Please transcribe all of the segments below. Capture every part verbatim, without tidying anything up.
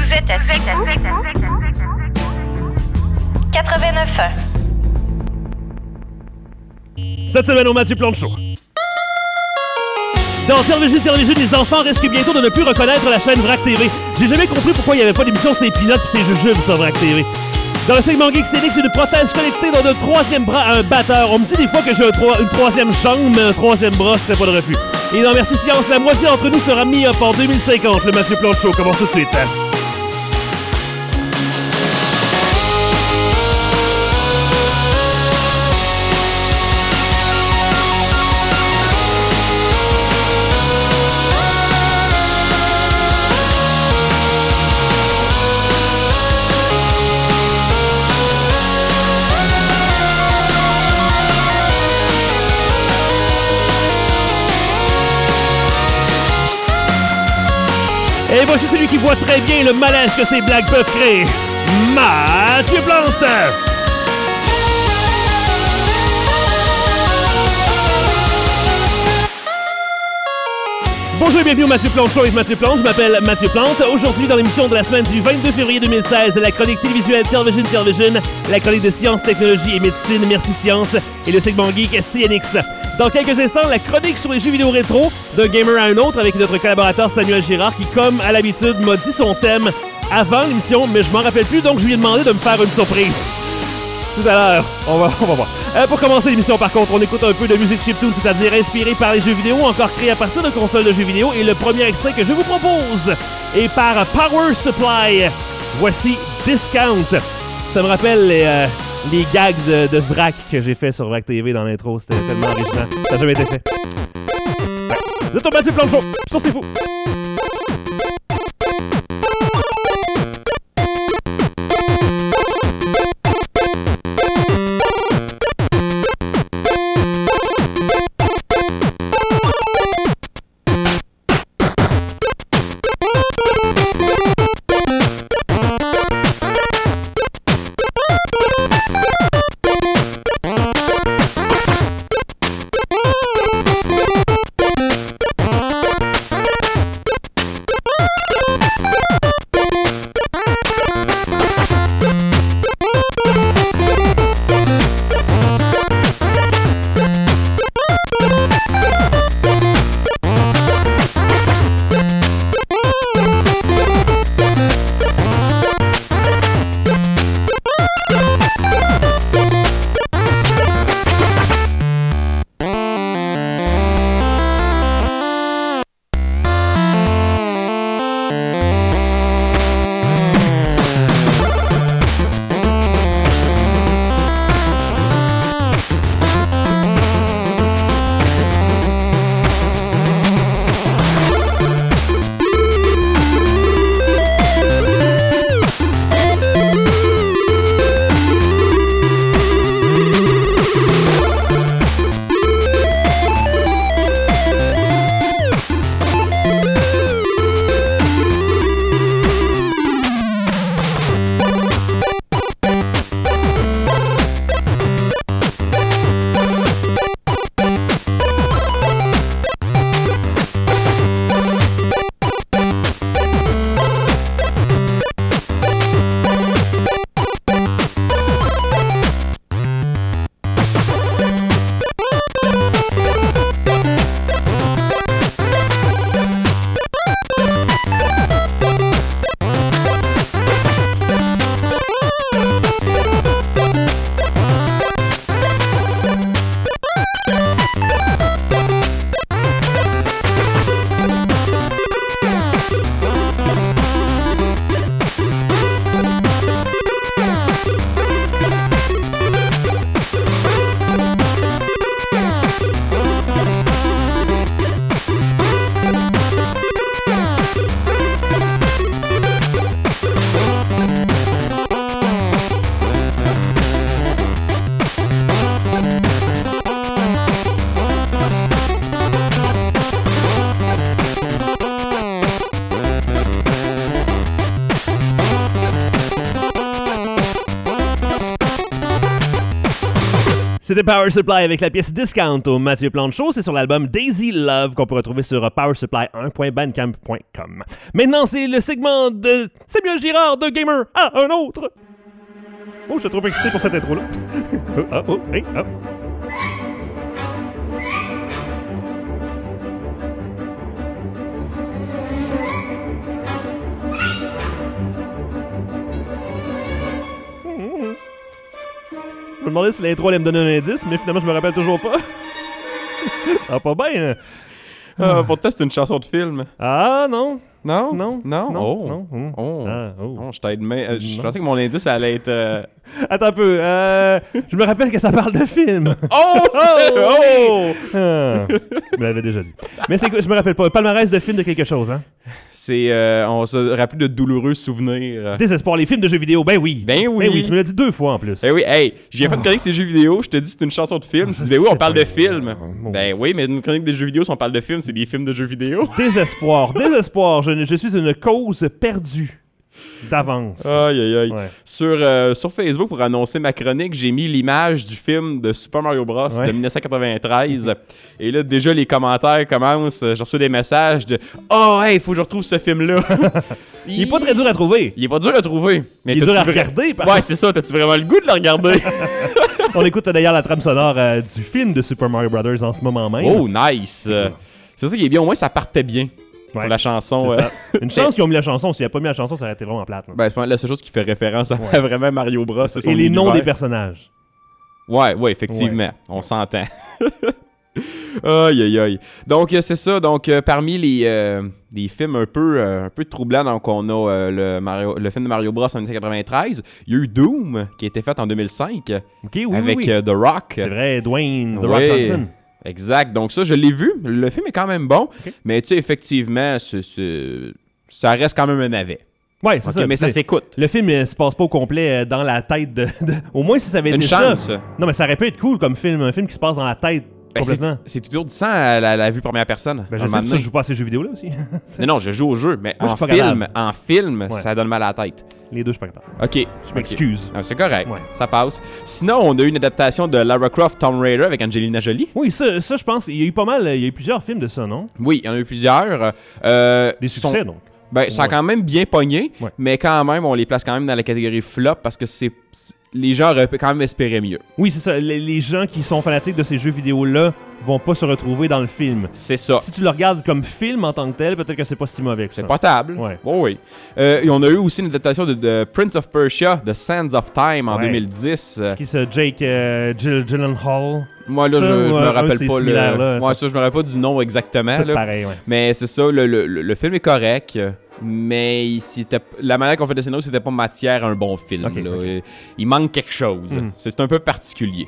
Vous êtes à Sikou quatre-vingt-neuf ans. Cette semaine au Mathieu Plante Show. Dans Télévision Télévision, les enfants risquent bientôt de ne plus reconnaître la chaîne Vrac T V. J'ai jamais compris pourquoi il n'y avait pas d'émission C'est Peanuts pis C'est Jujubes sur Vrac T V. Dans le segment Geek Cénix, une prothèse connectée dans le troisième bras à un batteur. On me dit des fois que j'ai un tro- une troisième chambre, mais un troisième bras serait pas de refus. Et dans Merci Science, la moitié d'entre nous sera mis up en deux mille cinquante. Le Mathieu Plante Show commence tout de suite. Et voici celui qui voit très bien le malaise que ces blagues peuvent créer. Mathieu Plante! Bonjour et bienvenue au Mathieu Plante Show avec Mathieu Plante. Je m'appelle Mathieu Plante. Aujourd'hui, dans l'émission de la semaine du vingt-deux février deux mille seize, la chronique télévisuelle Television Television, la chronique de sciences, technologie et médecine, Merci Science, et le segment geek C N X. Dans quelques instants, la chronique sur les jeux vidéo rétro d'un gamer à un autre avec notre collaborateur Samuel Girard qui, comme à l'habitude, m'a dit son thème avant l'émission, mais je m'en rappelle plus, donc je lui ai demandé de me faire une surprise. Tout à l'heure, on va, on va voir. Euh, pour commencer l'émission, par contre, on écoute un peu de musique chiptune, c'est-à-dire inspirée par les jeux vidéo, encore créée à partir de consoles de jeux vidéo, et le premier extrait que je vous propose est par Power Supply. Voici Discount. Ça me rappelle les... Euh, les gags de, de Vrac que j'ai fait sur Vrac T V dans l'intro, c'était tellement original. Ça n'a jamais été fait. Ouais. Vous êtes au Mathieu Plante Show, sur C'est Fou. C'était Power Supply avec la pièce Discount au Mathieu Plante Show. C'est sur l'album Daisy Love qu'on peut retrouver sur power supply one point bandcamp point com. Maintenant, c'est le segment de Samuel Girard de Gamer à un autre. Oh, je suis trop excité pour cette intro-là. oh, oh, oh, hey, oh. Je me demandais si l'intro allait me donner un indice, mais finalement, je me rappelle toujours pas. Ça va pas bien. Hein? Ah, pour toi, c'est une chanson de film. Ah, non. Non? Non. Non? Non. Oh. Non. Mm. Oh. Ah, oh. Oh, je t'aide main. Je Non. pensais que mon indice allait être. euh, Attends un peu. Euh, je me rappelle que ça parle de film. Oh! c'est- Oh! Ah, je me l'avais déjà dit. Mais c'est quoi? Je me rappelle pas. Palmarès de film de quelque chose, hein? C'est. euh, on se rappelle de douloureux souvenirs. Désespoir, les films de jeux vidéo. Ben oui. Ben oui. Ben oui, tu me l'as dit deux fois en plus. Eh oui, hey, j'ai fait une chronique sur les jeux vidéo, je te dis c'est une chanson de film. Tu dis, ben oui, sais on parle pas. de film. Mon Ben Dieu. oui, mais une chronique des jeux vidéo, si on parle de film, c'est des films de jeux vidéo. Désespoir. Désespoir. Je, je suis une cause perdue d'avance. Aïe, aïe, aïe. Ouais. Sur, euh, sur Facebook, pour annoncer ma chronique, j'ai mis l'image du film de Super Mario Bros. Ouais. De dix-neuf cent quatre-vingt-treize. Et là, déjà, les commentaires commencent. Je reçois des messages de « Oh, hey, faut que je retrouve ce film-là. » Il est pas très dur à trouver. Il est pas dur à trouver. Mais Il est t'as-tu dur à vra- regarder, par Ouais, c'est ça. T'as-tu vraiment le goût de le regarder? On écoute d'ailleurs la trame sonore euh, du film de Super Mario Brothers en ce moment même. Oh, nice. Euh, C'est ça qui est bien. Au moins, ça partait bien pour Ouais. la chanson. C'est euh. ça. Une chance qu'ils ont mis la chanson. S'il n'y a pas mis la chanson, ça aurait été vraiment plate. là. Ben, c'est pas la seule chose qui fait référence à Ouais. vraiment Mario Bros. C'est son Et les noms univers. des personnages. Ouais, ouais, effectivement. On s'entend. Aïe, aïe, aïe. Donc, euh, c'est ça. Donc, euh, parmi les, euh, les films un peu, euh, un peu troublants, donc on a euh, le, Mario, le film de Mario Bros en dix-neuf cent quatre-vingt-treize. Il y a eu Doom, qui a été fait en deux mille cinq, Ok, oui, avec oui, oui. euh, The Rock. C'est vrai, Dwayne, The Ouais. Rock Johnson. Exact. Donc, ça, je l'ai vu. Le film est quand même bon. Ok. Mais, tu sais, effectivement, c'est- c'est- ça reste quand même un navet. Ouais, c'est Ok, ça. mais ça C'est- s'écoute. Le film euh, se passe pas au complet euh, dans la tête de, de- Au moins, si ça avait Une été chance. ça. Non, mais ça aurait pu être cool comme film. Un film qui se passe dans la tête Ben, c'est- complètement. c'est toujours du sang à la, la vue première personne. Ben, À je un sais moment que ça, donné. je joue pas à ces jeux vidéo là aussi. Non, non, je joue au jeu, mais Moi, je en suis pas film, capable. en film, Ouais. ça donne mal à la tête. Les deux, je suis pas capable. OK. Je m'excuse. Ah, c'est correct, Ouais. ça passe. Sinon, on a eu une adaptation de Lara Croft Tomb Raider avec Angelina Jolie. Oui, ça, ça je pense. Il y a eu pas mal. Il y a eu plusieurs films de ça, non? Oui, il y en a eu plusieurs. Euh, Des sont- succès, donc. Ben, ça a Ouais. quand même bien pogné, Ouais. mais quand même, on les place quand même dans la catégorie flop parce que c'est c'est- les gens auraient pu quand même espérer mieux. Oui, c'est ça. Les, les gens qui sont fanatiques de ces jeux vidéo-là vont pas se retrouver dans le film. C'est ça. Si tu le regardes comme film en tant que tel, peut-être que c'est pas si mauvais que ça. C'est potable. Ouais. Oh oui. Euh, et on a eu aussi une adaptation de, de Prince of Persia, The Sands of Time en Ouais. deux mille dix. Euh, Qui c'est Jake euh, Gyll- Gyllenhaal. Moi, là, Ça, je, je ou, me euh, un de rappelle ces pas le. similaires-là, Ouais, ça. ça, je me rappelle pas du nom exactement. Tout là. pareil, ouais. Mais c'est ça, le, le, le- le film est correct, euh, mais il- c'était- la manière qu'on fait le scénario, c'était pas matière à un bon film. Ok, là. ok. Il, il manque quelque chose. Mhm. C'est c'est un peu particulier.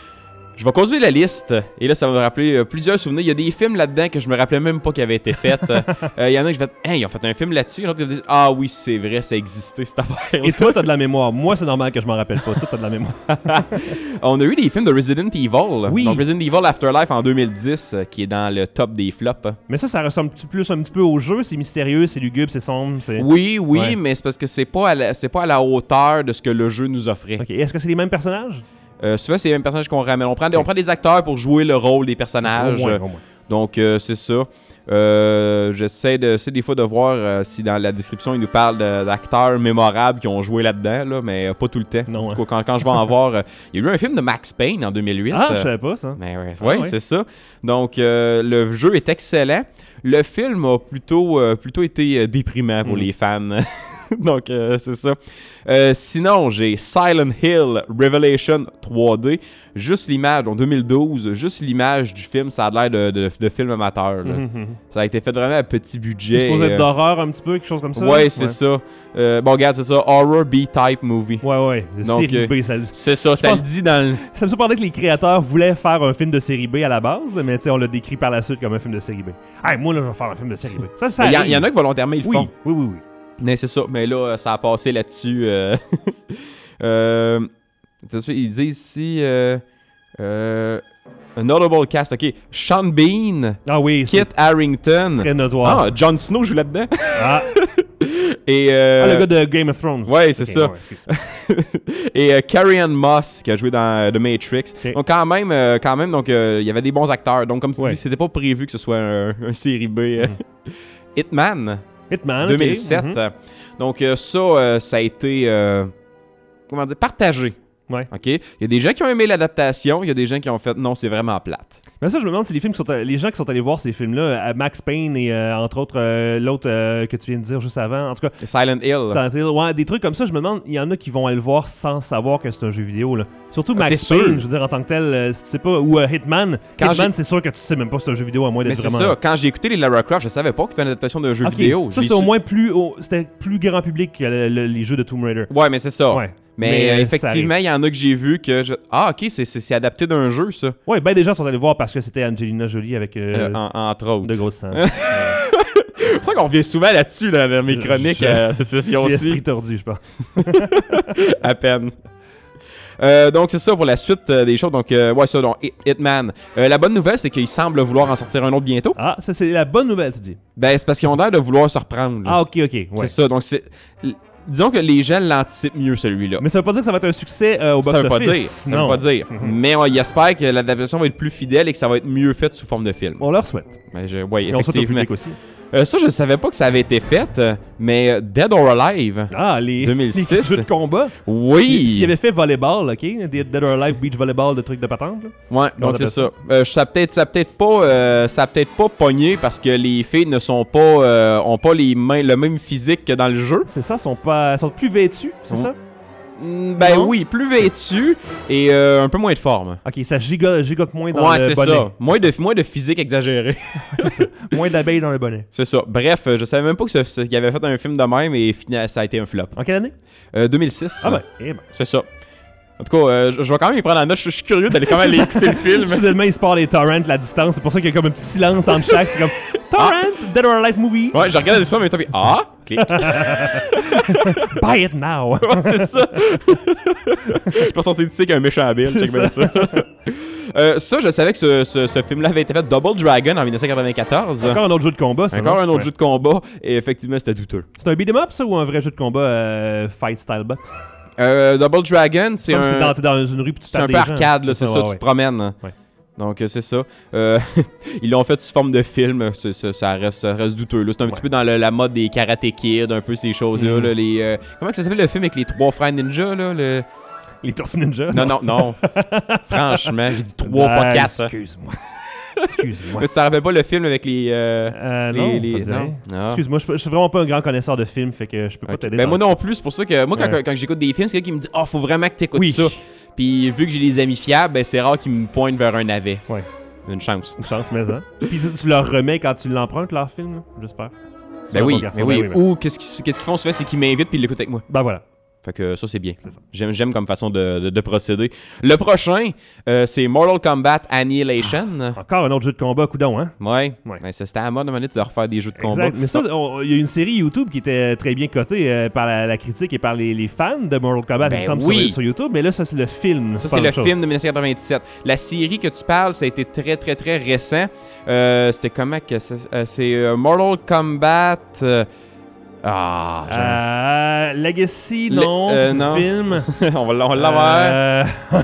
Je vais continuer la liste, et là, ça va me rappeler euh, plusieurs souvenirs. Il y a des films là-dedans que je me rappelais même pas qu'ils avaient été faits. Euh, Il y en a que je vais hey, ils ont fait un film là-dessus. Il y en a qui disent ah oui, c'est vrai, ça existait cette affaire. Et toi, t'as de la mémoire. Moi, c'est normal que je m'en rappelle pas. Toi, t'as de la mémoire. On a eu des films de Resident Evil. Oui. Donc Resident Evil Afterlife en deux mille dix, euh, qui est dans le top des flops. Mais ça, ça ressemble petit- plus un petit peu au jeu. C'est mystérieux, c'est lugubre, c'est sombre. C'est... Oui, oui, Ouais. mais c'est parce que c'est pas, à la- c'est pas à la hauteur de ce que le jeu nous offrait. Ok. Est-ce que c'est les mêmes personnages? Euh, souvent, c'est les mêmes personnages qu'on ramène. On prend, des, on prend des acteurs pour jouer le rôle des personnages. Au moins, au moins. Donc, euh, c'est ça. Euh, j'essaie de, j'essaie des fois de voir euh, si dans la description, ils nous parlent de- d'acteurs mémorables qui ont joué là-dedans, là, mais euh, pas tout le temps. Non, hein. Quand, quand, quand je vais en voir... euh, il y a eu un film de Max Payne en deux mille huit. Ah, euh, je savais pas ça. mais ouais, Ah, ouais, ouais. c'est ça. Donc, euh, le jeu est excellent. Le film a plutôt, euh, plutôt été euh, déprimant pour Mm. les fans. Donc, euh, c'est ça. Euh, sinon, j'ai Silent Hill Revelation trois D. Juste l'image, en deux mille douze, juste l'image du film, ça a l'air de, de, de film amateur. Là. Mhm, mhm. Ça a été fait vraiment à petit budget. C'est supposé être euh, d'horreur un petit peu, quelque chose comme ça? Ouais, c'est ça. Euh, bon, regarde, c'est ça. Horror B-type movie. Ouais, ouais. Le Donc, série euh, B, ça, C'est ça, ça pense- le dit dans le... ça me surprendrait que les créateurs voulaient faire un film de série B à la base, mais tu sais, on l'a décrit par la suite comme un film de série B. Hey, moi, là, je vais faire un film de série B. Ça, ça Il y, en- arrive. il y en a qui volontairement ils le Oui, font. oui, oui, oui. Mais c'est ça. Mais là, ça a passé là-dessus. euh. euh, Ils disent ici... Euh, euh, Un notable cast, ok. Sean Bean. Ah oui, Kit Harington. Très notoire. Ah, Jon Snow joue là-dedans. Ah. Et euh... ah, le gars de Game of Thrones. Ouais, c'est okay, ça. Ouais, et euh, Carrie-Anne Moss, qui a joué dans euh, The Matrix. Okay. Donc, quand même, euh, quand même, donc, euh, il y avait des bons acteurs. Donc, comme tu ouais. dis, c'était pas prévu que ce soit un, un série B. Mm. Hitman. Hitman, deux mille sept. Okay. Mm-hmm. Donc, euh, ça, euh, ça a été, euh, comment dire, partagé. Ouais. OK? Il y a des gens qui ont aimé l'adaptation, il y a des gens qui ont fait non, c'est vraiment plate. Mais ça, je me demande si les films qui sont les gens qui sont allés voir ces films-là, Max Payne et euh, entre autres euh, l'autre euh, que tu viens de dire juste avant, en tout cas. Silent Hill. Silent Hill, ouais, des trucs comme ça, je me demande, il y en a qui vont aller le voir sans savoir que c'est un jeu vidéo, là. Surtout Max c'est Payne, sûr. je veux dire, en tant que tel, euh, si tu sais pas, ou euh, Hitman. Quand Hitman, c'est sûr que tu sais même pas que c'est un jeu vidéo à moins d'être mais c'est vraiment. ça, quand j'ai écouté les Lara Croft, je savais pas que c'était une adaptation d'un jeu okay. vidéo. Ça, c'était au moins plus, oh, c'était plus grand public que le, le, les jeux de Tomb Raider. Ouais, mais c'est ça. Ouais. Mais, mais euh, effectivement, il y en a que j'ai vu que je... Ah, ok, c'est, c'est, c'est adapté d'un jeu, ça. Ouais, ben des gens sont allés voir parce que c'était Angelina Jolie avec euh, euh, en, entre autres de grosses scènes. C'est ça qu'on revient souvent là-dessus là, dans mes chroniques je... à cette session-ci. J'ai l'esprit tordu, je pense. À peine. Euh, donc c'est ça pour la suite euh, des choses. Donc euh, ouais ça donc Hitman. Euh, la bonne nouvelle c'est qu'il semble vouloir en sortir un autre bientôt. Ah ça c'est la bonne nouvelle tu dis. Ben c'est parce qu'ils ont l'air de vouloir se reprendre. Là. Ah ok ok. Ouais. C'est ça donc c'est disons que les gens l'anticipent mieux celui-là. Mais ça veut pas dire que ça va être un succès euh, au box-office. Ça veut pas dire. Ça non. veut pas dire. Mm-hmm. Mais on y espère que l'adaptation va être plus fidèle et que ça va être mieux fait sous forme de film. On leur souhaite. Ben, je, ouais, et on souhaite au public aussi. Euh, ça, je savais pas que ça avait été fait, mais Dead or Alive. Ah, les, deux mille six. les jeux de combat. Oui. S'il avait fait volleyball, ok, Dead or Alive, beach volleyball, de trucs de patente. Là. Ouais, donc c'est ça. Euh, ça peut-être, ça peut-être pas, euh, ça peut-être pas pogné parce que les filles ne sont pas, euh, ont pas les mains, le même physique que dans le jeu. C'est ça, sont pas, sont plus vêtues, c'est mmh. ça. Ben non? Oui, plus vêtu et euh, un peu moins de forme. Ok, ça gigote, gigote moins dans ouais, le c'est bonnet. Ça. Moins, de, moins de physique exagéré. C'est ça. Moins d'abeilles dans le bonnet. C'est ça. Bref, je savais même pas que ce, ce, qu'il avait fait un film de même et finalement, ça a été un flop. En quelle année? euh, deux mille six. Ah ben, eh ben. C'est ça. En tout cas, euh, je, je vais quand même y prendre la note. Je, je suis curieux d'aller quand même aller écouter le film. Soudainement, il se part les torrents, la distance. C'est pour ça qu'il y a comme un petit silence entre chaque. C'est comme Torrent, ah. Dead or Alive movie. Ouais, je regarde les soins, mais puis ah, clic. Buy it now. Ouais, c'est ça. Je pense qu'on s'est dit qu'il y a un méchant bill. Check bien ça. Euh, ça, je savais que ce, ce, ce film-là avait été fait Double Dragon en dix-neuf cent quatre-vingt-quatorze. Encore un autre jeu de combat, ça. Encore non? un autre ouais. jeu de combat. Et effectivement, c'était douteux. C'est un beat'em up, ça, ou un vrai jeu de combat euh, fight style box? Euh, Double Dragon, c'est un... C'est dans, t'es dans une rue puis tu C'est un peu arcade, là, c'est ça, ouais, tu ouais. te promènes. Ouais. Donc, euh, c'est ça. Euh, ils l'ont fait sous forme de film, c'est, c'est, ça, reste, ça reste douteux. Là. C'est un ouais. petit peu dans le, la mode des Karate Kid, un peu ces choses-là. Mm. Là, les, euh, comment ça s'appelle le film avec les trois frères ninja, là? Le... Les Tortues Ninja? Non, non, non. Franchement, j'ai dit trois, ben, pas quatre. Excuse-moi. Excuse-moi. Mais tu te rappelles pas le film avec les... Euh, euh, les, non, les... ça non? Ah. Excuse-moi, je, je suis vraiment pas un grand connaisseur de films, fait que je peux pas okay. t'aider. Ben moi ça. non plus, c'est pour ça que moi, quand, ouais. quand, quand j'écoute des films, c'est quelqu'un qui me dit « Ah, oh, faut vraiment que t'écoutes oui. ça. » Puis vu que j'ai des amis fiables, ben c'est rare qu'ils me pointent vers un navet. Ouais. Une chance. Une chance, mais hein. Puis tu, tu leur remets quand tu l'empruntes, leur film, là, j'espère. Ben oui, mais oui. Ben oui. Ou qu'est-ce qu'ils, qu'est-ce qu'ils font souvent, c'est qu'ils m'invitent puis ils l'écoutent avec moi. Ben voilà. Fait que ça, c'est bien. C'est ça. J'aime, j'aime comme façon de, de, de procéder. Le prochain, euh, c'est Mortal Kombat Annihilation. Ah, encore un autre jeu de combat, coudon, hein? Ouais. ouais. Ben, ça, c'était à la mode de manière de refaire des jeux de exact. combat. Mais ça, il y a une série YouTube qui était très bien cotée euh, par la, la critique et par les, les fans de Mortal Kombat, ben il me semble, oui. sur, sur YouTube. Mais là, ça, c'est le film. Ça, c'est, c'est le chose. film de dix-neuf cent quatre-vingt-dix-sept. La série que tu parles, ça a été très, très, très récent. Euh, c'était comment que ça, euh, c'est euh, Mortal Kombat... Euh, Ah, euh, Legacy, non, Le, euh, c'est non. un film. on va, on va l'avoir. Euh,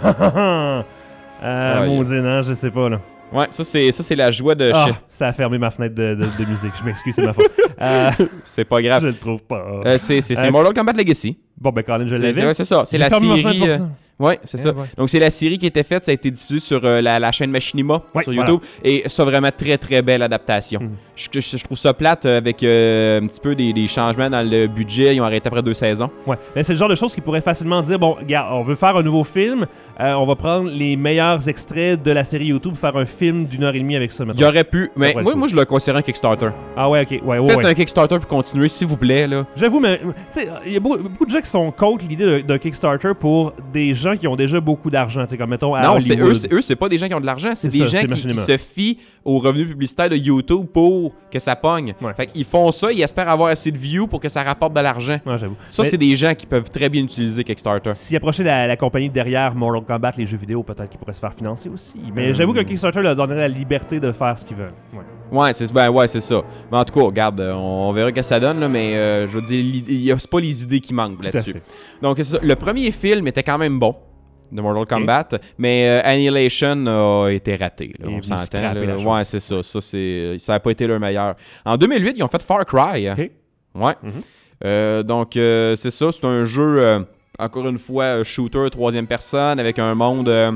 euh, ouais, maudit, non, je sais pas, là. Ouais, ça c'est, ça, c'est la joie de... Ah, ça a fermé ma fenêtre de, de, de musique. Je m'excuse, c'est ma faute. Euh, c'est pas grave. Je le trouve pas. Euh, c'est c'est, c'est euh, Mortal Kombat Legacy. Bon, ben, Colin, je c'est, l'avais. C'est, ouais, c'est ça. C'est J'ai la série... Euh, ouais, c'est eh ça. ouais. Donc, c'est la série qui a été faite. Ça a été diffusé sur euh, la, la chaîne Machinima ouais, sur YouTube. Voilà. Et ça, vraiment très, très belle adaptation. Mm. Je, je, je trouve ça plate avec euh, un petit peu des, des changements dans le budget. Ils ont arrêté après deux saisons. Ouais, mais c'est le genre de choses qui pourraient facilement dire, bon, regarde, on veut faire un nouveau film. Euh, on va prendre les meilleurs extraits de la série YouTube, faire un film d'une heure et demie avec ça. Il y aurait pu, mais moi, moi, je le considère un Kickstarter. Ah ouais, ok. Ouais, ouais, Faites ouais. un Kickstarter pour continuer, s'il vous plaît. Là. J'avoue, mais tu sais, il y a beaucoup, beaucoup de gens qui qu'ils sont contre l'idée de, de Kickstarter pour des gens qui ont déjà beaucoup d'argent, tu sais, comme mettons à non, Hollywood. c'est eux, c'est, eux, c'est pas des gens qui ont de l'argent, c'est, C'est des ça, gens c'est qui, qui Machinima. se fient aux revenus publicitaires de YouTube pour que ça pogne. Ouais. Fait qu'ils font ça, ils espèrent avoir assez de views pour que ça rapporte de l'argent. Ouais, j'avoue. Ça, Mais c'est des gens qui peuvent très bien utiliser Kickstarter. s'ils approchaient la, la compagnie derrière Mortal Kombat, les jeux vidéo, peut-être qu'ils pourraient se faire financer aussi. Mais Euh, j'avoue que Kickstarter leur donnerait la liberté de faire ce qu'ils veulent. Ouais. Ouais, c'est ben ouais, c'est ça. Mais en tout cas, regarde, euh, on, on verra ce que ça donne là, mais euh, je veux dire, l'id- il y a c'est pas les idées qui manquent Tout à là-dessus. fait. Donc c'est ça. Le premier film était quand même bon de Mortal Kombat, mais euh, Annihilation a été raté. Là, Et on puis s'entend. scraper là. la chose. Ouais, c'est ça. Ça c'est, ça a pas été leur meilleur. En deux mille huit, ils ont fait Far Cry. Ok. Ouais. Mhm. Euh, donc euh, c'est ça. C'est un jeu euh, encore une fois euh, shooter troisième personne avec un monde. Euh,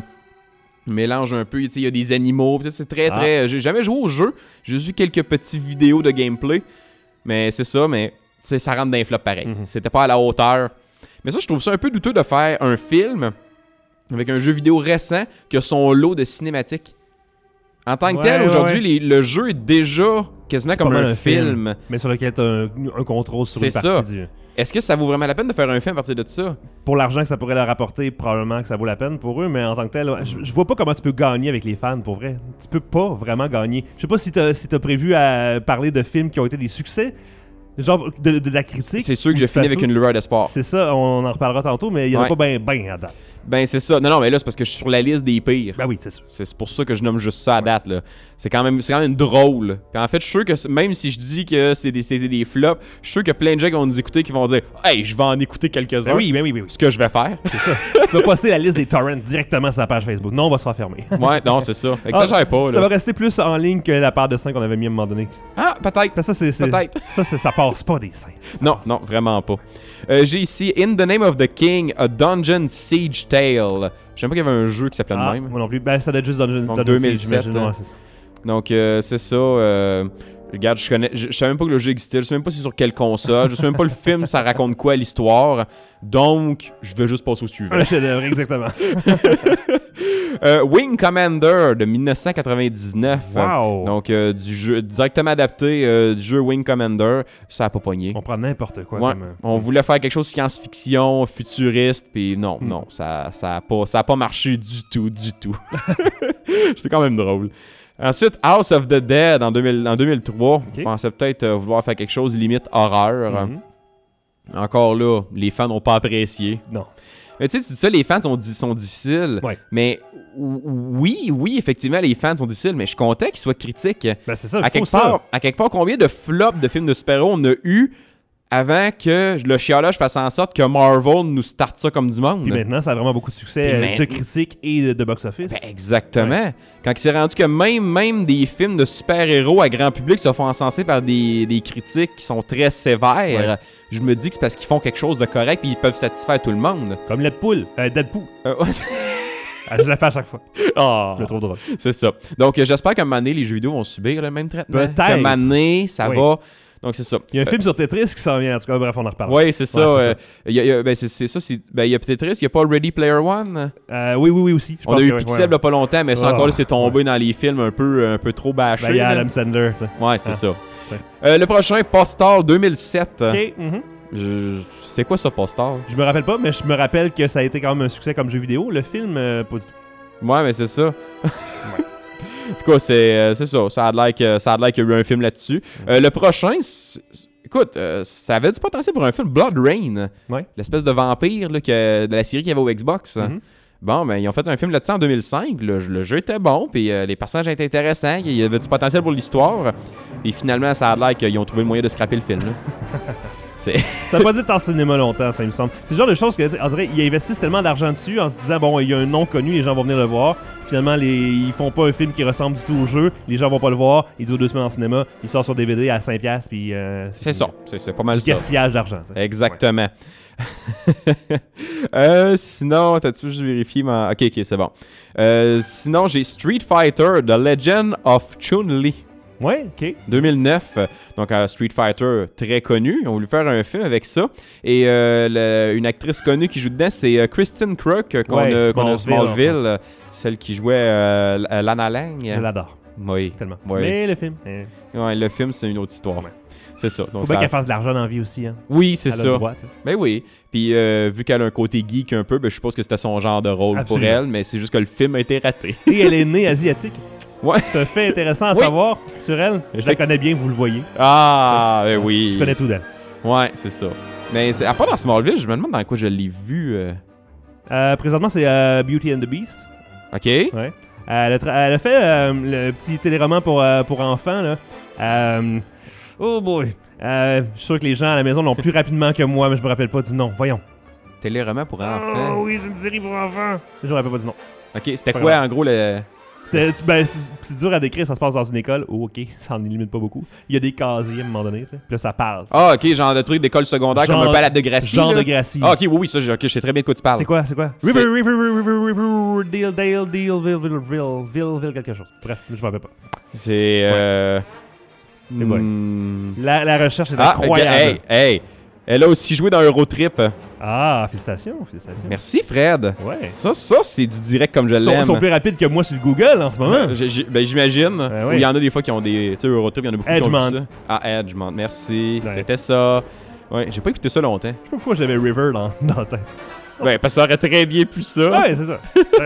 mélange un peu, tu sais, il y a des animaux, pis ça, c'est très Ah. très... J'ai jamais joué au jeu, j'ai juste vu quelques petites vidéos de gameplay, mais c'est ça, mais tu sais, ça rentre dans les flops pareil. Mhm. C'était pas à la hauteur. Mais ça, je trouve ça un peu douteux de faire un film avec un jeu vidéo récent qui a son lot de cinématiques. En tant que Ouais, tel, ouais, aujourd'hui, ouais. les- le jeu est déjà quasiment C'est comme pas mal un, un film. film. Mais sur lequel tu as un, un contrôle sur C'est une ça. partie du... Est-ce que ça vaut vraiment la peine de faire un film à partir de ça? Pour l'argent que ça pourrait leur apporter, probablement que ça vaut la peine pour eux, mais en tant que tel, ouais, je, je vois pas comment tu peux gagner avec les fans, pour vrai. Tu peux pas vraiment gagner. Je sais pas si t'as si t'as prévu à parler de films qui ont été des succès, genre de, de, de la critique. C'est sûr que ou j'ai du fini avec fast-food. une lueur d'espoir. C'est ça, on en reparlera tantôt, mais il y en a Ouais. pas ben ben à date. Ben c'est ça. Non, non, mais là, c'est parce que je suis sur la liste des pires. Ben oui, c'est sûr. C'est pour ça que je nomme juste ça à date. Là. C'est, quand même, c'est quand même drôle. Puis en fait, je suis sûr que c- même si je dis que c'est des, c'était des flops, je suis sûr qu'il y a plein de gens qui vont nous écouter qui vont dire « Hey, je vais en écouter quelques-uns. Ben oui, ben oui, ben oui. Ce que je vais faire. C'est ça. Tu vas poster la liste des torrents directement sur la page Facebook. Non, on va se faire fermer. Ouais, non, c'est ça. Exagère pas. Ça va Là. rester plus en ligne que la part de seins qu'on avait mis à un moment donné. Ah, peut-être. Ça, c'est, c'est- Peut-être. ça, c'est- ça passe pas des seins. Ça Non, passe non, pas. vraiment pas. Euh, j'ai ici In the Name of the King, A Dungeon Siege Tale. Je sais pas qu'il y avait un jeu qui s'appelait Ah, de même. moi non plus. Ben, ça doit être juste Dungeon, Donc, Dungeon deux mille Siege, sept, j'imagine. hein. Ouais, c'est ça. Donc, euh, c'est ça. euh, regarde, je connais. Je, je savais même pas que le jeu existait. Je sais même pas c'est sur quelle console. Je sais même pas le film, ça raconte quoi l'histoire. Donc, je vais juste passer au suivant. Un chef-d'œuvre, exactement. Euh, Wing Commander de dix-neuf cent quatre-vingt-dix-neuf. Wow. Donc, euh, du jeu, directement adapté euh, du jeu Wing Commander. Ça a pas pogné. On prend n'importe quoi. Ouais, Comme, euh, on voulait faire quelque chose de science-fiction, futuriste, puis non, Hmm. non, ça, ça, a pas, ça a pas marché du tout, du tout. C'est quand même drôle. Ensuite, House of the Dead en, deux mille, en deux mille trois. Je pensais peut-être euh, vouloir faire quelque chose limite horreur. mhm. Encore là, les fans n'ont pas apprécié. Non. Mais tu sais, tu dis ça, les fans sont, di- sont difficiles. Ouais. Mais ou- oui, oui, effectivement, les fans sont difficiles, mais je suis content qu'ils soient critiques. Ben, c'est ça, À il faut quelque, ça. part, à quelque part, combien de flops de films de super-héros on a eu avant que le chialage fasse en sorte que Marvel nous starte ça comme du monde? Puis maintenant, ça a vraiment beaucoup de succès Puis euh, maintenant- de critiques et de, de box-office. Ben, exactement. Quand il s'est rendu que même, même des films de super-héros à grand public se font encenser par des, des critiques qui sont très sévères, Ouais. je me dis que c'est parce qu'ils font quelque chose de correct et ils peuvent satisfaire tout le monde. Comme Deadpool. Euh, Deadpool. Euh, ouais. Ah, je la fais à chaque fois. Ah. Je le trouve drôle. C'est ça. Donc, euh, j'espère qu'à un moment donné, les jeux vidéo vont subir le même traitement. Peut-être. Qu'à un moment donné, ça Oui. va. Donc, c'est ça. Il y a un film sur Tetris qui s'en vient. En tout cas, bref, on en reparle. Oui, c'est ça. Ouais, c'est euh, il y a- il y a- ben, c'est, c'est ça. C'est, ben, il y a peut-être il y a pas Ready Player One. Euh, oui, oui, oui, aussi. Je On pense a eu que, ouais, Pixel ouais. il y a pas longtemps, mais ça Oh, encore là, c'est tombé ouais. dans les films un peu, un peu trop bâchés. Ben, il y a là. Adam Sandler, tu sais. Ouais, c'est Ah, ça. c'est- Euh, le prochain, Postal deux mille sept. Ok, mhm. Je- C'est quoi ça, Postal? Je me rappelle pas, mais je me rappelle que ça a été quand même un succès comme jeu vidéo. Le film, euh, pas du tout. Ouais, mais c'est ça. En tout cas, c'est, euh, c'est ça. Ça a l'air que- ça a l'air qu'il y a eu un film là-dessus. Euh, le prochain, c'est- écoute, euh, ça avait du potentiel pour un film, Blood Rain. Ouais. L'espèce de vampire là, que, de la série qu'il y avait au Xbox. Mhm. Bon, ben, ils ont fait un film là-dessus en deux mille cinq. Le, le jeu était bon, puis euh, les personnages étaient intéressants. Il y avait du potentiel pour l'histoire. Et finalement, ça a l'air qu'ils ont trouvé le moyen de scraper le film. là. C'est... Ça n'a pas dû être en cinéma longtemps, ça il me semble. C'est le genre de choses que, tu sais, on dirait, ils investissent tellement d'argent dessus en se disant, bon, il y a un nom connu, les gens vont venir le voir. Finalement, les, ils font pas un film qui ressemble du tout au jeu, les gens vont pas le voir, il dure deux semaines en cinéma, il sort sur D V D à cinq piastres, puis euh, c'est ça. C'est, c'est pas C'est mal du ça. gaspillage d'argent. tu sais. Exactement. euh, sinon, t'as-tu juste vérifié ma... Ok, ok, c'est bon. Euh, sinon, j'ai Street Fighter, The Legend of Chun-Li. Ouais, ok. deux mille neuf, donc un Street Fighter très connu. Ils ont voulu faire un film avec ça. Et euh, le- une actrice connue qui joue dedans, c'est euh, Kristen Krug, euh, qu'on Ouais, a, qu'on a Smallville, Smallville, euh, celle qui jouait euh, Lana Lang. Je l'adore, Oui. tellement. Oui. Mais le film, eh, Ouais, le film, c'est une autre histoire. Ouais. C'est ça. Donc Faut bien ça... qu'elle fasse de l'argent dans la vie aussi. Hein. Oui, c'est elle ça. a le droit, ben oui. Puis euh, vu qu'elle a un côté geek un peu, ben, je suppose que c'était son genre de rôle Absolument. Pour elle, mais c'est juste que le film a été raté. Et elle est née asiatique. Ouais. C'est un fait intéressant à oui. savoir sur elle. Je la connais bien, vous le voyez. Ah, ben oui. Je connais tout d'elle. Ouais, c'est ça. Mais c'est, à part dans Smallville, je me demande dans quoi je l'ai vu. Euh... Euh, présentement, c'est euh, Beauty and the Beast. OK. Ouais. Euh, elle, a tra- elle a fait euh, le petit téléroman pour, euh, pour enfants. Là. Euh, oh boy. Euh, je suis sûr que les gens à la maison l'ont plus rapidement que moi, mais je me rappelle pas du nom. Voyons. Téléroman pour enfants. Oh oui, c'est une série pour enfants. Je me rappelle pas du nom. OK, c'était quoi en gros le... C'est, ben, c'est, c'est dur à décrire, ça se passe dans une école. Oh, ok, ça en élimine pas beaucoup. Il y a des casiers à un moment donné, tu sais. Puis là, ça parle. Ah, ok, genre de truc d'école secondaire genre, comme un balade de Gracie. Genre là. de Gracie. Ah, ok, oui, oui, ça, je, okay, je sais très bien de quoi tu parles. C'est quoi, c'est quoi? C'est... River, River, River, River, River, Deal, Dale, Deal, Ville, Ville, Ville, Ville, Ville, quelque chose. Bref, je m'en rappelle pas. C'est. Euh... Ouais. Hmm... La, la recherche est ah, incroyable. Okay, hey, hey! Elle a aussi joué dans Eurotrip. Ah, félicitations, félicitations. Merci, Fred. Ouais. Ça, ça c'est du direct comme je ils sont, l'aime. Ils sont plus rapides que moi sur le Google en ce moment. J- j- ben, j'imagine. Ben, oui. Il y en a des fois qui ont des. Tu sais, Eurotrip, il y en a beaucoup Edgemont. qui ont vu ça. Ah, Edgemont, merci. Ouais. C'était ça. Ouais, j'ai pas écouté ça longtemps. Je sais pas pourquoi j'avais River dans, dans la tête. Ouais, parce que ça aurait très bien pu ça. Ouais, c'est ça.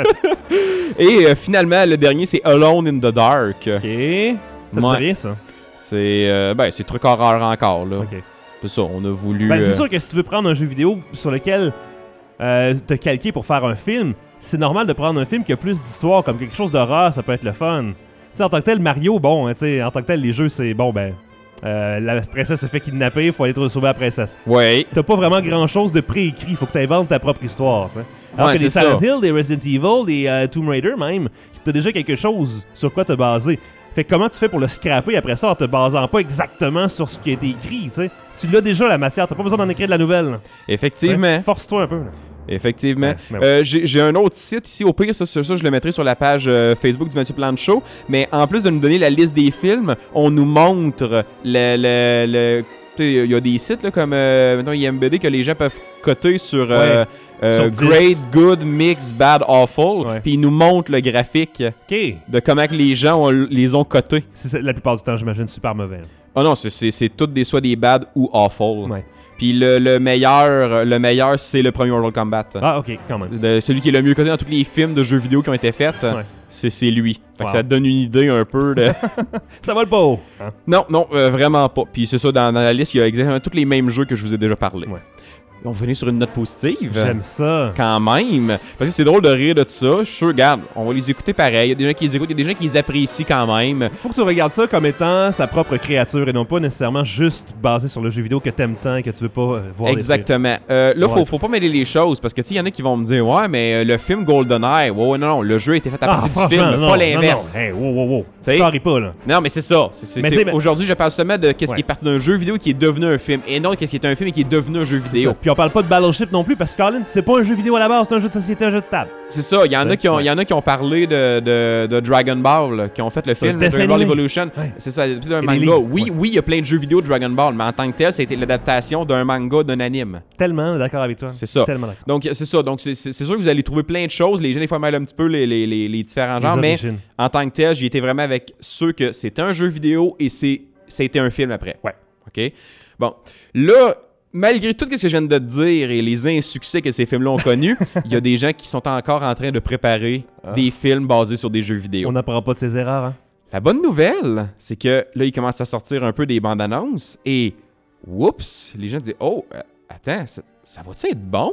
Et euh, finalement, le dernier, c'est Alone in the Dark. Ok. Ça me Ouais. dit rien, ça. C'est. Euh, ben, c'est truc horreur encore, là. Ok. C'est ça, on a voulu. Ben, c'est euh, sûr que si tu veux prendre un jeu vidéo sur lequel euh, te calquer pour faire un film, c'est normal de prendre un film qui a plus d'histoire, comme quelque chose d'horreur, ça peut être le fun. Tu sais, en tant que tel, Mario, bon, hein, tu sais, en tant que tel, les jeux, c'est bon, ben. Euh, la princesse se fait kidnapper, faut aller te sauver la princesse. Ouais. T'as pas vraiment grand chose de préécrit, faut que t'inventes ta propre histoire, tu sais. Alors Ouais, que des c'est Silent ça. Hill, des Resident Evil, des euh, Tomb Raider même, t'as déjà quelque chose sur quoi te baser. Fait que comment tu fais pour le scraper après ça en te basant pas exactement sur ce qui a été écrit, tu sais? Tu l'as déjà la matière, t'as pas besoin d'en écrire de la nouvelle. Là. Effectivement. T'sais, force-toi un peu. Là. Effectivement. Ouais, ben ouais. Euh, j'ai, j'ai un autre site ici, au pire, ça, ça, ça je le mettrai sur la page euh, Facebook du Mathieu Plante Show. Mais en plus de nous donner la liste des films, on nous montre le. le, le il y a des sites là, comme euh, maintenant I M B D que les gens peuvent coter sur, euh, Ouais. euh, Sur Great, Good, Mix, Bad, Awful. Ouais. Puis ils nous montrent le graphique Ok. de comment que les gens ont- les ont cotés. C'est, c'est, la plupart du temps, j'imagine, super mauvais. Là. Ah non, c'est, c'est, c'est toutes des soit des bad ou awful. Ouais. Puis le, le meilleur, le meilleur, c'est le premier Mortal Kombat. Ah, ok, quand même. De- celui qui est le mieux coté dans tous les films de jeux vidéo qui ont été faits, Ouais. c'est, c'est lui. Fait Wow. que ça te donne une idée un peu de... Ça vole pas haut. Hein? non, non, euh, vraiment pas. Puis c'est ça, dans, dans la liste, il y a exactement tous les mêmes jeux que je vous ai déjà parlé. Ouais. On va venir sur une note positive. J'aime ça. Quand même. Parce que c'est drôle de rire de ça. Je suis sûr, regarde, on va les écouter pareil. Il y a des gens qui les écoutent, il y a des gens qui les apprécient quand même. Faut que tu regardes ça comme étant sa propre créature et non pas nécessairement juste basé sur le jeu vidéo que t'aimes tant et que tu veux pas euh, voir. Exactement. Euh, là, Ouais. faut, faut pas mêler les choses parce que tu sais, il y en a qui vont me dire ouais, mais euh, le film GoldenEye, ouais, ouais, non, non, le jeu a été fait à Ah, partir du franchement, film, non, pas non, l'inverse. non, non. Hey, wow, wow, wow. T'sais? Je t'en ris pas, là. Non, mais c'est ça. C'est, c'est, Mais c'est- c'est- mais- Aujourd'hui, je parle seulement de qu'est-ce Ouais. qui est parti d'un jeu vidéo qui est devenu un film et non qu'est-ce qui est un film et qui est devenu un jeu C'est vidéo. ça. Puis on parle pas de Battleship non plus parce que Colin, c'est pas un jeu vidéo à la base, c'est un jeu de société, un jeu de table. C'est ça. Il y en a Ouais. qui ont, il y en a qui ont parlé de, de, de Dragon Ball, là, qui ont fait le C'est un film dessin Dragon Ball animé. Evolution. Ouais. C'est ça, c'est plus d'un Et des manga. livres. Oui, Ouais. oui, il y a plein de jeux vidéo de Dragon Ball, mais en tant que tel, c'était l'adaptation d'un manga, d'un anime. Tellement d'accord avec toi. C'est ça. Tellement d'accord. Donc c'est ça. Donc c'est, c'est, c'est sûr que vous allez trouver plein de choses. Les gens des fois mêlent un petit peu les, les, les, les différents genres, Les mais origines. en tant que tel, j'y étais vraiment avec ceux que c'était un jeu vidéo et c'est c'était un film après. Ouais. OK? Bon. Là, malgré tout ce que je viens de te dire et les insuccès que ces films-là ont connus, il y a des gens qui sont encore en train de préparer Ah. des films basés sur des jeux vidéo. On n'apprend pas de ses erreurs, hein. La bonne nouvelle, c'est que là, ils commencent à sortir un peu des bandes annonces et oups, les gens disent oh, euh, attends, ça, ça va-tu être bon?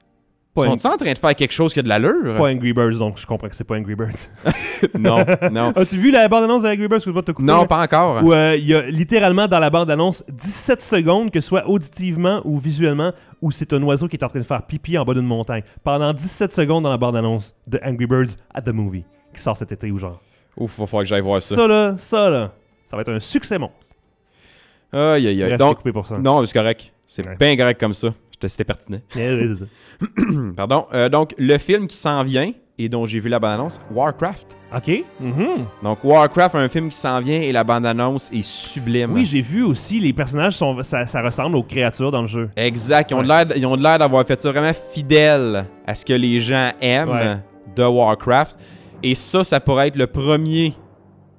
Pas Sont-ils en train de faire quelque chose qui a de l'allure? Pas Angry Birds, donc je comprends que c'est pas Angry Birds. non, non. As-tu vu la bande-annonce d'Angry Birds? Excuse-moi de te couper, Non, là. pas encore. Où euh, il y a littéralement dans la bande-annonce dix-sept secondes, que ce soit auditivement ou visuellement, où c'est un oiseau qui est en train de faire pipi en bas d'une montagne. Pendant dix-sept secondes dans la bande-annonce de Angry Birds at the Movie, qui sort cet été ou genre. Ouf, va falloir que j'aille voir ça. Ça là, ça là, ça va être un succès monstre. Aïe, aïe, aïe. Bref, Donc, je t'ai coupé pour ça. non, c'est correct. C'est Ouais. bien correct comme ça. Je te- C'était pertinent. Yeah, ouais, c'est ça. Pardon. Euh, donc, le film qui s'en vient et dont j'ai vu la bande-annonce, Warcraft. OK. Mhm. Donc, Warcraft, un film qui s'en vient et la bande-annonce est sublime. Oui, j'ai vu aussi, les personnages, sont, ça, ça ressemble aux créatures dans le jeu. Exact. Ils ont, Ouais. de l'air, ils ont de l'air d'avoir fait ça vraiment fidèle à ce que les gens aiment Ouais. de Warcraft. Et ça, ça pourrait être le premier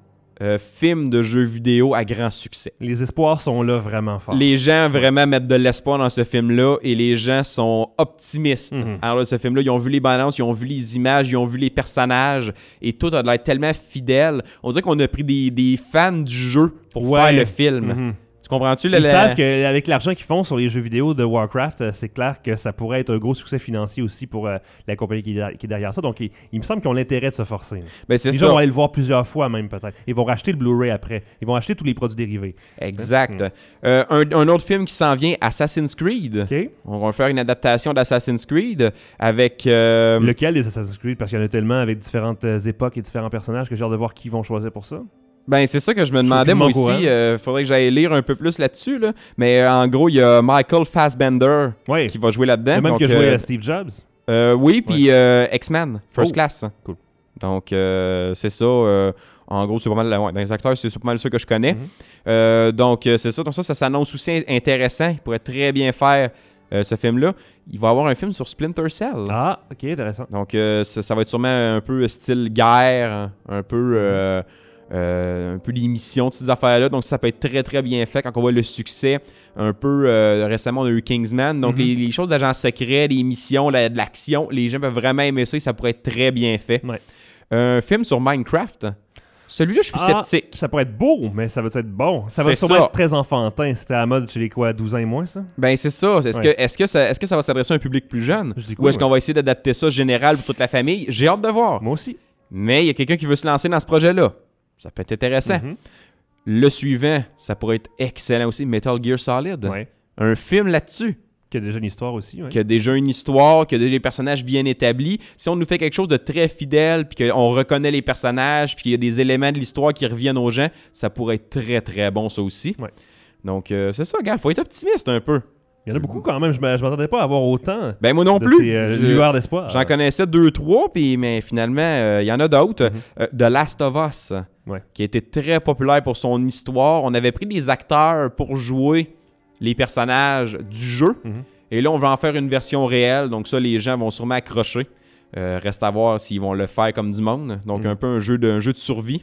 euh, film de jeux vidéo à grand succès. Les espoirs sont là vraiment forts. Les gens vraiment mettent de l'espoir dans ce film-là et les gens sont optimistes. Mm-hmm. Alors là, ce film-là, ils ont vu les bandes annonces, ils ont vu les images, ils ont vu les personnages et tout a l'air tellement fidèle. On dirait qu'on a pris des, des fans du jeu pour ouais. faire le film. Mm-hmm. Tu comprends-tu? Ils la... savent qu'avec l'argent qu'ils font sur les jeux vidéo de Warcraft, c'est clair que ça pourrait être un gros succès financier aussi pour euh, la compagnie qui est, qui est derrière ça. Donc, il, il me semble qu'ils ont l'intérêt de se forcer. Ben, c'est les ça. gens vont aller le voir plusieurs fois même peut-être. Ils vont racheter le Blu-ray après. Ils vont acheter tous les produits dérivés. Exact. Mmh. Euh, un, un autre film qui s'en vient, Assassin's Creed. Okay. On va faire une adaptation d'Assassin's Creed avec... Euh... Lequel des Assassin's Creed? Parce qu'il y en a tellement avec différentes euh, époques et différents personnages que j'ai hâte de voir qui vont choisir pour ça. Ben, c'est ça que je me demandais, moi aussi. Il euh, faudrait que j'aille lire un peu plus là-dessus. Là. Mais euh, en gros, il y a Michael Fassbender ouais. qui va jouer là-dedans. Le même donc, qui a joué euh, à Steve Jobs. Euh, oui, puis ouais. euh, X-Men, First oh. Class. Cool. Donc, euh, c'est ça. Euh, en gros, c'est pas mal... Ouais, dans les acteurs, c'est pas mal ceux que je connais. Mm-hmm. Euh, donc, c'est ça. Donc, ça, ça s'annonce aussi intéressant. Il pourrait très bien faire euh, ce film-là. Il va y avoir un film sur Splinter Cell. Ah, OK, intéressant. Donc, euh, ça, ça va être sûrement un peu style guerre, un peu... Euh, Euh, un peu l'émission, toutes ces affaires-là. Donc, ça peut être très, très bien fait quand on voit le succès. Un peu, euh, récemment, on a eu Kingsman. Donc, mm-hmm. les, les choses d'agents secrets, les missions, la, de l'action, les gens peuvent vraiment aimer ça et ça pourrait être très bien fait. Ouais. Un film sur Minecraft. Celui-là, je suis ah, sceptique. Ça pourrait être beau, mais ça va être bon. Ça va c'est sûrement ça. être très enfantin. C'était à la mode chez les quoi, douze ans et moins, ça? Ben, c'est ça. Est-ce, ouais. que, est-ce, que, ça, est-ce que ça va s'adresser à un public plus jeune? Je dis quoi, Ou est-ce ouais. qu'on va essayer d'adapter ça général pour toute la famille? J'ai hâte de voir. Moi aussi. Mais il y a quelqu'un qui veut se lancer dans ce projet-là. Ça peut être intéressant. Mm-hmm. Le suivant, ça pourrait être excellent aussi, Metal Gear Solid. Ouais. Un film là-dessus. Qui a déjà une histoire aussi. Ouais. Qui a déjà une histoire, qui a déjà des personnages bien établis. Si on nous fait quelque chose de très fidèle, puis qu'on reconnaît les personnages, puis qu'il y a des éléments de l'histoire qui reviennent aux gens, ça pourrait être très très bon ça aussi. Ouais. Donc euh, c'est ça, gars, faut être optimiste un peu. Il y en a beaucoup quand même, je ne m'attendais pas à avoir autant. Ben moi non de plus. Ces, euh, je, lueurs d'espoir. J'en connaissais deux, trois, puis mais finalement, il euh, y en a d'autres. Mm-hmm. Euh, The Last of Us, ouais. qui a été très populaire pour son histoire. On avait pris des acteurs pour jouer les personnages du jeu. Mm-hmm. Et là, on va en faire une version réelle. Donc ça, les gens vont sûrement accrocher. Euh, reste à voir s'ils vont le faire comme du monde. Donc mm-hmm. un peu un jeu de, un jeu de survie.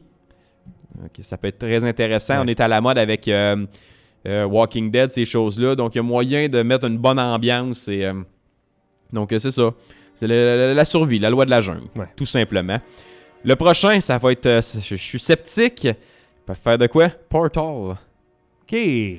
Okay, ça peut être très intéressant. Ouais. On est à la mode avec... Euh, Euh, Walking Dead, ces choses-là. Donc, il y a moyen de mettre une bonne ambiance. Et, euh, donc, euh, c'est ça. C'est la, la, la survie, la loi de la jungle, ouais. tout simplement. Le prochain, ça va être... Euh, je, je suis sceptique. Ils peuvent faire de quoi? Portal. OK.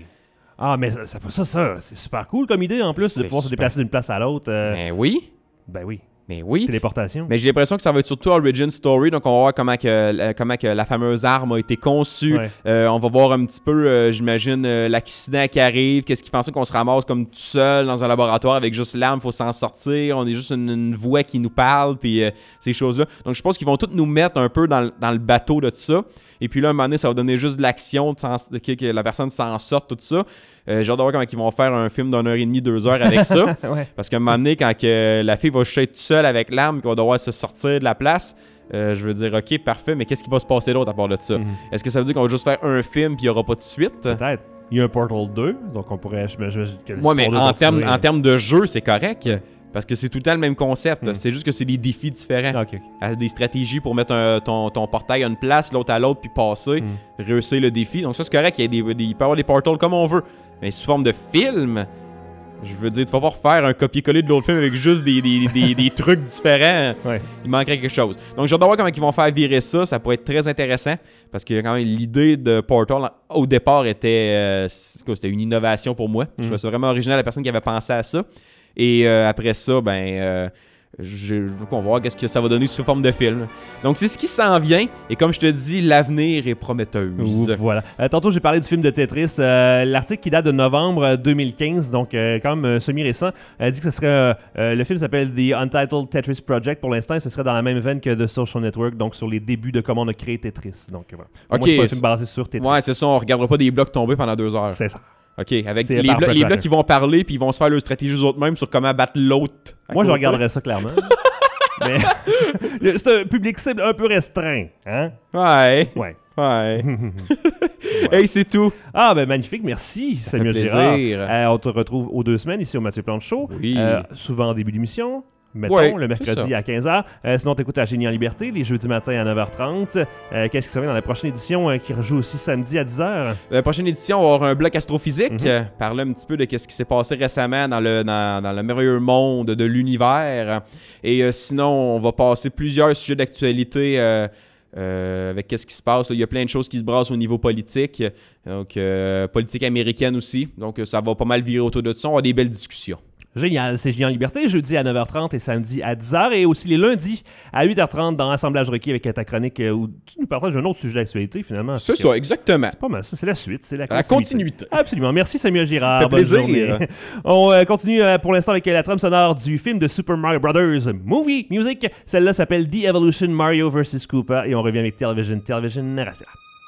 Ah, mais ça, ça, ça, ça c'est super cool comme idée, en plus, c'est de pouvoir super... se déplacer d'une place à l'autre. Euh... Ben oui. Ben oui. Mais oui. Téléportation. Mais j'ai l'impression que ça va être surtout Origin Story. Donc, on va voir comment, que, comment que la fameuse arme a été conçue. Ouais. Euh, on va voir un petit peu, euh, j'imagine, euh, l'accident qui arrive. Qu'est-ce qui fait en sorte qu'on se ramasse comme tout seul dans un laboratoire avec juste l'arme. Il faut s'en sortir. On est juste une, une voix qui nous parle. Puis euh, ces choses-là. Donc, je pense qu'ils vont tous nous mettre un peu dans, dans le bateau de tout ça. Et puis là, à un moment donné, ça va donner juste de l'action, de que, que la personne s'en sorte, tout ça. Euh, j'ai hâte de voir comment ils vont faire un film d'une heure et demie, deux heures avec ça. ouais. Parce qu'à un moment donné, quand que la fille va juste être toute seule avec l'arme, qu'on va devoir se sortir de la place, euh, je veux dire, OK, parfait, mais qu'est-ce qui va se passer d'autre à part de ça? Mm-hmm. Est-ce que ça veut dire qu'on va juste faire un film puis il n'y aura pas de suite? Peut-être. Il y a un Portal deux, donc on pourrait... Je, je, je, ouais, mais en termes en termes de jeu, c'est correct. Parce que c'est tout le temps le même concept. Mm. C'est juste que c'est des défis différents. Okay, okay. Des stratégies pour mettre un, ton, ton portail à une place, l'autre à l'autre, puis passer, mm. réussir le défi. Donc ça, c'est correct. Il, y a des, des, il peut y avoir des portals comme on veut. Mais sous forme de film, je veux dire, tu vas pas refaire un copier-coller de l'autre film avec juste des, des, des, des trucs différents. Ouais. Il manquerait quelque chose. Donc j'ai hâte de voir comment ils vont faire virer ça. Ça pourrait être très intéressant. Parce que quand même, l'idée de Portal, au départ, était, euh, c'était une innovation pour moi. Mm. Je trouvais ça vraiment original, la personne qui avait pensé à ça. Et euh, après ça, ben, euh, je, donc on va voir qu'est-ce que ça va donner sous forme de film. Donc c'est ce qui s'en vient. Et comme je te dis, l'avenir est prometteuse. Ouf, voilà. Euh, tantôt, j'ai parlé du film de Tetris. Euh, l'article qui date de novembre deux mille quinze, donc euh, quand même euh, semi-récent, a dit que ce serait... Euh, euh, le film s'appelle The Untitled Tetris Project. Pour l'instant, ce serait dans la même veine que The Social Network, donc sur les débuts de comment on a créé Tetris. Donc voilà. Okay. Moi, c'est pas un film basé sur Tetris. Ouais, c'est ça. On regardera pas des blocs tomber pendant deux heures. C'est ça. OK, avec les, blo- les blocs qui vont parler puis ils vont se faire leur stratégie eux-mêmes sur comment battre l'autre. Moi, je regarderais ça clairement. Mais c'est un public cible un peu restreint, hein? Ouais. Ouais. Ouais. Hey, c'est tout. Ah, ben magnifique, merci, Samuel Girard. Euh, on te retrouve aux deux semaines ici au Mathieu Plante Show. Oui. Euh, souvent en début d'émission. mettons, ouais, le mercredi à quinze heures. Euh, sinon, t'écoutes à Génie en Liberté, les jeudis matins à neuf heures trente. Euh, qu'est-ce qui s'en vient dans la prochaine édition euh, qui rejoue aussi samedi à dix heures? La prochaine édition, on va avoir un bloc astrophysique, Mm-hmm. euh, parler un petit peu de ce qui s'est passé récemment dans le, dans, dans le merveilleux monde de l'univers. Et euh, sinon, on va passer plusieurs sujets d'actualité euh, euh, avec qu'est-ce qui se passe. Il y a plein de choses qui se brassent au niveau politique, donc euh, politique américaine aussi. Donc ça va pas mal virer autour de ça. On va avoir des belles discussions. Génial, c'est Génie en Liberté, jeudi à neuf heures trente et samedi à dix heures, et aussi les lundis à huit heures trente dans Assemblage requis avec ta chronique euh, où tu nous partages d'un autre sujet d'actualité finalement. C'est ça, exactement. C'est pas mal, ça c'est la suite, c'est la La continuité. continuité. Absolument, merci Samuel Girard. Ça fait Bonne plaisir. journée. On euh, continue euh, pour l'instant avec la trame sonore du film de Super Mario Brothers Movie Music. Celle-là s'appelle The Evolution Mario versus. Koopa et on revient avec Television, Television, restez là.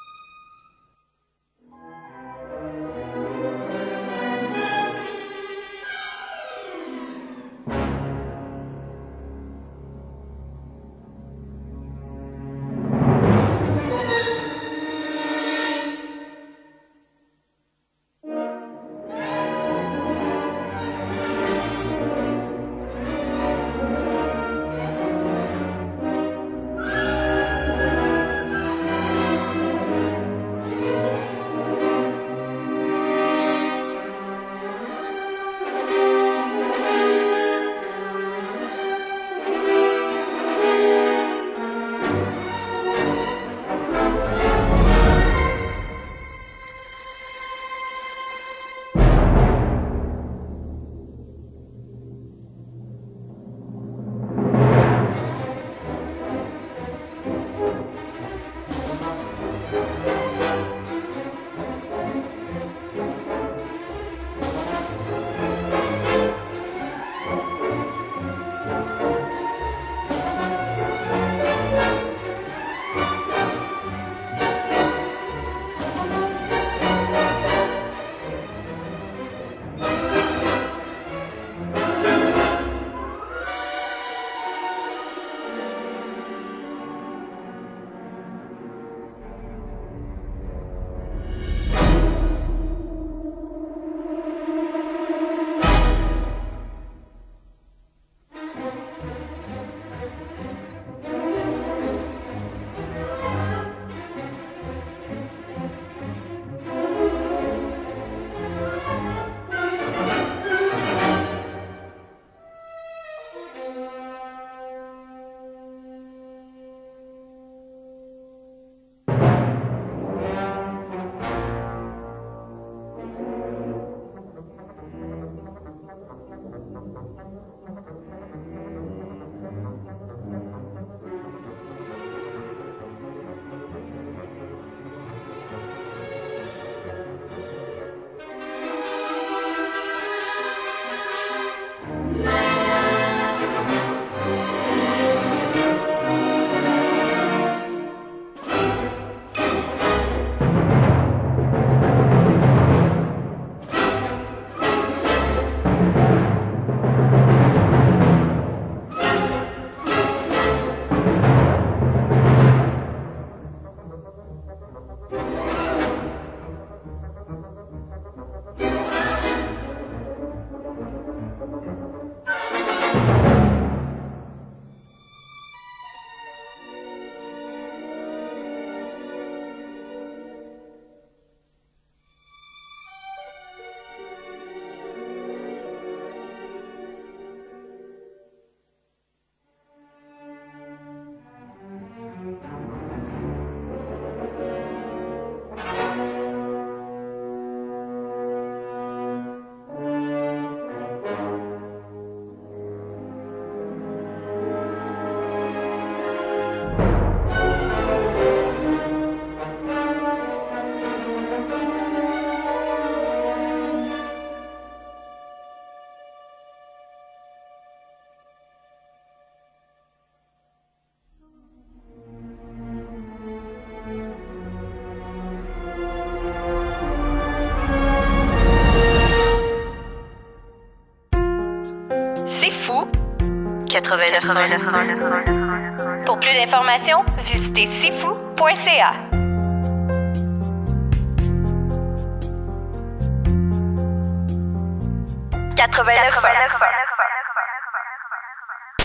quatre-vingt-neuf. Pour plus d'informations, visitez sifou point c a. quatre-vingt-neuf.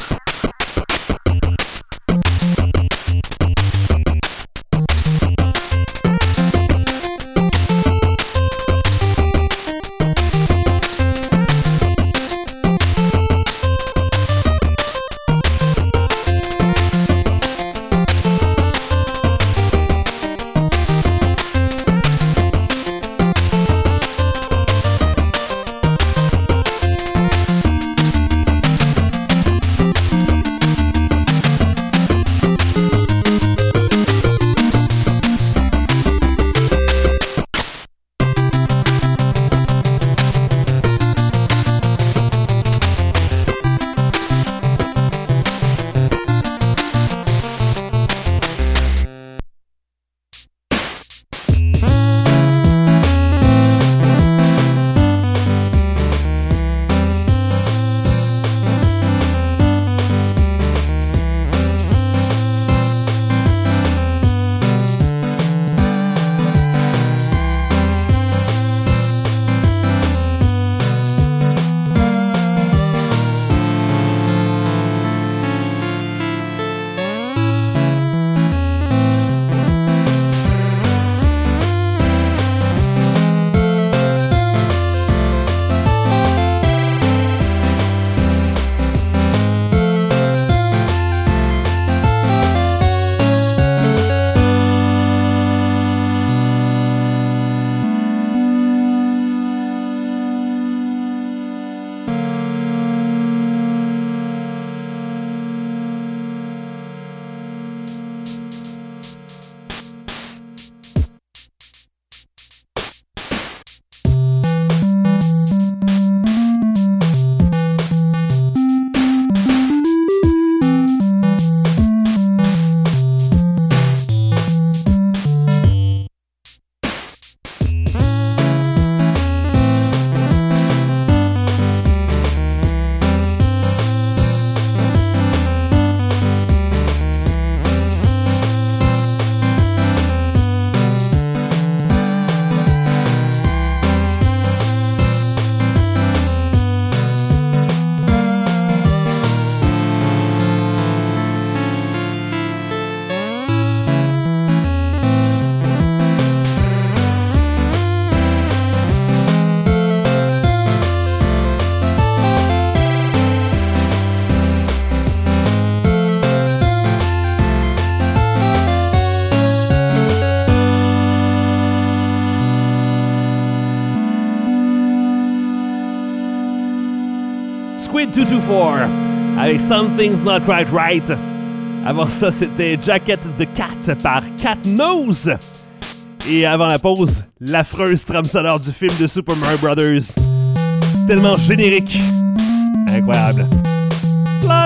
Squid deux cent vingt-quatre avec Something's Not Quite Right. Avant ça, c'était Jacket the Cat par Cat Nose. Et avant la pause, l'affreuse trame sonore du film de Super Mario Brothers. Tellement générique. Incroyable. Plot.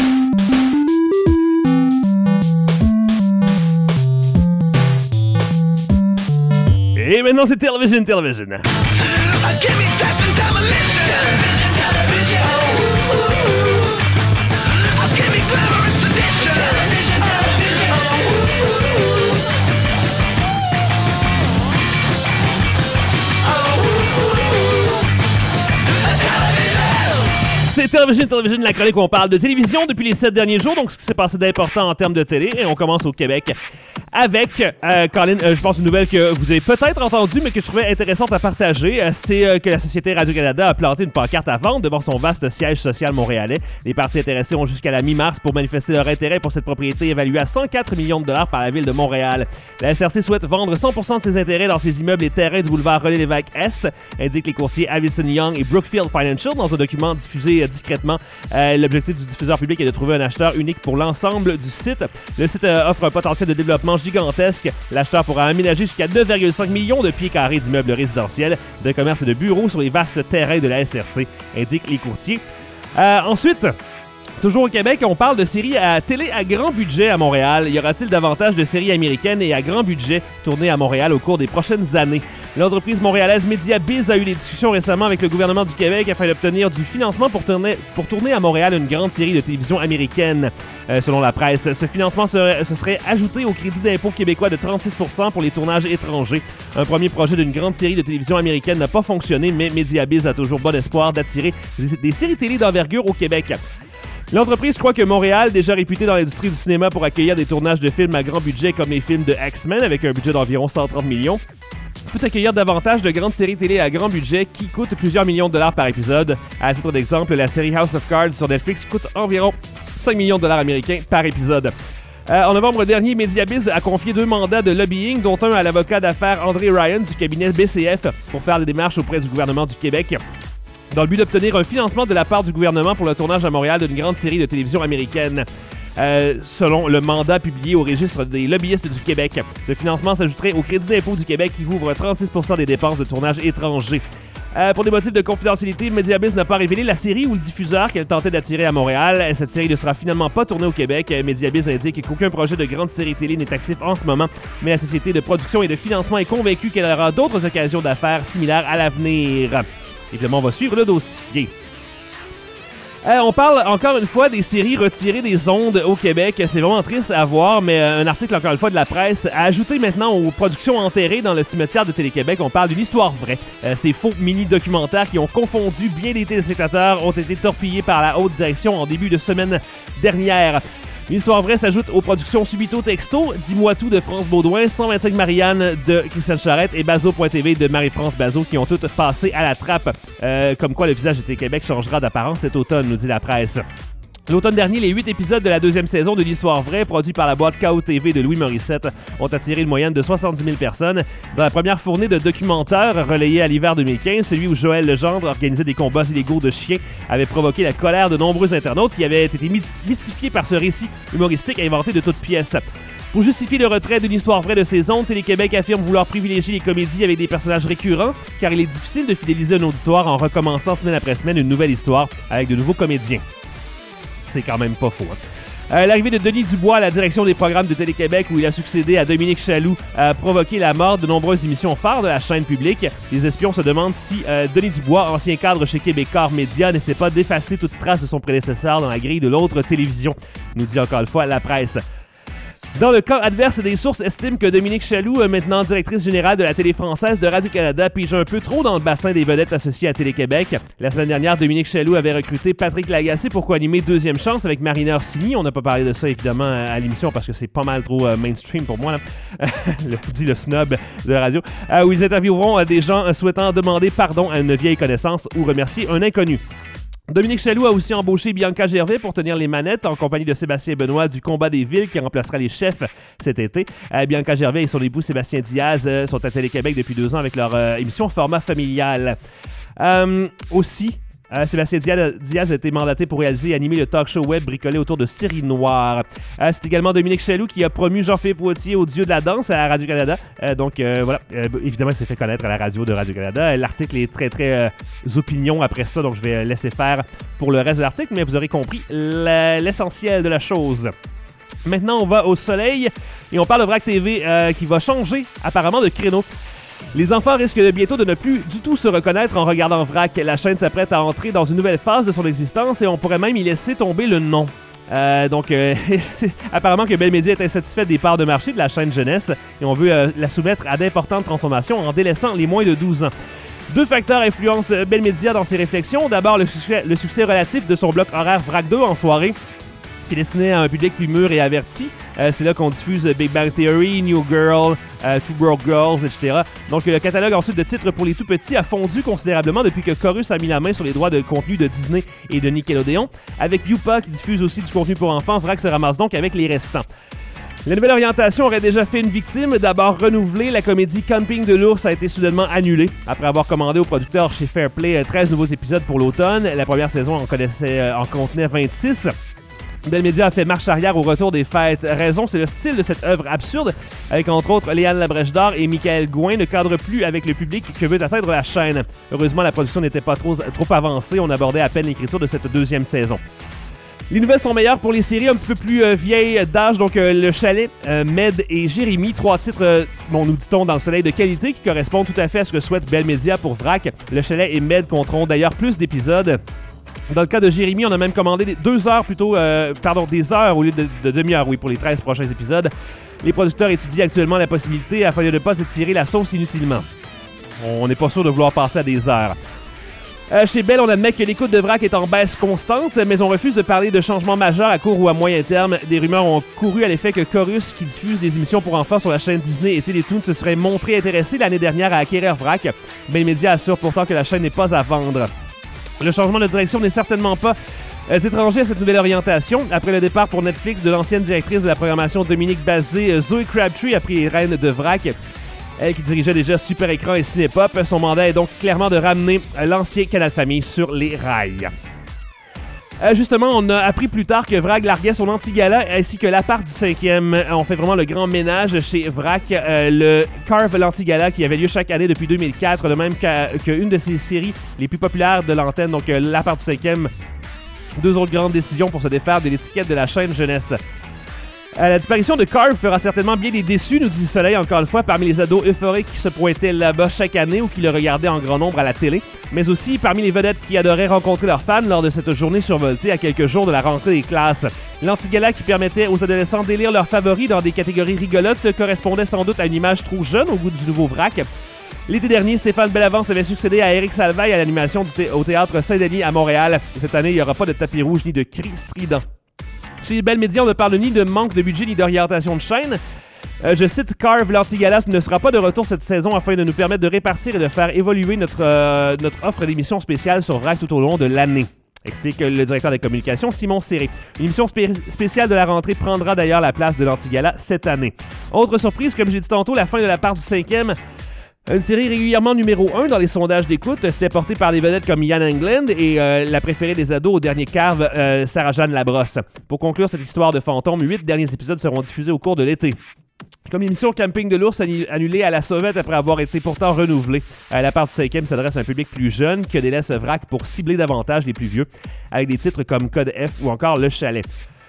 Et maintenant, c'est Television Television. Give me death and demolition. Television, television. Oh, ooh, ooh. Oh, give me glamour and sedition. Television, television. Oh, ooh, ooh. Oh, ooh, ooh. Television. C'est Television, Television, la chronique où on parle de télévision depuis les sept derniers jours, donc ce qui s'est passé d'important en termes de télé, et on commence au Québec avec, euh, Colin, euh, je pense une nouvelle que vous avez peut-être entendue, mais que je trouvais intéressante à partager. Euh, c'est euh, que la Société Radio-Canada a planté une pancarte à vendre devant son vaste siège social montréalais. Les parties intéressées ont jusqu'à la mi-mars pour manifester leur intérêt pour cette propriété évaluée à cent quatre millions de dollars par la Ville de Montréal. La S R C souhaite vendre cent pour cent de ses intérêts dans ses immeubles et terrains du boulevard René-Lévesque-Est, indiquent les courtiers Avison Young et Brookfield Financial dans un document diffusé euh, discrètement. Euh, l'objectif du diffuseur public est de trouver un acheteur unique pour l'ensemble du site. Le site euh, offre un potentiel de développement gigantesque. L'acheteur pourra aménager jusqu'à neuf virgule cinq millions de pieds carrés d'immeubles résidentiels, de commerces et de bureaux sur les vastes terrains de la S R C, indiquent les courtiers. Euh, ensuite, toujours au Québec, on parle de séries à télé à grand budget à Montréal. Y aura-t-il davantage de séries américaines et à grand budget tournées à Montréal au cours des prochaines années? L'entreprise montréalaise MediaBiz a eu des discussions récemment avec le gouvernement du Québec afin d'obtenir du financement pour tourner, pour tourner à Montréal une grande série de télévision américaine. Euh, selon la presse, ce financement serait, se serait ajouté au crédit d'impôt québécois de trente-six pour cent pour les tournages étrangers. Un premier projet d'une grande série de télévision américaine n'a pas fonctionné, mais MediaBiz a toujours bon espoir d'attirer des, des séries télé d'envergure au Québec. L'entreprise croit que Montréal, déjà réputé dans l'industrie du cinéma pour accueillir des tournages de films à grand budget comme les films de X-Men avec un budget d'environ cent trente millions, peut accueillir davantage de grandes séries télé à grand budget qui coûtent plusieurs millions de dollars par épisode. À titre d'exemple, la série House of Cards sur Netflix coûte environ cinq millions de dollars américains par épisode. Euh, en novembre dernier, MediaBiz a confié deux mandats de lobbying, dont un à l'avocat d'affaires André Ryan du cabinet B C F pour faire des démarches auprès du gouvernement du Québec, dans le but d'obtenir un financement de la part du gouvernement pour le tournage à Montréal d'une grande série de télévision américaine. Euh, selon le mandat publié au registre des lobbyistes du Québec. Ce financement s'ajouterait au crédit d'impôt du Québec qui couvre trente-six pour cent des dépenses de tournage étrangers. Euh, pour des motifs de confidentialité, MediaBiz n'a pas révélé la série ou le diffuseur qu'elle tentait d'attirer à Montréal. Cette série ne sera finalement pas tournée au Québec. MediaBiz indique qu'aucun projet de grande série télé n'est actif en ce moment, mais la société de production et de financement est convaincue qu'elle aura d'autres occasions d'affaires similaires à l'avenir. Évidemment, on va suivre le dossier. Euh, on parle encore une fois des séries retirées des ondes au Québec. C'est vraiment triste à voir, mais un article encore une fois de la presse a ajouté maintenant aux productions enterrées dans le cimetière de Télé-Québec. On parle d'une histoire vraie. Euh, ces faux mini-documentaires qui ont confondu bien des téléspectateurs ont été torpillés par la haute direction en début de semaine dernière. L'histoire vraie s'ajoute aux productions Subito Texto, Dis-moi tout de France Baudouin, cent vingt-cinq Marianne de Christiane Charette et Bazo point T V de Marie-France Bazo qui ont toutes passé à la trappe. Euh, comme quoi le visage de Télé-Québec changera d'apparence cet automne, nous dit la presse. L'automne dernier, les huit épisodes de la deuxième saison de l'Histoire vraie, produits par la boîte K O T V de Louis Morissette, ont attiré une moyenne de soixante-dix mille personnes. Dans la première fournée de documentaires relayée à l'hiver deux mille quinze, celui où Joël Legendre organisait des combats illégaux de chiens avait provoqué la colère de nombreux internautes qui avaient été mystifiés par ce récit humoristique inventé de toutes pièces. Pour justifier le retrait d'une histoire vraie de ses ondes, Télé-Québec affirme vouloir privilégier les comédies avec des personnages récurrents, car il est difficile de fidéliser un auditoire en recommençant semaine après semaine une nouvelle histoire avec de nouveaux comédiens. C'est quand même pas faux. Hein? Euh, l'arrivée de Denis Dubois à la direction des programmes de Télé-Québec, où il a succédé à Dominique Chaloux, a provoqué la mort de nombreuses émissions phares de la chaîne publique. Les espions se demandent si euh, Denis Dubois, ancien cadre chez Québécois Média, n'essaie pas d'effacer toute trace de son prédécesseur dans la grille de l'autre télévision, nous dit encore une fois la presse. Dans le cas adverse, des sources estiment que Dominique Chaloux, maintenant directrice générale de la télé française de Radio-Canada, pige un peu trop dans le bassin des vedettes associées à Télé-Québec. La semaine dernière, Dominique Chaloux avait recruté Patrick Lagacé pour co-animer Deuxième Chance avec Marina Orsini. On n'a pas parlé de ça, évidemment, à l'émission parce que c'est pas mal trop euh, mainstream pour moi, là. le, dit le snob de la radio. Euh, où ils intervieweront euh, des gens souhaitant demander pardon à une vieille connaissance ou remercier un inconnu. Dominique Chaloux a aussi embauché Bianca Gervais pour tenir les manettes en compagnie de Sébastien Benoît du Combat des Villes qui remplacera les chefs cet été. Euh, Bianca Gervais et son époux Sébastien Diaz euh, sont à Télé-Québec depuis deux ans avec leur euh, émission format familial. Euh, aussi, Euh, Sébastien Diaz a été mandaté pour réaliser et animer le talk show web bricolé autour de Série Noire. Euh, c'est également Dominique Chaloux qui a promu Jean-Philippe Wautier au dieu de la danse à Radio-Canada. Euh, donc euh, voilà, euh, évidemment, il s'est fait connaître à la radio de Radio-Canada. L'article est très, très euh, opinions après ça, donc je vais laisser faire pour le reste de l'article, mais vous aurez compris la, l'essentiel de la chose. Maintenant, on va au soleil et on parle de Vrac T V euh, qui va changer apparemment de créneau. Les enfants risquent bientôt de ne plus du tout se reconnaître en regardant Vrac. La chaîne s'apprête à entrer dans une nouvelle phase de son existence et on pourrait même y laisser tomber le nom. Euh, donc, euh, c'est apparemment que Bell Media est insatisfait des parts de marché de la chaîne jeunesse et on veut euh, la soumettre à d'importantes transformations en délaissant les moins de douze ans. Deux facteurs influencent Bell Media dans ses réflexions. D'abord, le succès, le succès relatif de son bloc horaire Vrac deux en soirée, qui est destiné à un public plus mûr et averti. Euh, c'est là qu'on diffuse Big Bang Theory, New Girl, euh, Two Broke Girls, et cetera. Donc le catalogue ensuite de titres pour les tout petits a fondu considérablement depuis que Corus a mis la main sur les droits de contenu de Disney et de Nickelodeon. Avec Youpa qui diffuse aussi du contenu pour enfants, Vrac se ramasse donc avec les restants. La nouvelle orientation aurait déjà fait une victime. D'abord renouvelée, la comédie Camping de l'ours a été soudainement annulée après avoir commandé au producteur chez Fairplay treize nouveaux épisodes pour l'automne. La première saison en, connaissait, en contenait vingt-six. Bell Media a fait marche arrière au retour des fêtes. Raison, c'est le style de cette œuvre absurde, avec entre autres Léane Labrèche d'Or et Michael Gouin, ne cadre plus avec le public que veut atteindre la chaîne. Heureusement, la production n'était pas trop, trop avancée. On abordait à peine l'écriture de cette deuxième saison. Les nouvelles sont meilleures pour les séries un petit peu plus euh, vieilles d'âge, donc euh, Le Chalet, euh, Med et Jérémy, trois titres, euh, bon, nous dit-on, dans le soleil de qualité qui correspondent tout à fait à ce que souhaite Bell Media pour Vrac. Le Chalet et Med compteront d'ailleurs plus d'épisodes. Dans le cas de Jérémy, on a même commandé des deux heures plutôt, euh, pardon, des heures au lieu de, de demi-heure, oui, pour les treize prochains épisodes. Les producteurs étudient actuellement la possibilité afin de ne pas s'étirer la sauce inutilement. On n'est pas sûr de vouloir passer à des heures. Euh, chez Bell, on admet que l'écoute de Vrac est en baisse constante, mais on refuse de parler de changements majeurs à court ou à moyen terme. Des rumeurs ont couru à l'effet que Corus, qui diffuse des émissions pour enfants sur la chaîne Disney et Télétoon, se serait montré intéressé l'année dernière à acquérir Vrac. Bell Media assure pourtant que la chaîne n'est pas à vendre. Le changement de direction n'est certainement pas euh, étranger à cette nouvelle orientation. Après le départ pour Netflix de l'ancienne directrice de la programmation Dominique Bazé, Zoé Crabtree a pris les rênes de Vrac. Elle qui dirigeait déjà Super Écran et Cinépop. Son mandat est donc clairement de ramener l'ancien Canal Famille sur les rails. Euh, justement, on a appris plus tard que Vrac larguait son anti-gala ainsi que l'appart du cinquième. On fait vraiment le grand ménage chez Vrac. Euh, le Carve l'anti-gala qui avait lieu chaque année depuis deux mille quatre, de même qu'une de ses séries les plus populaires de l'antenne, donc euh, l'appart du cinquième. Deux autres grandes décisions pour se défaire de l'étiquette de la chaîne jeunesse. Euh, la disparition de Carve fera certainement bien des déçus, nous dit le Soleil, encore une fois, parmi les ados euphoriques qui se pointaient là-bas chaque année ou qui le regardaient en grand nombre à la télé, mais aussi parmi les vedettes qui adoraient rencontrer leurs fans lors de cette journée survoltée à quelques jours de la rentrée des classes. L'anti-gala qui permettait aux adolescents d'élire leurs favoris dans des catégories rigolotes correspondait sans doute à une image trop jeune au goût du nouveau Vrac. L'été dernier, Stéphane Bellavance avait succédé à Éric Salvaille à l'animation du thé- au Théâtre Saint-Denis à Montréal. Et cette année, il n'y aura pas de tapis rouge ni de cris stridents. Chez Bell Media, on ne parle ni de manque de budget ni d'orientation de chaîne. Euh, je cite, Carve l'anti-gala ne sera pas de retour cette saison afin de nous permettre de répartir et de faire évoluer notre, euh, notre offre d'émissions spéciales sur Vrac tout au long de l'année, explique le directeur des communications, Simon Serré. Une émission spé- spéciale de la rentrée prendra d'ailleurs la place de l'anti-gala cette année. Autre surprise, comme j'ai dit tantôt, la fin de la part du cinquième. Une série régulièrement numéro un dans les sondages d'écoute, c'était porté par des vedettes comme Yann Englund et euh, la préférée des ados au dernier Carve, euh, Sarah-Jeanne Labrosse. Pour conclure cette histoire de fantôme, huit derniers épisodes seront diffusés au cours de l'été. Comme l'émission Camping de l'ours annulée à la sauvette après avoir été pourtant renouvelée. Euh, la part du cinquième s'adresse à un public plus jeune que délaisse Vrac pour cibler davantage les plus vieux, avec des titres comme Code F ou encore Le Chalet.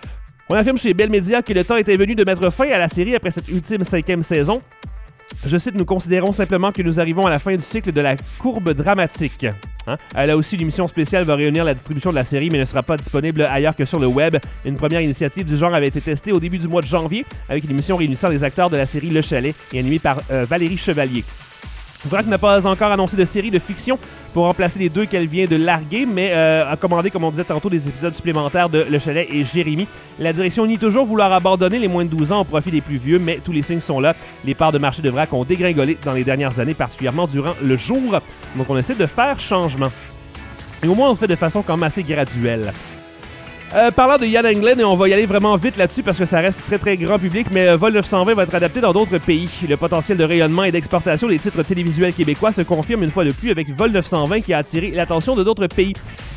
On affirme chez Bell Media que le temps était venu de mettre fin à la série après cette ultime cinquième saison. Je cite, nous considérons simplement que nous arrivons à la fin du cycle de la courbe dramatique. Hein? Là aussi, l'émission spéciale va réunir la distribution de la série, mais ne sera pas disponible ailleurs que sur le web. Une première initiative du genre avait été testée au début du mois de janvier, avec une émission réunissant les acteurs de la série Le Chalet et animée par euh, Valérie Chevalier. Vrac n'a pas encore annoncé de série de fiction pour remplacer les deux qu'elle vient de larguer, mais euh, a commandé, comme on disait tantôt, des épisodes supplémentaires de Le Chalet et Jérémy. La direction nie toujours vouloir abandonner les moins de douze ans au profit des plus vieux, mais tous les signes sont là. Les parts de marché de Vrac ont dégringolé dans les dernières années, particulièrement durant le jour. Donc on essaie de faire changement. Et au moins on le fait de façon quand même assez graduelle. Euh, parlant de Yann Englund, et on va y aller vraiment vite là-dessus parce que ça reste très très grand public, mais euh, Vol neuf cent vingt va être adapté dans d'autres pays. Le potentiel de rayonnement et d'exportation des titres télévisuels québécois se confirme une fois de plus avec Vol neuf cent vingt qui a attiré l'attention de d'autres pays.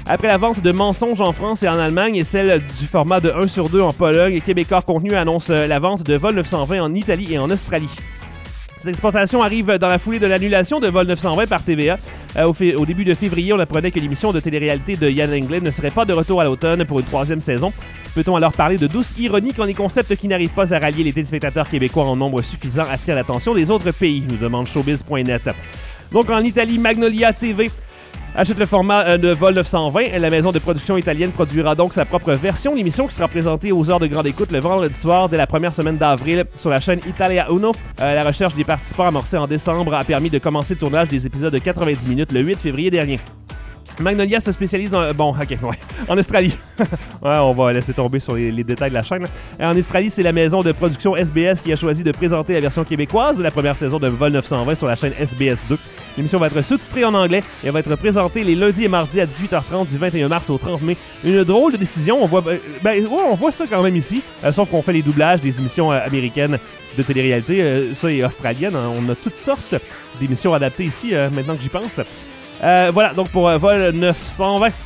Après la vente de Mensonges en France et en Allemagne et celle du format de un sur deux en Pologne, Québécois Contenu annonce la vente de Vol neuf cent vingt en Italie et en Australie. Cette exportation arrive dans la foulée de l'annulation de Vol neuf cent vingt par T V A. Euh, au, f- au début de février, on apprenait que l'émission de télé-réalité de Yann Englund ne serait pas de retour à l'automne pour une troisième saison. Peut-on alors parler de douce ironie quand les concepts qui n'arrivent pas à rallier les téléspectateurs québécois en nombre suffisant attirent l'attention des autres pays, nous demande showbiz point net. Donc en Italie, Magnolia T V achète le format euh, de Vol neuf cent vingt. La maison de production italienne produira donc sa propre version. L'émission qui sera présentée aux heures de grande écoute le vendredi soir dès la première semaine d'avril sur la chaîne Italia Uno. Euh, la recherche des participants amorcée en décembre a permis de commencer le tournage des épisodes de quatre-vingt-dix minutes le huit février dernier. Magnolia se spécialise dans... Bon, ok, ouais. En Australie. Ouais, on va laisser tomber sur les, les détails de la chaîne. Là. En Australie, c'est la maison de production S B S qui a choisi de présenter la version québécoise de la première saison de Vol neuf cent vingt sur la chaîne S B S deux. L'émission va être sous-titrée en anglais et va être présentée les lundis et mardis à dix-huit heures trente du vingt et un mars au trente mai. Une drôle de décision. On voit, ben, ouais, on voit ça quand même ici, euh, sauf qu'on fait les doublages des émissions euh, américaines de télé-réalité. Euh, ça est australienne. Hein. On a toutes sortes d'émissions adaptées ici, euh, maintenant que j'y pense. Euh, voilà, donc pour euh, Vol neuf cent vingt.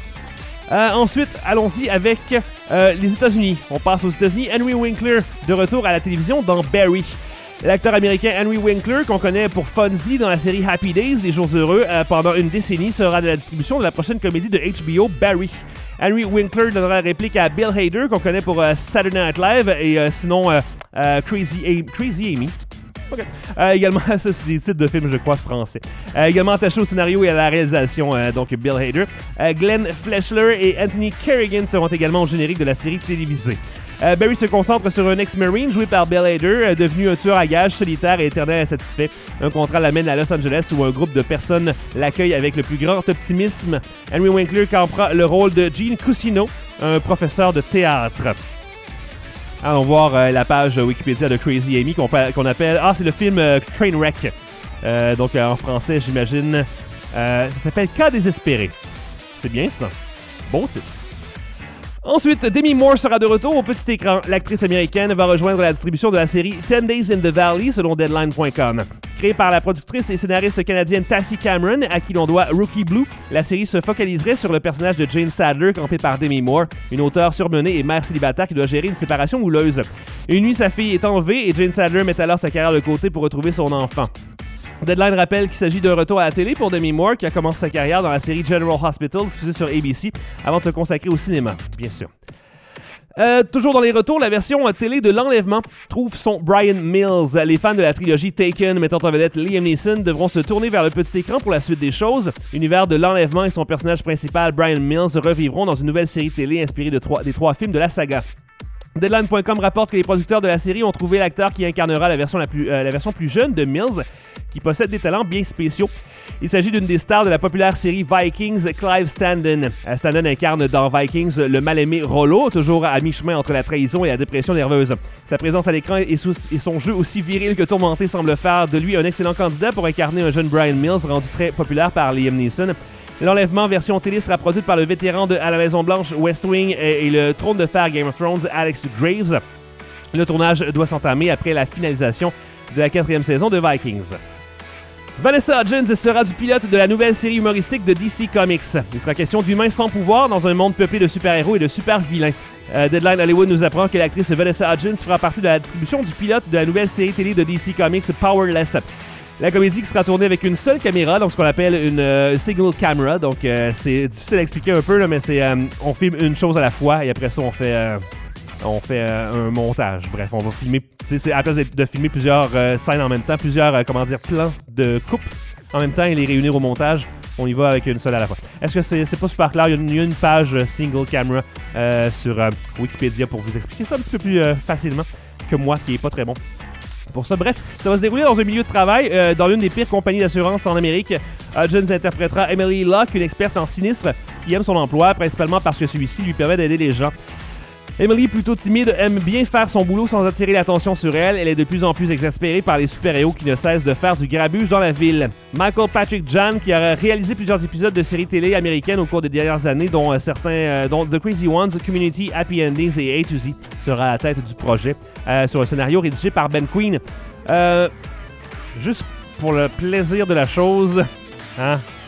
Euh, ensuite, allons-y avec euh, les États-Unis. On passe aux États-Unis. Henry Winkler, de retour à la télévision dans Barry. L'acteur américain Henry Winkler, qu'on connaît pour Fonzie dans la série Happy Days, Les Jours Heureux, euh, pendant une décennie, sera de la distribution de la prochaine comédie de H B O, Barry. Henry Winkler donnera la réplique à Bill Hader, qu'on connaît pour euh, Saturday Night Live, et euh, sinon euh, euh, Crazy, Amy, Crazy Amy. Okay. Euh, également, ça c'est des titres de films, je crois, français. Euh, également attaché au scénario et à la réalisation, euh, donc Bill Hader. Euh, Glenn Fleshler et Anthony Kerrigan seront également au générique de la série télévisée. Euh, Barry se concentre sur un ex-marine joué par Bill Hader, euh, devenu un tueur à gages solitaire et éternel insatisfait. Un contrat l'amène à Los Angeles où un groupe de personnes l'accueille avec le plus grand optimisme. Henry Winkler campera le rôle de Gene Cousineau, un professeur de théâtre. Allons voir euh, la page Wikipédia de Crazy Amy qu'on, qu'on appelle... Ah, c'est le film euh, Trainwreck. Euh, donc euh, en français, j'imagine... Euh, ça s'appelle Cas désespéré. C'est bien ça. Bon titre. Ensuite, Demi Moore sera de retour au petit écran. L'actrice américaine va rejoindre la distribution de la série ten days in the Valley selon Deadline point com. Créée par la productrice et scénariste canadienne Tassie Cameron, à qui l'on doit Rookie Blue, la série se focaliserait sur le personnage de Jane Sadler, campé par Demi Moore, une auteure surmenée et mère célibataire qui doit gérer une séparation houleuse. Une nuit, sa fille est enlevée et Jane Sadler met alors sa carrière de côté pour retrouver son enfant. Deadline rappelle qu'il s'agit d'un retour à la télé pour Demi Moore, qui a commencé sa carrière dans la série General Hospital, diffusée sur A B C, avant de se consacrer au cinéma, bien sûr. Euh, toujours dans les retours, la version télé de L'Enlèvement trouve son Brian Mills. Les fans de la trilogie Taken, mettant en vedette Liam Neeson, devront se tourner vers le petit écran pour la suite des choses. L'univers de L'Enlèvement et son personnage principal, Brian Mills, revivront dans une nouvelle série télé inspirée de trois, des trois films de la saga. Deadline point com rapporte que les producteurs de la série ont trouvé l'acteur qui incarnera la version, la plus, euh, la version plus jeune de Mills, qui possède des talents bien spéciaux. Il s'agit d'une des stars de la populaire série Vikings, Clive Standen. Euh, Standen incarne dans Vikings le mal-aimé Rollo, toujours à mi-chemin entre la trahison et la dépression nerveuse. Sa présence à l'écran et, sous, et son jeu aussi viril que tourmenté semble faire de lui un excellent candidat pour incarner un jeune Brian Mills rendu très populaire par Liam Neeson. L'Enlèvement version télé sera produite par le vétéran de À la Maison-Blanche, West Wing et, et le trône de fer Game of Thrones, Alex Graves. Le tournage doit s'entamer après la finalisation de la quatrième saison de Vikings. Vanessa Hudgens sera du pilote de la nouvelle série humoristique de D C Comics. Il sera question d'humains sans pouvoir dans un monde peuplé de super-héros et de super-vilains. Euh, Deadline Hollywood nous apprend que l'actrice Vanessa Hudgens fera partie de la distribution du pilote de la nouvelle série télé de D C Comics Powerless. La comédie qui sera tournée avec une seule caméra, donc ce qu'on appelle une euh, single camera. Donc euh, c'est difficile à expliquer un peu, là, mais c'est euh, on filme une chose à la fois et après ça on fait euh, on fait euh, un montage. Bref, on va filmer, c'est à la place de, de filmer plusieurs euh, scènes en même temps, plusieurs euh, comment dire plans de coupe en même temps et les réunir au montage. On y va avec une seule à la fois. Est-ce que c'est, c'est pas super clair? Il y a une, il y a une page euh, single camera euh, sur euh, Wikipédia pour vous expliquer ça un petit peu plus euh, facilement que moi, qui est pas très bon pour ça. Bref, ça va se dérouler dans un milieu de travail, euh, dans l'une des pires compagnies d'assurance en Amérique. Hudgens interprétera Emily Locke, une experte en sinistre qui aime son emploi, principalement parce que celui-ci lui permet d'aider les gens. Emily, plutôt timide, aime bien faire son boulot sans attirer l'attention sur elle. Elle est de plus en plus exaspérée par les super-héros qui ne cessent de faire du grabuge dans la ville. Michael Patrick Jan, qui a réalisé plusieurs épisodes de séries télé américaines au cours des dernières années, dont euh, certains, euh, dont The Crazy Ones, Community, Happy Endings et A to Z, sera à la tête du projet, euh, sur un scénario rédigé par Ben Queen. Euh, juste pour le plaisir de la chose, hein,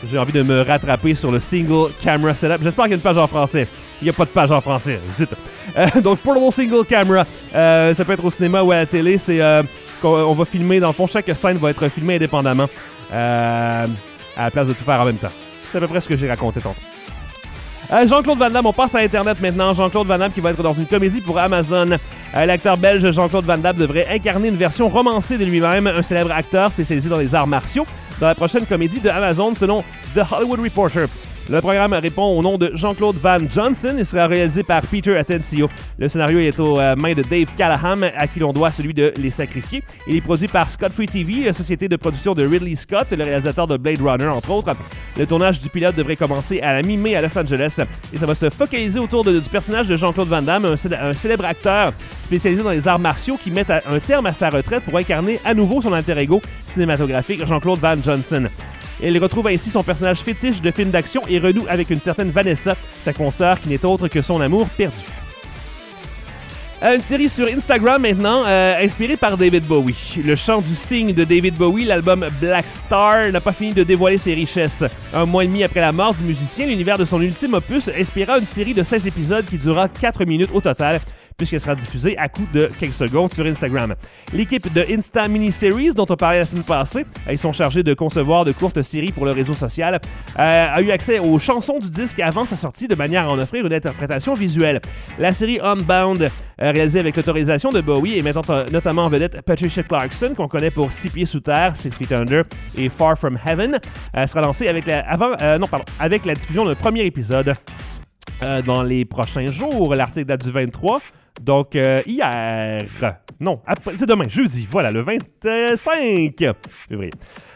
j'ai envie de me rattraper sur le single camera setup. J'espère qu'il y a une page en français. Il n'y a pas de page en français, zut. Euh, donc, portable single camera, euh, ça peut être au cinéma ou à la télé. C'est euh, qu'on on va filmer, dans le fond, chaque scène va être filmée indépendamment euh, à la place de tout faire en même temps. C'est à peu près ce que j'ai raconté tantôt. Euh, Jean-Claude Van Damme, on passe à Internet maintenant. Jean-Claude Van Damme qui va être dans une comédie pour Amazon. Euh, l'acteur belge Jean-Claude Van Damme devrait incarner une version romancée de lui-même, un célèbre acteur spécialisé dans les arts martiaux, dans la prochaine comédie de Amazon selon The Hollywood Reporter. Le programme répond au nom de Jean-Claude Van Johnson et sera réalisé par Peter Atencio. Le scénario est aux euh, mains de Dave Callaham, à qui l'on doit celui de Les Sacrifiés. Il est produit par Scott Free T V, la société de production de Ridley Scott, le réalisateur de Blade Runner, entre autres. Le tournage du pilote devrait commencer à la mi-mai à Los Angeles et ça va se focaliser autour de, du personnage de Jean-Claude Van Damme, un, célè- un célèbre acteur spécialisé dans les arts martiaux qui met à, un terme à sa retraite pour incarner à nouveau son alter ego cinématographique Jean-Claude Van Johnson. Il retrouve ainsi son personnage fétiche de film d'action et renoue avec une certaine Vanessa, sa consoeur qui n'est autre que son amour perdu. Euh, une série sur Instagram maintenant, euh, inspirée par David Bowie. Le chant du cygne de David Bowie, l'album Black Star, n'a pas fini de dévoiler ses richesses. Un mois et demi après la mort du musicien, l'univers de son ultime opus inspira une série de seize épisodes qui durera quatre minutes au total, puisqu'elle sera diffusée à coup de quelques secondes sur Instagram. L'équipe de Insta Mini-Series, dont on parlait la semaine passée, ils sont chargés de concevoir de courtes séries pour le réseau social, euh, a eu accès aux chansons du disque avant sa sortie de manière à en offrir une interprétation visuelle. La série Unbound, euh, réalisée avec l'autorisation de Bowie et mettant euh, notamment en vedette Patricia Clarkson, qu'on connaît pour Six Pieds Sous Terre, Six Feet Under et Far From Heaven, euh, sera lancée avec la, avant, euh, non, pardon, avec la diffusion d'un premier épisode euh, dans les prochains jours. L'article date du vingt-trois. Donc, euh, hier. Non, après, c'est demain, jeudi. Voilà, le vingt-cinq février.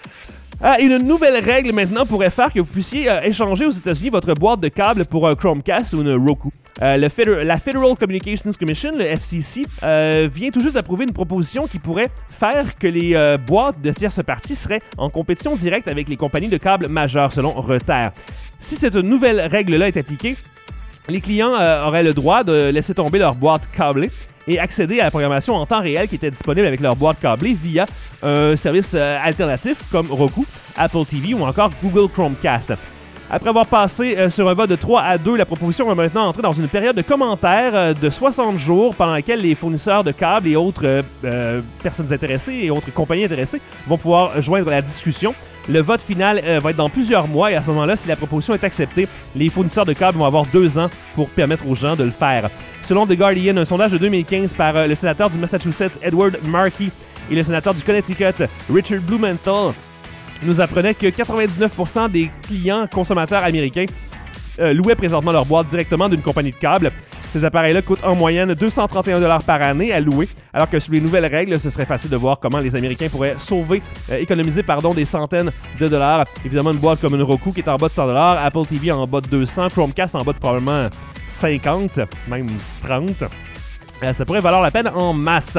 Ah, une nouvelle règle maintenant pourrait faire que vous puissiez euh, échanger aux États-Unis votre boîte de câble pour un Chromecast ou une Roku. Euh, le Feder- la Federal Communications Commission, le F C C, euh, vient tout juste d'approuver une proposition qui pourrait faire que les euh, boîtes de tierces parties seraient en compétition directe avec les compagnies de câbles majeures, selon Reuters. Si cette nouvelle règle-là est appliquée, les clients euh, auraient le droit de laisser tomber leur boîte câblée et accéder à la programmation en temps réel qui était disponible avec leur boîte câblée via un service euh, alternatif comme Roku, Apple T V ou encore Google Chromecast. Après avoir passé euh, sur un vote de trois à deux, la proposition va maintenant entrer dans une période de commentaires euh, de soixante jours pendant laquelle les fournisseurs de câbles et autres euh, euh, personnes intéressées et autres compagnies intéressées vont pouvoir joindre la discussion. Le vote final euh, va être dans plusieurs mois et à ce moment-là, si la proposition est acceptée, les fournisseurs de câbles vont avoir deux ans pour permettre aux gens de le faire. Selon The Guardian, un sondage de deux mille quinze par euh, le sénateur du Massachusetts Edward Markey et le sénateur du Connecticut Richard Blumenthal nous apprenait que quatre-vingt-dix-neuf pour cent des clients consommateurs américains euh, louaient présentement leur boîte directement d'une compagnie de câbles. Ces appareils-là coûtent en moyenne deux cent trente et un dollars par année à louer, alors que sous les nouvelles règles, ce serait facile de voir comment les Américains pourraient sauver, euh, économiser pardon, des centaines de dollars. Évidemment, une boîte comme une Roku qui est en bas de cent dollars, Apple T V en bas de deux cents, Chromecast en bas de probablement cinquante, même trente. Euh, ça pourrait valoir la peine en masse.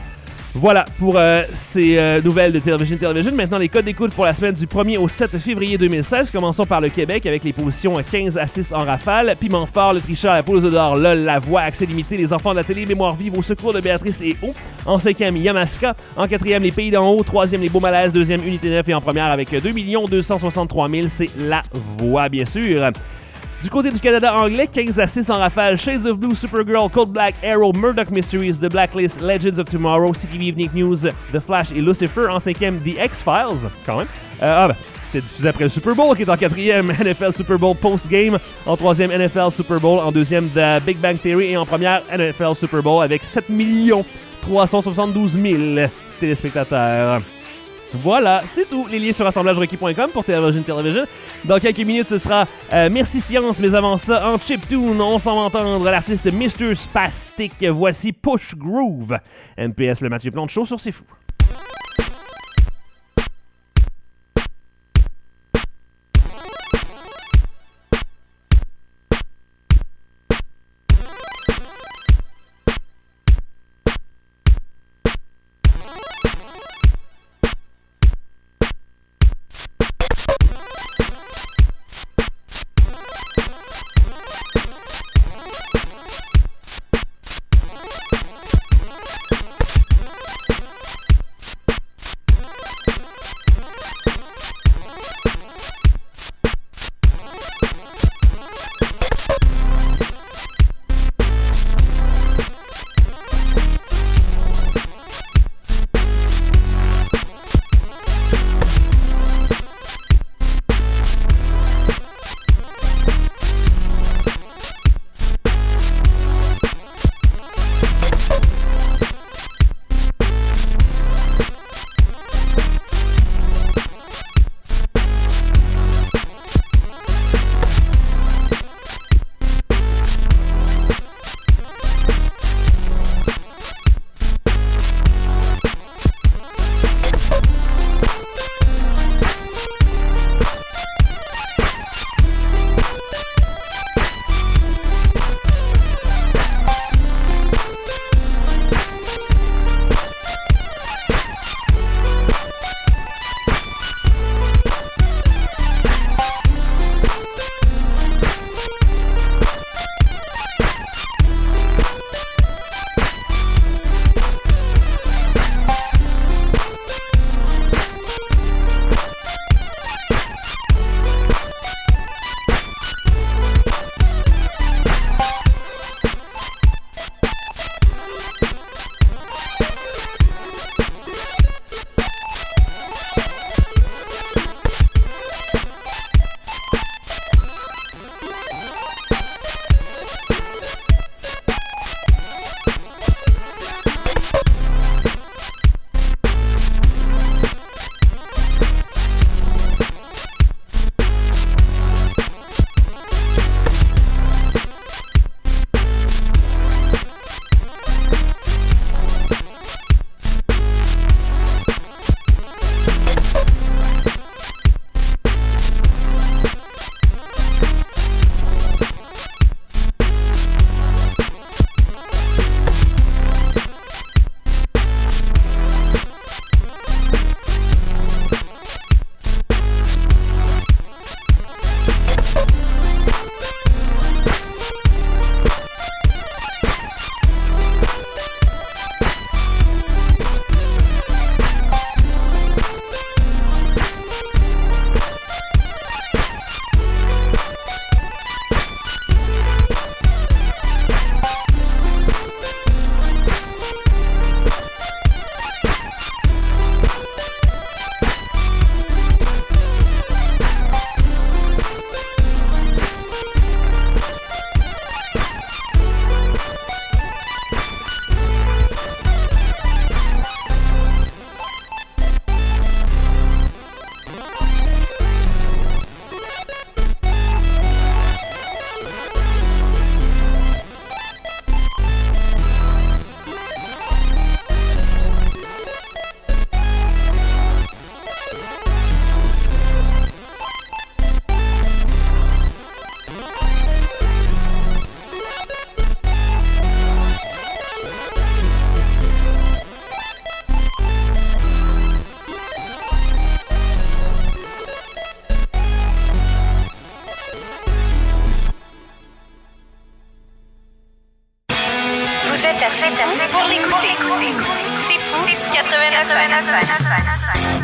Voilà pour euh, ces euh, nouvelles de Television Television. Maintenant, les codes d'écoute pour la semaine du premier au sept février deux mille seize. Commençons par le Québec avec les positions quinze à six en rafale. Piment fort, le tricheur, la poule aux œufs d'or, LOL, la voix, accès limité, les enfants de la télé, mémoire vive, au secours de Béatrice et O. En cinquième, Yamaska. En quatrième, les pays d'en haut. Troisième, les beaux malaises. Deuxième, Unité neuf. Et en première, avec deux millions deux cent soixante-trois mille, c'est la voix, bien sûr. Du côté du Canada anglais, quinze à six en rafale, Shades of Blue, Supergirl, Cold Black, Arrow, Murdoch Mysteries, The Blacklist, Legends of Tomorrow, C T V Evening News, The Flash et Lucifer. En cinquième, The X-Files, quand même. Euh, ah ben, c'était diffusé après le Super Bowl, qui est en quatrième, N F L Super Bowl Post-Game. En troisième, N F L Super Bowl. En deuxième, The Big Bang Theory. Et en première, N F L Super Bowl avec sept millions trois cent soixante-douze mille téléspectateurs. Voilà, c'est tout. Les liens sur assemblage requis point com pour Television Television. Dans quelques minutes, ce sera euh, Merci Science, mais avant ça, en chiptune, on s'en va entendre l'artiste mister Spastic. Voici Push Groove. M P S, le Mathieu Plante Show sur C'est Fou. Vous êtes assez fou pour l'écouter. C'est fou, quatre-vingt-neuf ans.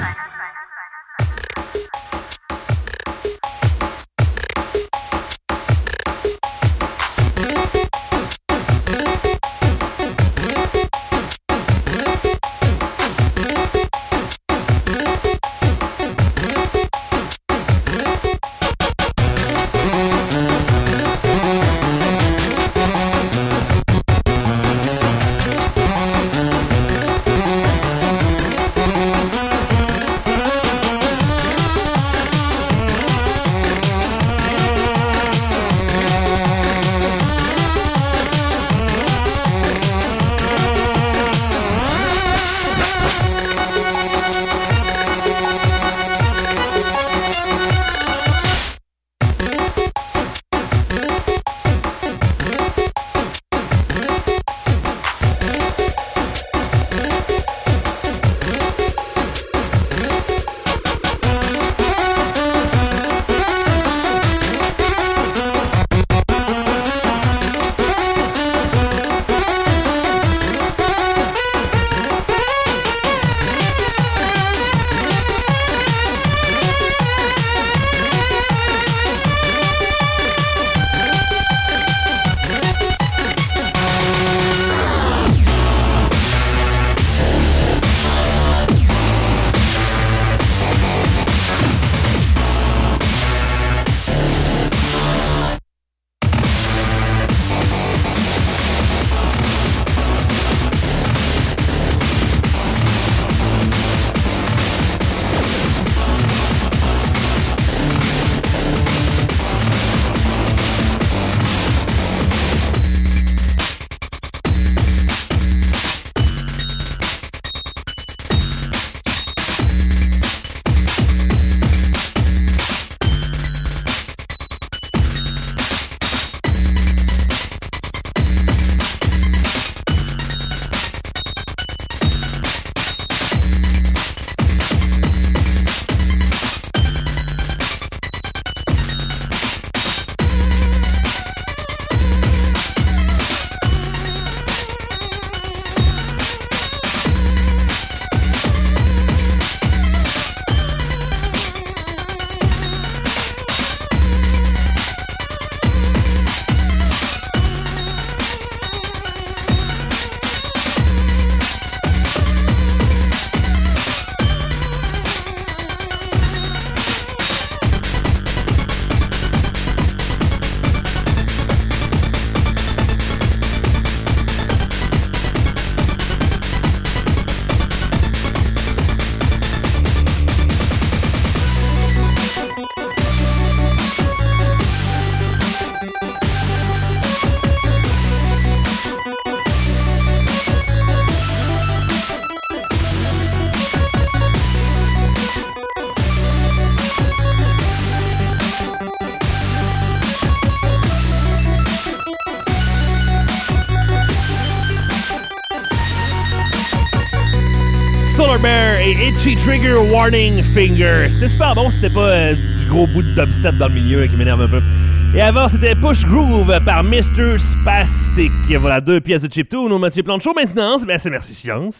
Solar Bear et Itchy Trigger Warning Finger. C'était super bon, c'était pas euh, du gros bout de dubstep dans le milieu euh, qui m'énerve un peu. Et avant, c'était Push Groove par mister Spastic. Voilà, deux pièces de chiptune au Mathieu Plante Show. Maintenant, c'est, ben, c'est Merci Science.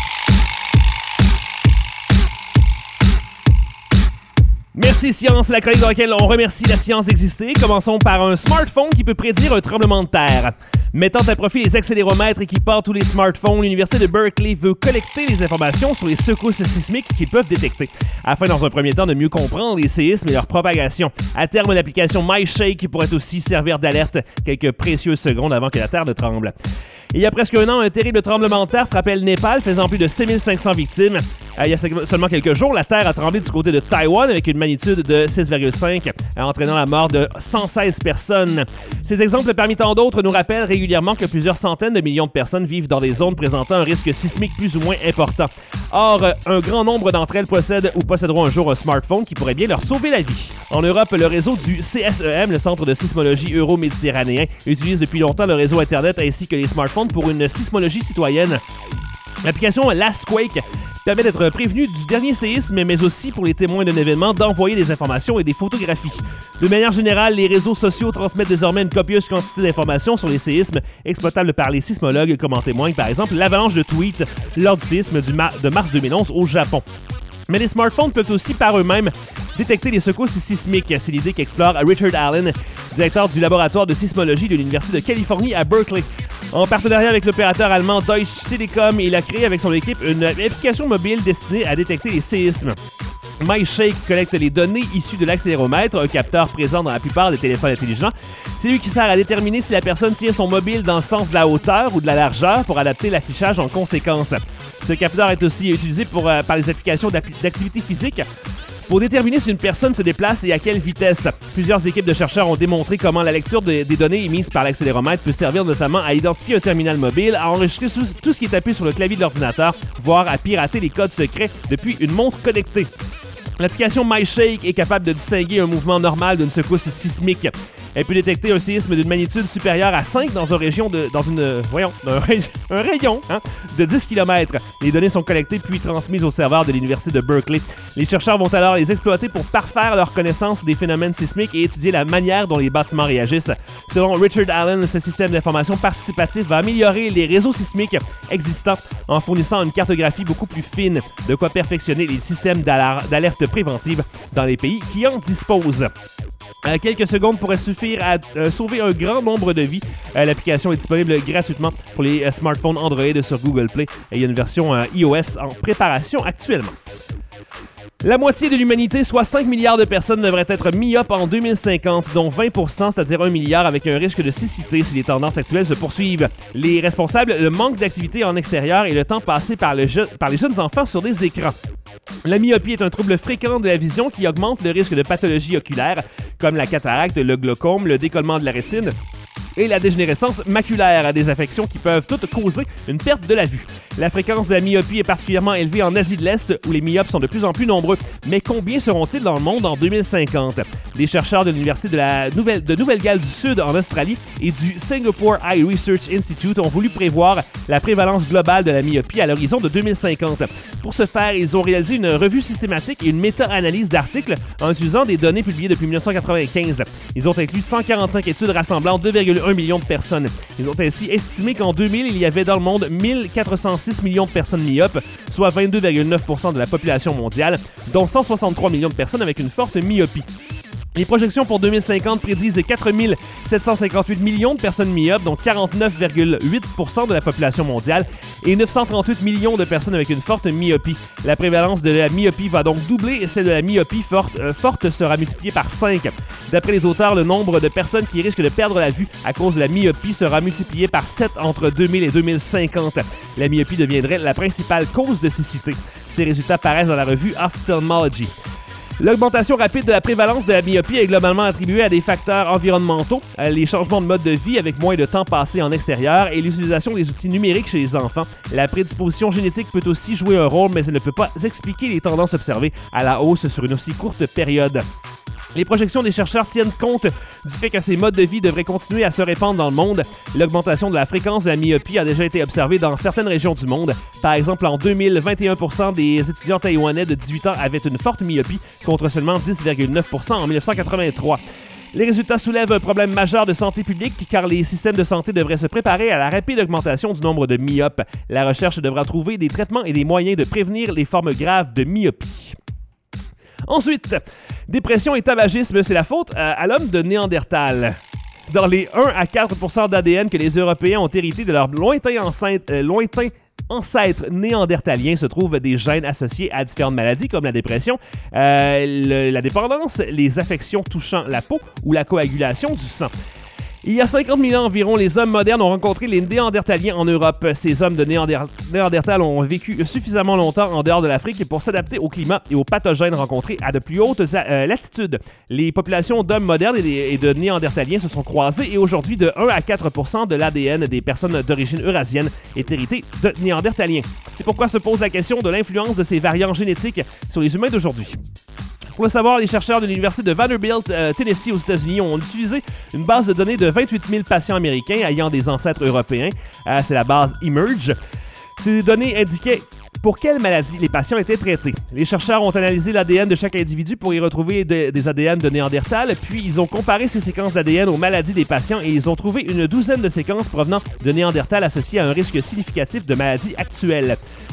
Merci Science, la chronique dans laquelle on remercie la science d'exister. Commençons par un smartphone qui peut prédire un tremblement de terre. Mettant à profit les accéléromètres équipant tous les smartphones, l'Université de Berkeley veut collecter les informations sur les secousses sismiques qu'ils peuvent détecter, afin dans un premier temps de mieux comprendre les séismes et leur propagation. À terme, l'application MyShake pourrait aussi servir d'alerte quelques précieuses secondes avant que la Terre ne tremble. Il y a presque un an, un terrible tremblement de terre frappait le Népal, faisant plus de six mille cinq cents victimes. Il y a seulement quelques jours, la Terre a tremblé du côté de Taïwan avec une magnitude de six virgule cinq, entraînant la mort de cent seize personnes. Ces exemples, parmi tant d'autres, nous rappellent régulièrement que plusieurs centaines de millions de personnes vivent dans des zones présentant un risque sismique plus ou moins important. Or, un grand nombre d'entre elles possèdent ou posséderont un jour un smartphone qui pourrait bien leur sauver la vie. En Europe, le réseau du C S E M, le Centre de sismologie euro-méditerranéen, utilise depuis longtemps le réseau Internet ainsi que les smartphones pour une sismologie citoyenne. L'application Lastquake permet d'être prévenu du dernier séisme, mais aussi pour les témoins d'un événement d'envoyer des informations et des photographies. De manière générale, les réseaux sociaux transmettent désormais une copieuse quantité d'informations sur les séismes exploitables par les sismologues, comme en témoigne par exemple l'avalanche de tweets lors du séisme du mar- de mars deux mille onze au Japon. Mais les smartphones peuvent aussi par eux-mêmes détecter les secousses sismiques. C'est l'idée qu'explore Richard Allen, directeur du laboratoire de sismologie de l'Université de Californie à Berkeley. En partenariat avec l'opérateur allemand Deutsche Telekom, il a créé avec son équipe une application mobile destinée à détecter les séismes. MyShake collecte les données issues de l'accéléromètre, un capteur présent dans la plupart des téléphones intelligents. C'est lui qui sert à déterminer si la personne tient son mobile dans le sens de la hauteur ou de la largeur pour adapter l'affichage en conséquence. Ce capteur est aussi utilisé pour, euh, par les applications d'activité physique pour déterminer si une personne se déplace et à quelle vitesse. Plusieurs équipes de chercheurs ont démontré comment la lecture de, des données émises par l'accéléromètre peut servir notamment à identifier un terminal mobile, à enregistrer tout, tout ce qui est tapé sur le clavier de l'ordinateur, voire à pirater les codes secrets depuis une montre connectée. L'application MyShake est capable de distinguer un mouvement normal d'une secousse sismique. Elle peut détecter un séisme d'une magnitude supérieure à cinq dans une région de, dans une, euh, voyons, un, ray, un rayon hein, de dix kilomètres. Les données sont collectées puis transmises au serveur de l'Université de Berkeley. Les chercheurs vont alors les exploiter pour parfaire leur connaissance des phénomènes sismiques et étudier la manière dont les bâtiments réagissent. Selon Richard Allen, ce système d'information participatif va améliorer les réseaux sismiques existants en fournissant une cartographie beaucoup plus fine, de quoi perfectionner les systèmes d'alerte préventive dans les pays qui en disposent. Euh, quelques secondes pourraient suffire à euh, sauver un grand nombre de vies. Euh, l'application est disponible gratuitement pour les euh, smartphones Android sur Google Play et il y a une version euh, iOS en préparation actuellement. La moitié de l'humanité, soit cinq milliards de personnes, devraient être myopes en deux mille cinquante, dont vingt pour cent, c'est-à-dire un milliard, avec un risque de cécité si les tendances actuelles se poursuivent. Les responsables, le manque d'activité en extérieur et le temps passé par, le je- par les jeunes enfants sur des écrans. La myopie est un trouble fréquent de la vision qui augmente le risque de pathologies oculaires, comme la cataracte, le glaucome, le décollement de la rétine et la dégénérescence maculaire, à des affections qui peuvent toutes causer une perte de la vue. La fréquence de la myopie est particulièrement élevée en Asie de l'Est, où les myopes sont de plus en plus nombreux. Mais combien seront-ils dans le monde en deux mille cinquante? Les chercheurs de l'Université de, la Nouvelle, de Nouvelle-Galles du Sud en Australie et du Singapore Eye Research Institute ont voulu prévoir la prévalence globale de la myopie à l'horizon de deux mille cinquante. Pour ce faire, ils ont réalisé une revue systématique et une méta-analyse d'articles en utilisant des données publiées depuis dix-neuf cent quatre-vingt-quinze. Ils ont inclus cent quarante-cinq études rassemblant deux virgule un millions de personnes. Ils ont ainsi estimé qu'en deux mille, il y avait dans le monde mille quatre cent six millions de personnes myopes, soit vingt-deux virgule neuf pour cent de la population mondiale, dont cent soixante-trois millions de personnes avec une forte myopie. Les projections pour deux mille cinquante prédisent quatre mille sept cent cinquante-huit millions de personnes myopes, dont quarante-neuf virgule huit pour cent de la population mondiale, et neuf cent trente-huit millions de personnes avec une forte myopie. La prévalence de la myopie va donc doubler et celle de la myopie forte, euh, forte sera multipliée par cinq. D'après les auteurs, le nombre de personnes qui risquent de perdre la vue à cause de la myopie sera multiplié par sept entre deux mille et deux mille cinquante. La myopie deviendrait la principale cause de cécité. Ces résultats paraissent dans la revue Ophthalmology. L'augmentation rapide de la prévalence de la myopie est globalement attribuée à des facteurs environnementaux, les changements de mode de vie avec moins de temps passé en extérieur et l'utilisation des outils numériques chez les enfants. La prédisposition génétique peut aussi jouer un rôle, mais elle ne peut pas expliquer les tendances observées à la hausse sur une aussi courte période. Les projections des chercheurs tiennent compte du fait que ces modes de vie devraient continuer à se répandre dans le monde. L'augmentation de la fréquence de la myopie a déjà été observée dans certaines régions du monde. Par exemple, en deux mille, vingt et un pour cent des étudiants taïwanais de dix-huit ans avaient une forte myopie, contre seulement dix virgule neuf pour cent en dix-neuf cent quatre-vingt-trois. Les résultats soulèvent un problème majeur de santé publique car les systèmes de santé devraient se préparer à la rapide augmentation du nombre de myopes. La recherche devra trouver des traitements et des moyens de prévenir les formes graves de myopie. Ensuite, dépression et tabagisme, c'est la faute à, à l'homme de Néandertal. Dans les un à quatre pour cent d'A D N que les Européens ont hérité de leur lointain, enceinte, euh, lointain ancêtres néandertaliens se trouvent des gènes associés à différentes maladies comme la dépression, euh, le, la dépendance, les affections touchant la peau ou la coagulation du sang. Il y a cinquante mille ans environ, les hommes modernes ont rencontré les Néandertaliens en Europe. Ces hommes de Néander- Néandertal ont vécu suffisamment longtemps en dehors de l'Afrique pour s'adapter au climat et aux pathogènes rencontrés à de plus hautes euh, latitudes. Les populations d'hommes modernes et, des, et de Néandertaliens se sont croisées et aujourd'hui, de un à quatre pour cent de l'A D N des personnes d'origine eurasienne est hérité de Néandertaliens. C'est pourquoi se pose la question de l'influence de ces variants génétiques sur les humains d'aujourd'hui. Pour le savoir, les chercheurs de l'Université de Vanderbilt, euh, Tennessee, aux États-Unis, ont utilisé une base de données de vingt-huit mille patients américains ayant des ancêtres européens. Euh, c'est la base eMERGE. Ces données indiquaient Pour quelles maladies les patients étaient traités? Les chercheurs ont analysé l'A D N de chaque individu pour y retrouver de, des A D N de Néandertal, puis ils ont comparé ces séquences d'A D N aux maladies des patients et ils ont trouvé une douzaine de séquences provenant de Néandertal associées à un risque significatif de maladies actuelles.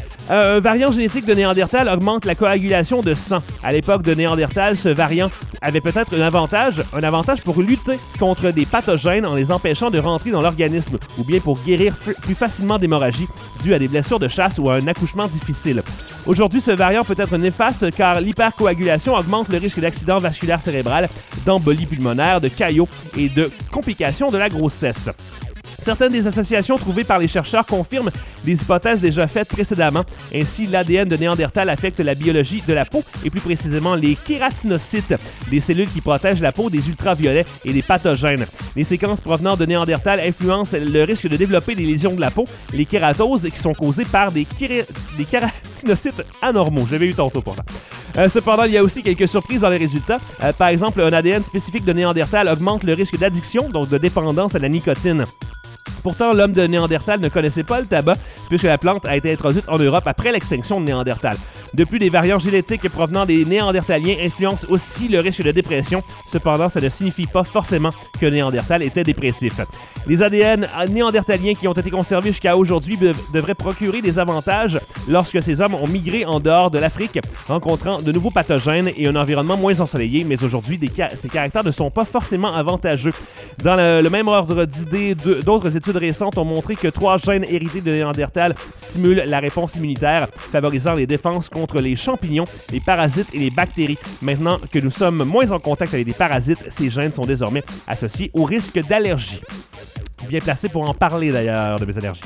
Un variant génétique de Néandertal augmente la coagulation de sang. À l'époque de Néandertal, ce variant avait peut-être un avantage, un avantage pour lutter contre des pathogènes en les empêchant de rentrer dans l'organisme, ou bien pour guérir plus facilement d'hémorragie due à des blessures de chasse ou à un accouchement difficile. Aujourd'hui, ce variant peut être néfaste car l'hypercoagulation augmente le risque d'accident vasculaire cérébral, d'embolie pulmonaire, de caillots et de complications de la grossesse. Certaines des associations trouvées par les chercheurs confirment des hypothèses déjà faites précédemment. Ainsi, l'A D N de Néandertal affecte la biologie de la peau et plus précisément les kératinocytes, des cellules qui protègent la peau des ultraviolets et des pathogènes. Les séquences provenant de Néandertal influencent le risque de développer des lésions de la peau, les kératoses qui sont causées par des, kéra- des kératinocytes anormaux. J'avais eu tantôt pour là. Euh, cependant, il y a aussi quelques surprises dans les résultats. Euh, par exemple, un A D N spécifique de Néandertal augmente le risque d'addiction, donc de dépendance à la nicotine. Pourtant, l'homme de Néandertal ne connaissait pas le tabac puisque la plante a été introduite en Europe après l'extinction de Néandertal. De plus, des variants génétiques provenant des Néandertaliens influencent aussi le risque de dépression. Cependant, ça ne signifie pas forcément que Néandertal était dépressif. Les A D N néandertaliens qui ont été conservés jusqu'à aujourd'hui be- devraient procurer des avantages lorsque ces hommes ont migré en dehors de l'Afrique, rencontrant de nouveaux pathogènes et un environnement moins ensoleillé, mais aujourd'hui, des ca- ces caractères ne sont pas forcément avantageux. Dans le, le même ordre d'idées, de, d'autres études récentes ont montré que trois gènes hérités de Néandertal stimulent la réponse immunitaire, favorisant les défenses contre les champignons, les parasites et les bactéries. Maintenant que nous sommes moins en contact avec des parasites, ces gènes sont désormais associés au risque d'allergie. Bien placé pour en parler d'ailleurs de mes allergies.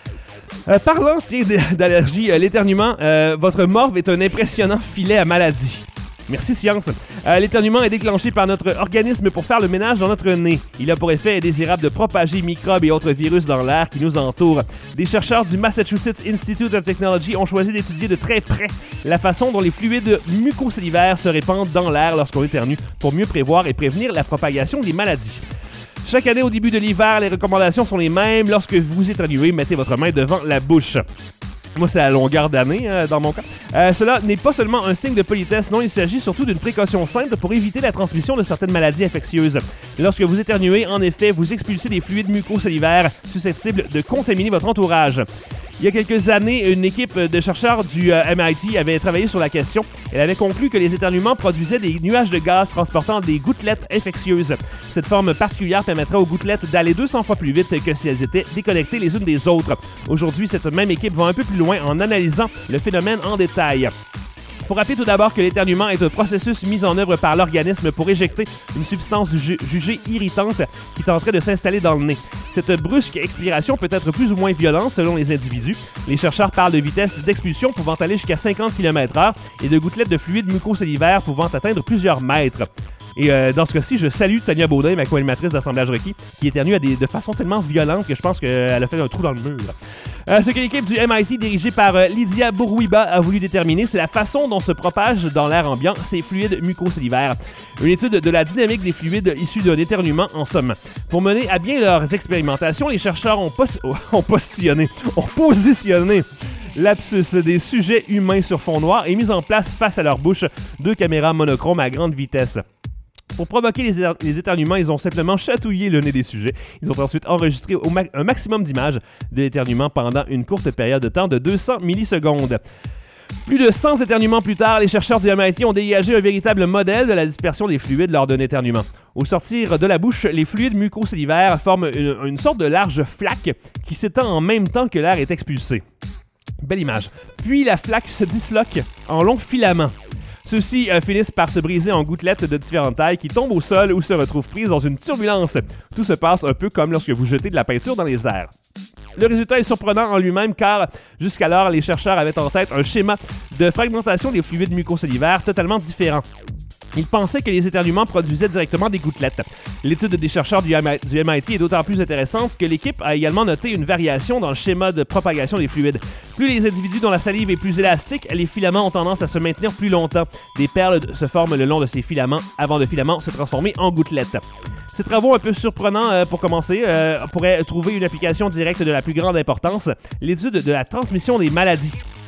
Euh, parlant, tiens, d'allergie, euh, l'éternuement, euh, votre morve est un impressionnant filet à maladie. Merci science. Euh, l'éternuement est déclenché par notre organisme pour faire le ménage dans notre nez. Il a pour effet indésirable de propager microbes et autres virus dans l'air qui nous entoure. Des chercheurs du Massachusetts Institute of Technology ont choisi d'étudier de très près la façon dont les fluides mucosalivaires se répandent dans l'air lorsqu'on éternue pour mieux prévoir et prévenir la propagation des maladies. Chaque année, au début de l'hiver, les recommandations sont les mêmes. Lorsque vous éternuez, mettez votre main devant la bouche. Moi, c'est à longueur d'année, euh, dans mon cas. Euh, cela n'est pas seulement un signe de politesse, non, il s'agit surtout d'une précaution simple pour éviter la transmission de certaines maladies infectieuses. Lorsque vous éternuez, en effet, vous expulsez des fluides mucosalivaires susceptibles de contaminer votre entourage. Il y a quelques années, une équipe de chercheurs du euh, M I T avait travaillé sur la question. Elle avait conclu que les éternuements produisaient des nuages de gaz transportant des gouttelettes infectieuses. Cette forme particulière permettrait aux gouttelettes d'aller deux cents fois plus vite que si elles étaient déconnectées les unes des autres. Aujourd'hui, cette même équipe va un peu plus loin en analysant le phénomène en détail. Il faut rappeler tout d'abord que l'éternuement est un processus mis en œuvre par l'organisme pour éjecter une substance ju- jugée irritante qui tenterait de s'installer dans le nez. Cette brusque expiration peut être plus ou moins violente selon les individus. Les chercheurs parlent de vitesse d'expulsion pouvant aller jusqu'à cinquante kilomètres heure et de gouttelettes de fluide mucosalivaire pouvant atteindre plusieurs mètres. Et euh, dans ce cas-ci, je salue Tania Baudin, ma co-animatrice d'Assemblage requis, qui éternue à des, de façon tellement violente que je pense qu'elle a fait un trou dans le mur. Euh, ce que l'équipe du M I T dirigée par euh, Lydia Bourrouiba a voulu déterminer, c'est la façon dont se propagent dans l'air ambiant ces fluides mucosalivaires. Une étude de la dynamique des fluides issus d'un éternuement en somme. Pour mener à bien leurs expérimentations, les chercheurs ont, pos- ont positionné, ont positionné lapsus des sujets humains sur fond noir et mis en place face à leur bouche deux caméras monochromes à grande vitesse. Pour provoquer les, éter- les éternuements, ils ont simplement chatouillé le nez des sujets. Ils ont ensuite enregistré au ma- un maximum d'images de l'éternuement pendant une courte période de temps de deux cents millisecondes. Plus de cent éternuements plus tard, les chercheurs du M I T ont dégagé un véritable modèle de la dispersion des fluides lors d'un éternuement. Au sortir de la bouche, les fluides mucosalivaires forment une, une sorte de large flaque qui s'étend en même temps que l'air est expulsé. Belle image. Puis la flaque se disloque en longs filaments. Ceux-ci euh, finissent par se briser en gouttelettes de différentes tailles qui tombent au sol ou se retrouvent prises dans une turbulence. Tout se passe un peu comme lorsque vous jetez de la peinture dans les airs. Le résultat est surprenant en lui-même car jusqu'alors, les chercheurs avaient en tête un schéma de fragmentation des fluides mucosalivaires totalement différent. Ils pensaient que les éternuements produisaient directement des gouttelettes. L'étude des chercheurs du M I T est d'autant plus intéressante que l'équipe a également noté une variation dans le schéma de propagation des fluides. Plus les individus dont la salive est plus élastique, les filaments ont tendance à se maintenir plus longtemps. Des perles se forment le long de ces filaments avant le filament se transformer en gouttelettes. Ces travaux un peu surprenants euh, pour commencer euh, pourraient trouver une application directe de la plus grande importance, l'étude de la transmission des maladies.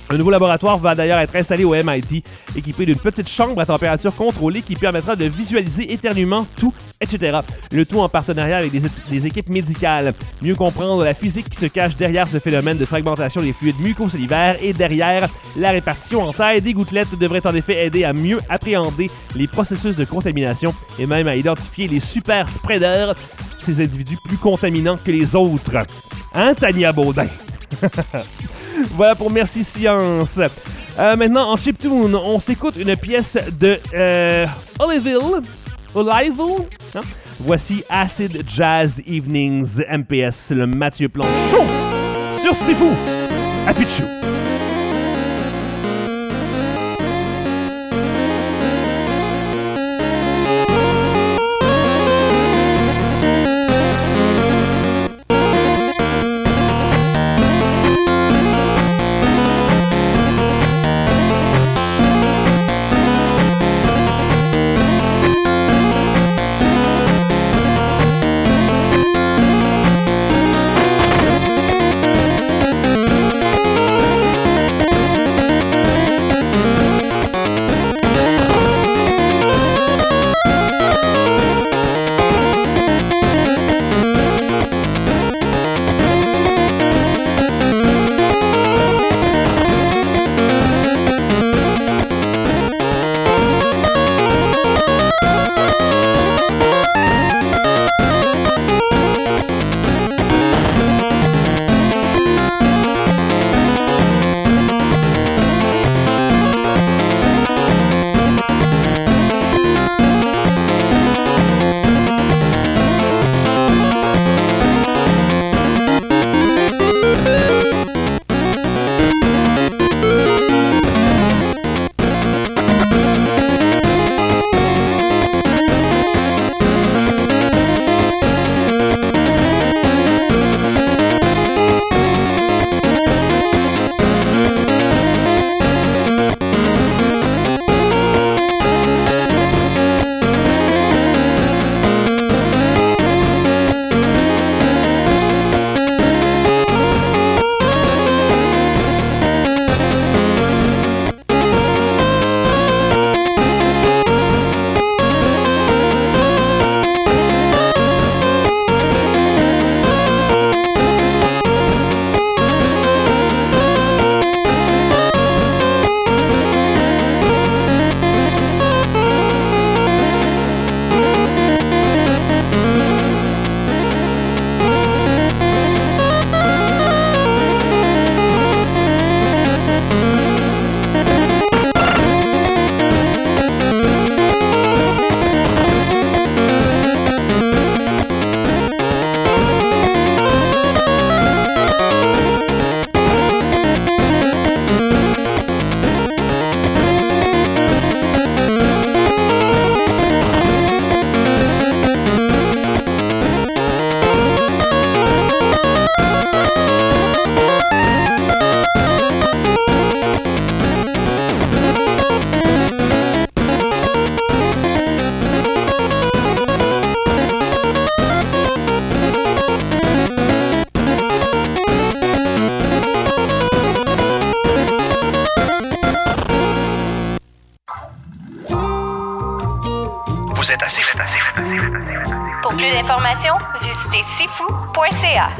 Un nouveau laboratoire va d'ailleurs être installé au M I T, équipé d'une petite chambre à température contrôlée qui permettra de visualiser éternuement, tout, et cetera. Le tout en partenariat avec des, des équipes médicales. Mieux comprendre la physique qui se cache derrière ce phénomène de fragmentation des fluides mucosalivaires et derrière la répartition en taille des gouttelettes devrait en effet aider à mieux appréhender les processus de contamination et même à identifier les super spreaders, ces individus plus contaminants que les autres. Hein, Tania Baudin? Voilà pour Merci Science. Euh, maintenant, en chiptune, on s'écoute une pièce de euh, Oliveville. Oliveville? Hein? Voici Acid Jazz Evenings M P S, le Mathieu Plante Show sur C'est Fou à Pichou. Vous êtes assez fou. Pour plus d'informations, visitez c'est fou point c a.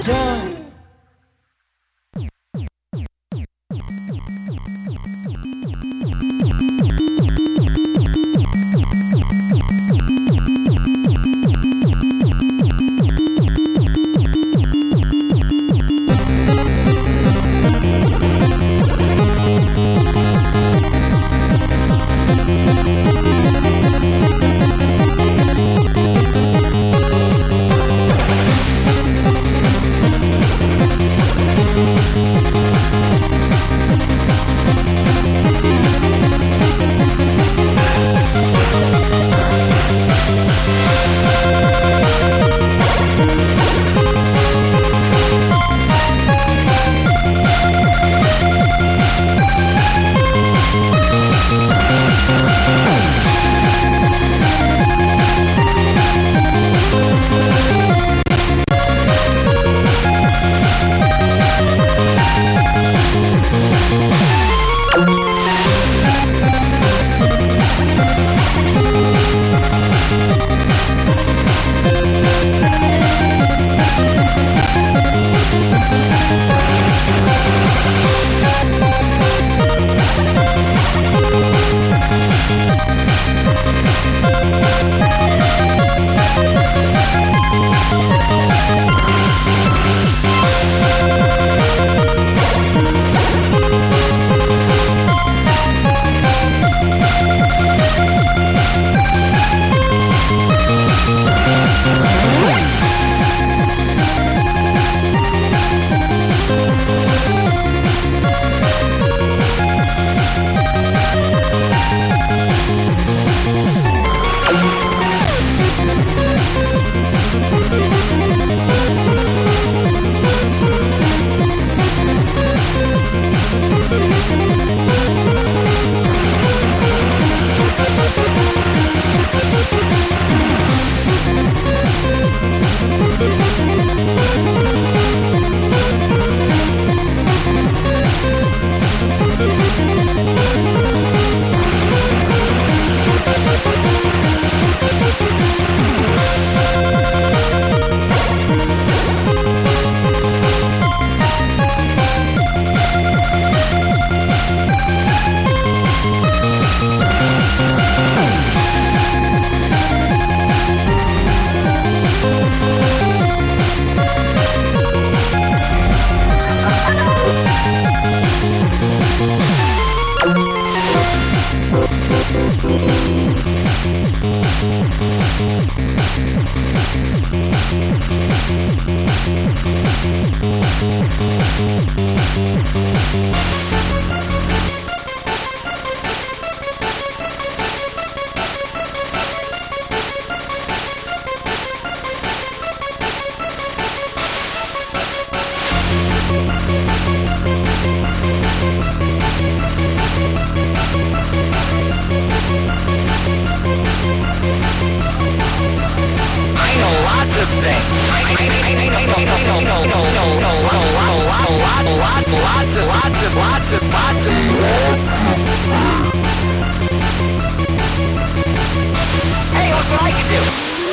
Hey, look what I can do!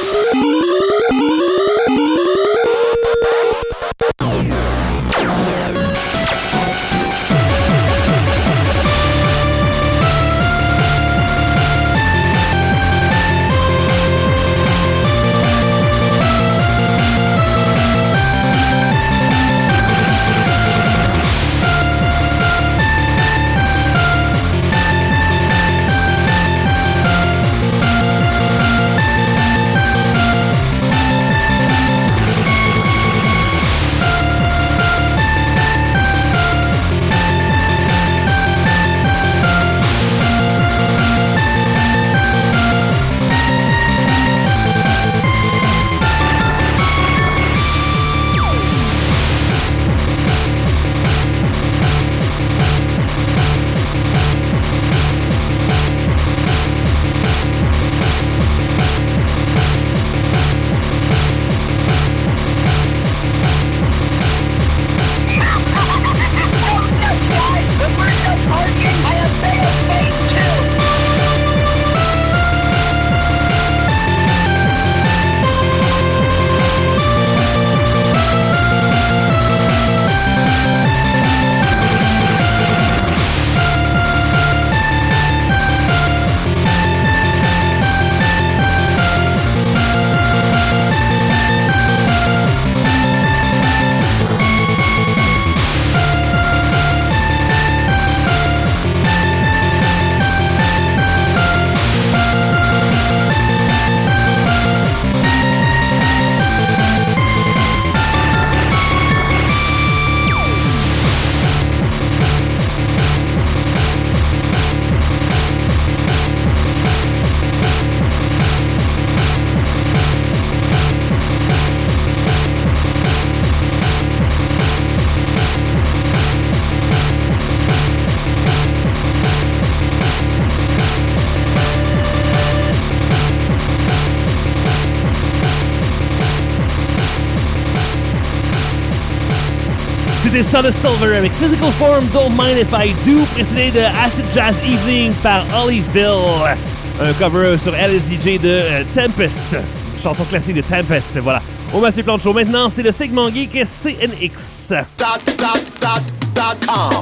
C'était Son of Silver avec Physical Form, Don't Mind If I Do, précédé de Acid Jazz Evening par Oliveville. Un cover sur L S D J de euh, Tempest, une chanson classique de Tempest, voilà. Au Mathieu Plante Show, maintenant, c'est le segment geek C N X. Dot, dot, dot, dot com.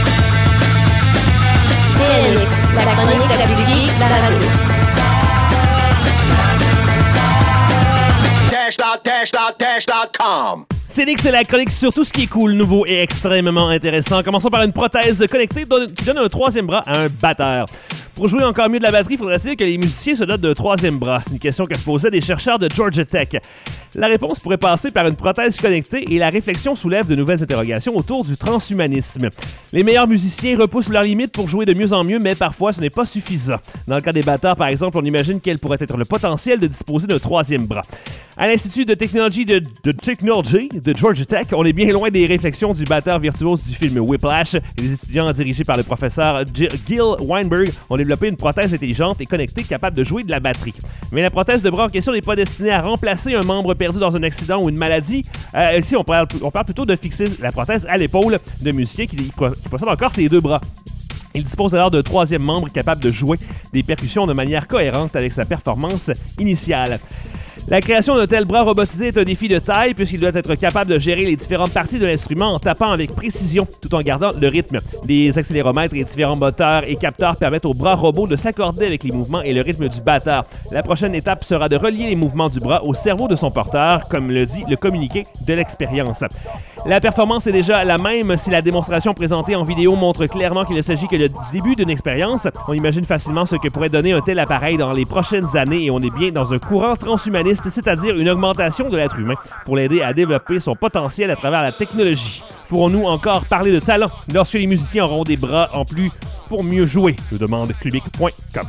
C N X, la chronique la plus geek, la radio. Dash, dot, dash, dot, dash, dot com. C N X, c'est la chronique sur tout ce qui est cool, nouveau et extrêmement intéressant. Commençons par une prothèse connectée qui donne un troisième bras à un batteur. Pour jouer encore mieux de la batterie, faudrait-il que les musiciens se dotent d'un troisième bras? C'est une question que se posaient des chercheurs de Georgia Tech. La réponse pourrait passer par une prothèse connectée et la réflexion soulève de nouvelles interrogations autour du transhumanisme. Les meilleurs musiciens repoussent leurs limites pour jouer de mieux en mieux, mais parfois ce n'est pas suffisant. Dans le cas des batteurs, par exemple, on imagine quel pourrait être le potentiel de disposer d'un troisième bras. À l'Institut de technologie de, de Technology de Georgia Tech, on est bien loin des réflexions du batteur virtuose du film Whiplash. Les étudiants dirigés par le professeur G- Gil Weinberg ont développé une prothèse intelligente et connectée capable de jouer de la batterie. Mais la prothèse de bras en question n'est pas destinée à remplacer un membre perdu dans un accident ou une maladie. Euh, ici, on parle, on parle plutôt de fixer la prothèse à l'épaule de musiciens qui, qui possèdent encore ses deux bras. Il dispose alors d'un troisième membre capable de jouer des percussions de manière cohérente avec sa performance initiale. La création d'un tel bras robotisé est un défi de taille puisqu'il doit être capable de gérer les différentes parties de l'instrument en tapant avec précision tout en gardant le rythme. Les accéléromètres et différents moteurs et capteurs permettent au bras robot de s'accorder avec les mouvements et le rythme du batteur. La prochaine étape sera de relier les mouvements du bras au cerveau de son porteur, comme le dit le communiqué de l'expérience. La performance est déjà la même si la démonstration présentée en vidéo montre clairement qu'il ne s'agit que du début d'une expérience. On imagine facilement ce que pourrait donner un tel appareil dans les prochaines années et on est bien dans un courant transhumaniste, c'est-à-dire une augmentation de l'être humain pour l'aider à développer son potentiel à travers la technologie. Pourrons-nous encore parler de talent lorsque les musiciens auront des bras en plus pour mieux jouer? Nous demande Clubic point com.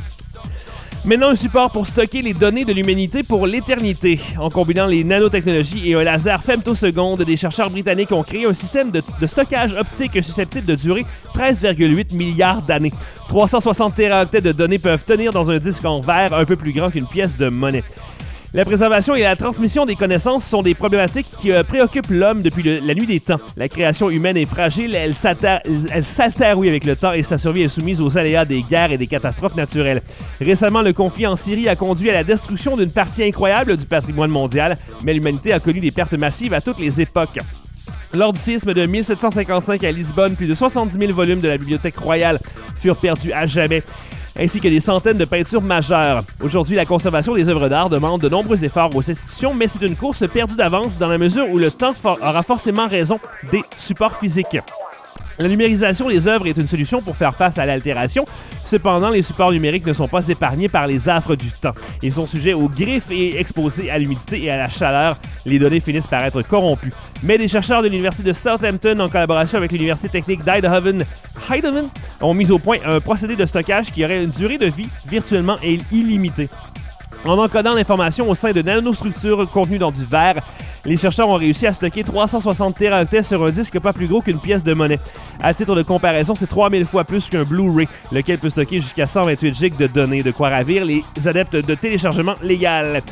Maintenant, un support pour stocker les données de l'humanité pour l'éternité. En combinant les nanotechnologies et un laser femtoseconde, des chercheurs britanniques ont créé un système de, de stockage optique susceptible de durer treize virgule huit milliards d'années. trois cent soixante téraoctets de données peuvent tenir dans un disque en verre un peu plus grand qu'une pièce de monnaie. La préservation et la transmission des connaissances sont des problématiques qui euh, préoccupent l'homme depuis le, la nuit des temps. La création humaine est fragile, elle s'altère, elle s'altère oui, avec le temps et sa survie est soumise aux aléas des guerres et des catastrophes naturelles. Récemment, le conflit en Syrie a conduit à la destruction d'une partie incroyable du patrimoine mondial, mais l'humanité a connu des pertes massives à toutes les époques. Lors du séisme de mille sept cent cinquante-cinq à Lisbonne, plus de soixante-dix mille volumes de la Bibliothèque royale furent perdus à jamais, ainsi que des centaines de peintures majeures. Aujourd'hui, la conservation des œuvres d'art demande de nombreux efforts aux institutions, mais c'est une course perdue d'avance dans la mesure où le temps for- aura forcément raison des supports physiques. La numérisation des œuvres est une solution pour faire face à l'altération. Cependant, les supports numériques ne sont pas épargnés par les affres du temps. Ils sont sujets aux griffes et exposés à l'humidité et à la chaleur. Les données finissent par être corrompues. Mais des chercheurs de l'Université de Southampton, en collaboration avec l'Université technique d'Eindhoven, Heidelberg, ont mis au point un procédé de stockage qui aurait une durée de vie virtuellement illimitée. En encodant l'information au sein de nanostructures contenues dans du verre, les chercheurs ont réussi à stocker trois cent soixante téraoctets sur un disque pas plus gros qu'une pièce de monnaie. À titre de comparaison, c'est trois mille fois plus qu'un Blu-ray, lequel peut stocker jusqu'à cent vingt-huit gigs de données, de quoi ravir les adeptes de téléchargement légal.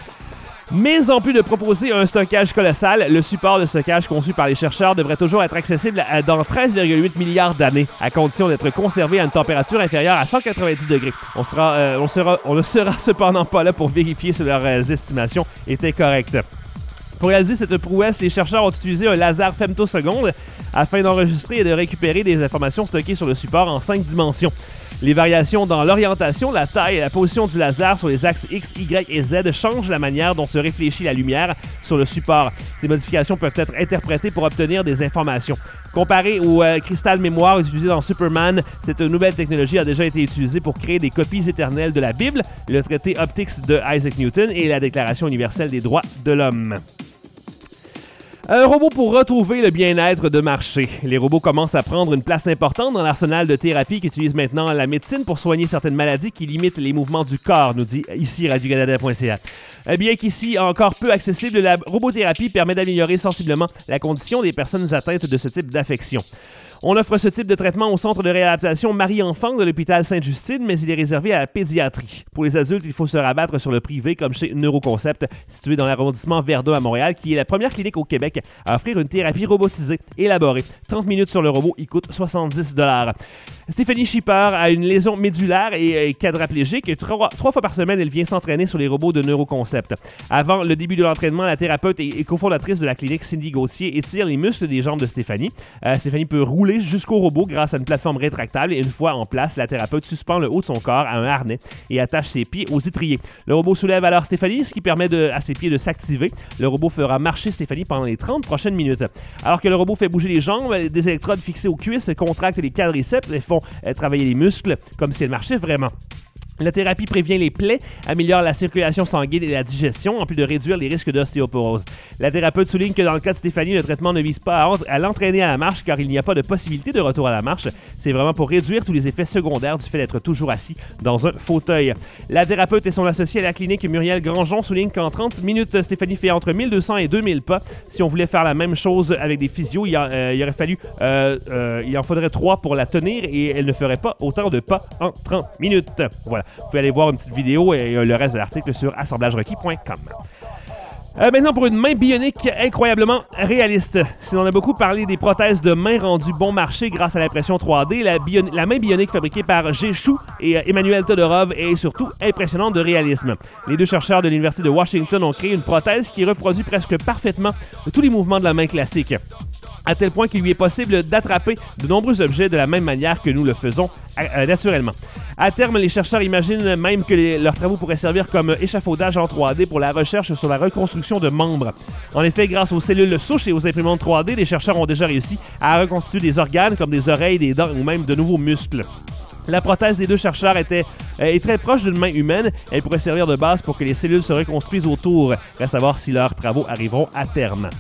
Mais en plus de proposer un stockage colossal, le support de stockage conçu par les chercheurs devrait toujours être accessible à, dans treize virgule huit milliards d'années, à condition d'être conservé à une température inférieure à cent quatre-vingt-dix degrés. On, sera, euh, on, sera, on ne sera cependant pas là pour vérifier si leurs euh, estimations étaient correctes. Pour réaliser cette prouesse, les chercheurs ont utilisé un laser femtoseconde afin d'enregistrer et de récupérer des informations stockées sur le support en cinq dimensions. Les variations dans l'orientation, la taille et la position du laser sur les axes X, Y et Z changent la manière dont se réfléchit la lumière sur le support. Ces modifications peuvent être interprétées pour obtenir des informations. Comparé au euh, cristal mémoire utilisé dans Superman, cette nouvelle technologie a déjà été utilisée pour créer des copies éternelles de la Bible, le traité Optics de Isaac Newton et la Déclaration universelle des droits de l'homme. Un robot pour retrouver le bien-être de marché. Les robots commencent à prendre une place importante dans l'arsenal de thérapie qu'utilise maintenant la médecine pour soigner certaines maladies qui limitent les mouvements du corps, nous dit ici radio canada point c a. Bien qu'ici encore peu accessible, la robothérapie permet d'améliorer sensiblement la condition des personnes atteintes de ce type d'affection. On offre ce type de traitement au centre de réadaptation Marie-Enfant de l'hôpital Sainte-Justine, mais il est réservé à la pédiatrie. Pour les adultes, il faut se rabattre sur le privé, comme chez Neuroconcept, situé dans l'arrondissement Verdun à Montréal, qui est la première clinique au Québec à offrir une thérapie robotisée élaborée. trente minutes sur le robot, il coûte soixante-dix dollars. Stéphanie Schipper a une lésion médulaire et est quadraplégique. Trois, trois fois par semaine, elle vient s'entraîner sur les robots de Neuroconcept. Avant le début de l'entraînement, la thérapeute et, et cofondatrice de la clinique Cindy Gauthier étire les muscles des jambes de Stéphanie. Euh, Stéphanie peut rouler jusqu'au robot grâce à une plateforme rétractable et une fois en place, la thérapeute suspend le haut de son corps à un harnais et attache ses pieds aux étriers. Le robot soulève alors Stéphanie, ce qui permet de, à ses pieds de s'activer. Le robot fera marcher Stéphanie pendant les trente prochaines minutes. Alors que le robot fait bouger les jambes, des électrodes fixées aux cuisses contractent les quadriceps et font euh, travailler les muscles comme si elle marchait vraiment. La thérapie prévient les plaies, améliore la circulation sanguine et la digestion, en plus de réduire les risques d'ostéoporose. La thérapeute souligne que dans le cas de Stéphanie, le traitement ne vise pas à, à l'entraîner à la marche car il n'y a pas de possibilité de retour à la marche. C'est vraiment pour réduire tous les effets secondaires du fait d'être toujours assis dans un fauteuil. La thérapeute et son associé à la clinique, Muriel Grandjean, soulignent qu'en trente minutes, Stéphanie fait entre mille deux cents et deux mille pas. Si on voulait faire la même chose avec des physios, il, y a, euh, il aurait fallu, euh, euh, il en faudrait trois pour la tenir et elle ne ferait pas autant de pas en trente minutes. Voilà. Vous pouvez aller voir une petite vidéo et euh, le reste de l'article sur assemblage requis point com. Euh, maintenant, pour une main bionique incroyablement réaliste. Si l'on a beaucoup parlé des prothèses de main rendues bon marché grâce à l'impression trois D, la, bio- la main bionique fabriquée par Jeshu et euh, Emmanuel Todorov est surtout impressionnante de réalisme. Les deux chercheurs de l'Université de Washington ont créé une prothèse qui reproduit presque parfaitement tous les mouvements de la main classique, à tel point qu'il lui est possible d'attraper de nombreux objets de la même manière que nous le faisons euh, naturellement. À terme, les chercheurs imaginent même que les, leurs travaux pourraient servir comme échafaudage en trois D pour la recherche sur la reconstruction de membres. En effet, grâce aux cellules souches et aux imprimantes trois D, les chercheurs ont déjà réussi à reconstituer des organes comme des oreilles, des dents ou même de nouveaux muscles. La prothèse des deux chercheurs était, euh, est très proche d'une main humaine. Elle pourrait servir de base pour que les cellules se reconstruisent autour. Reste à voir si leurs travaux arriveront à terme.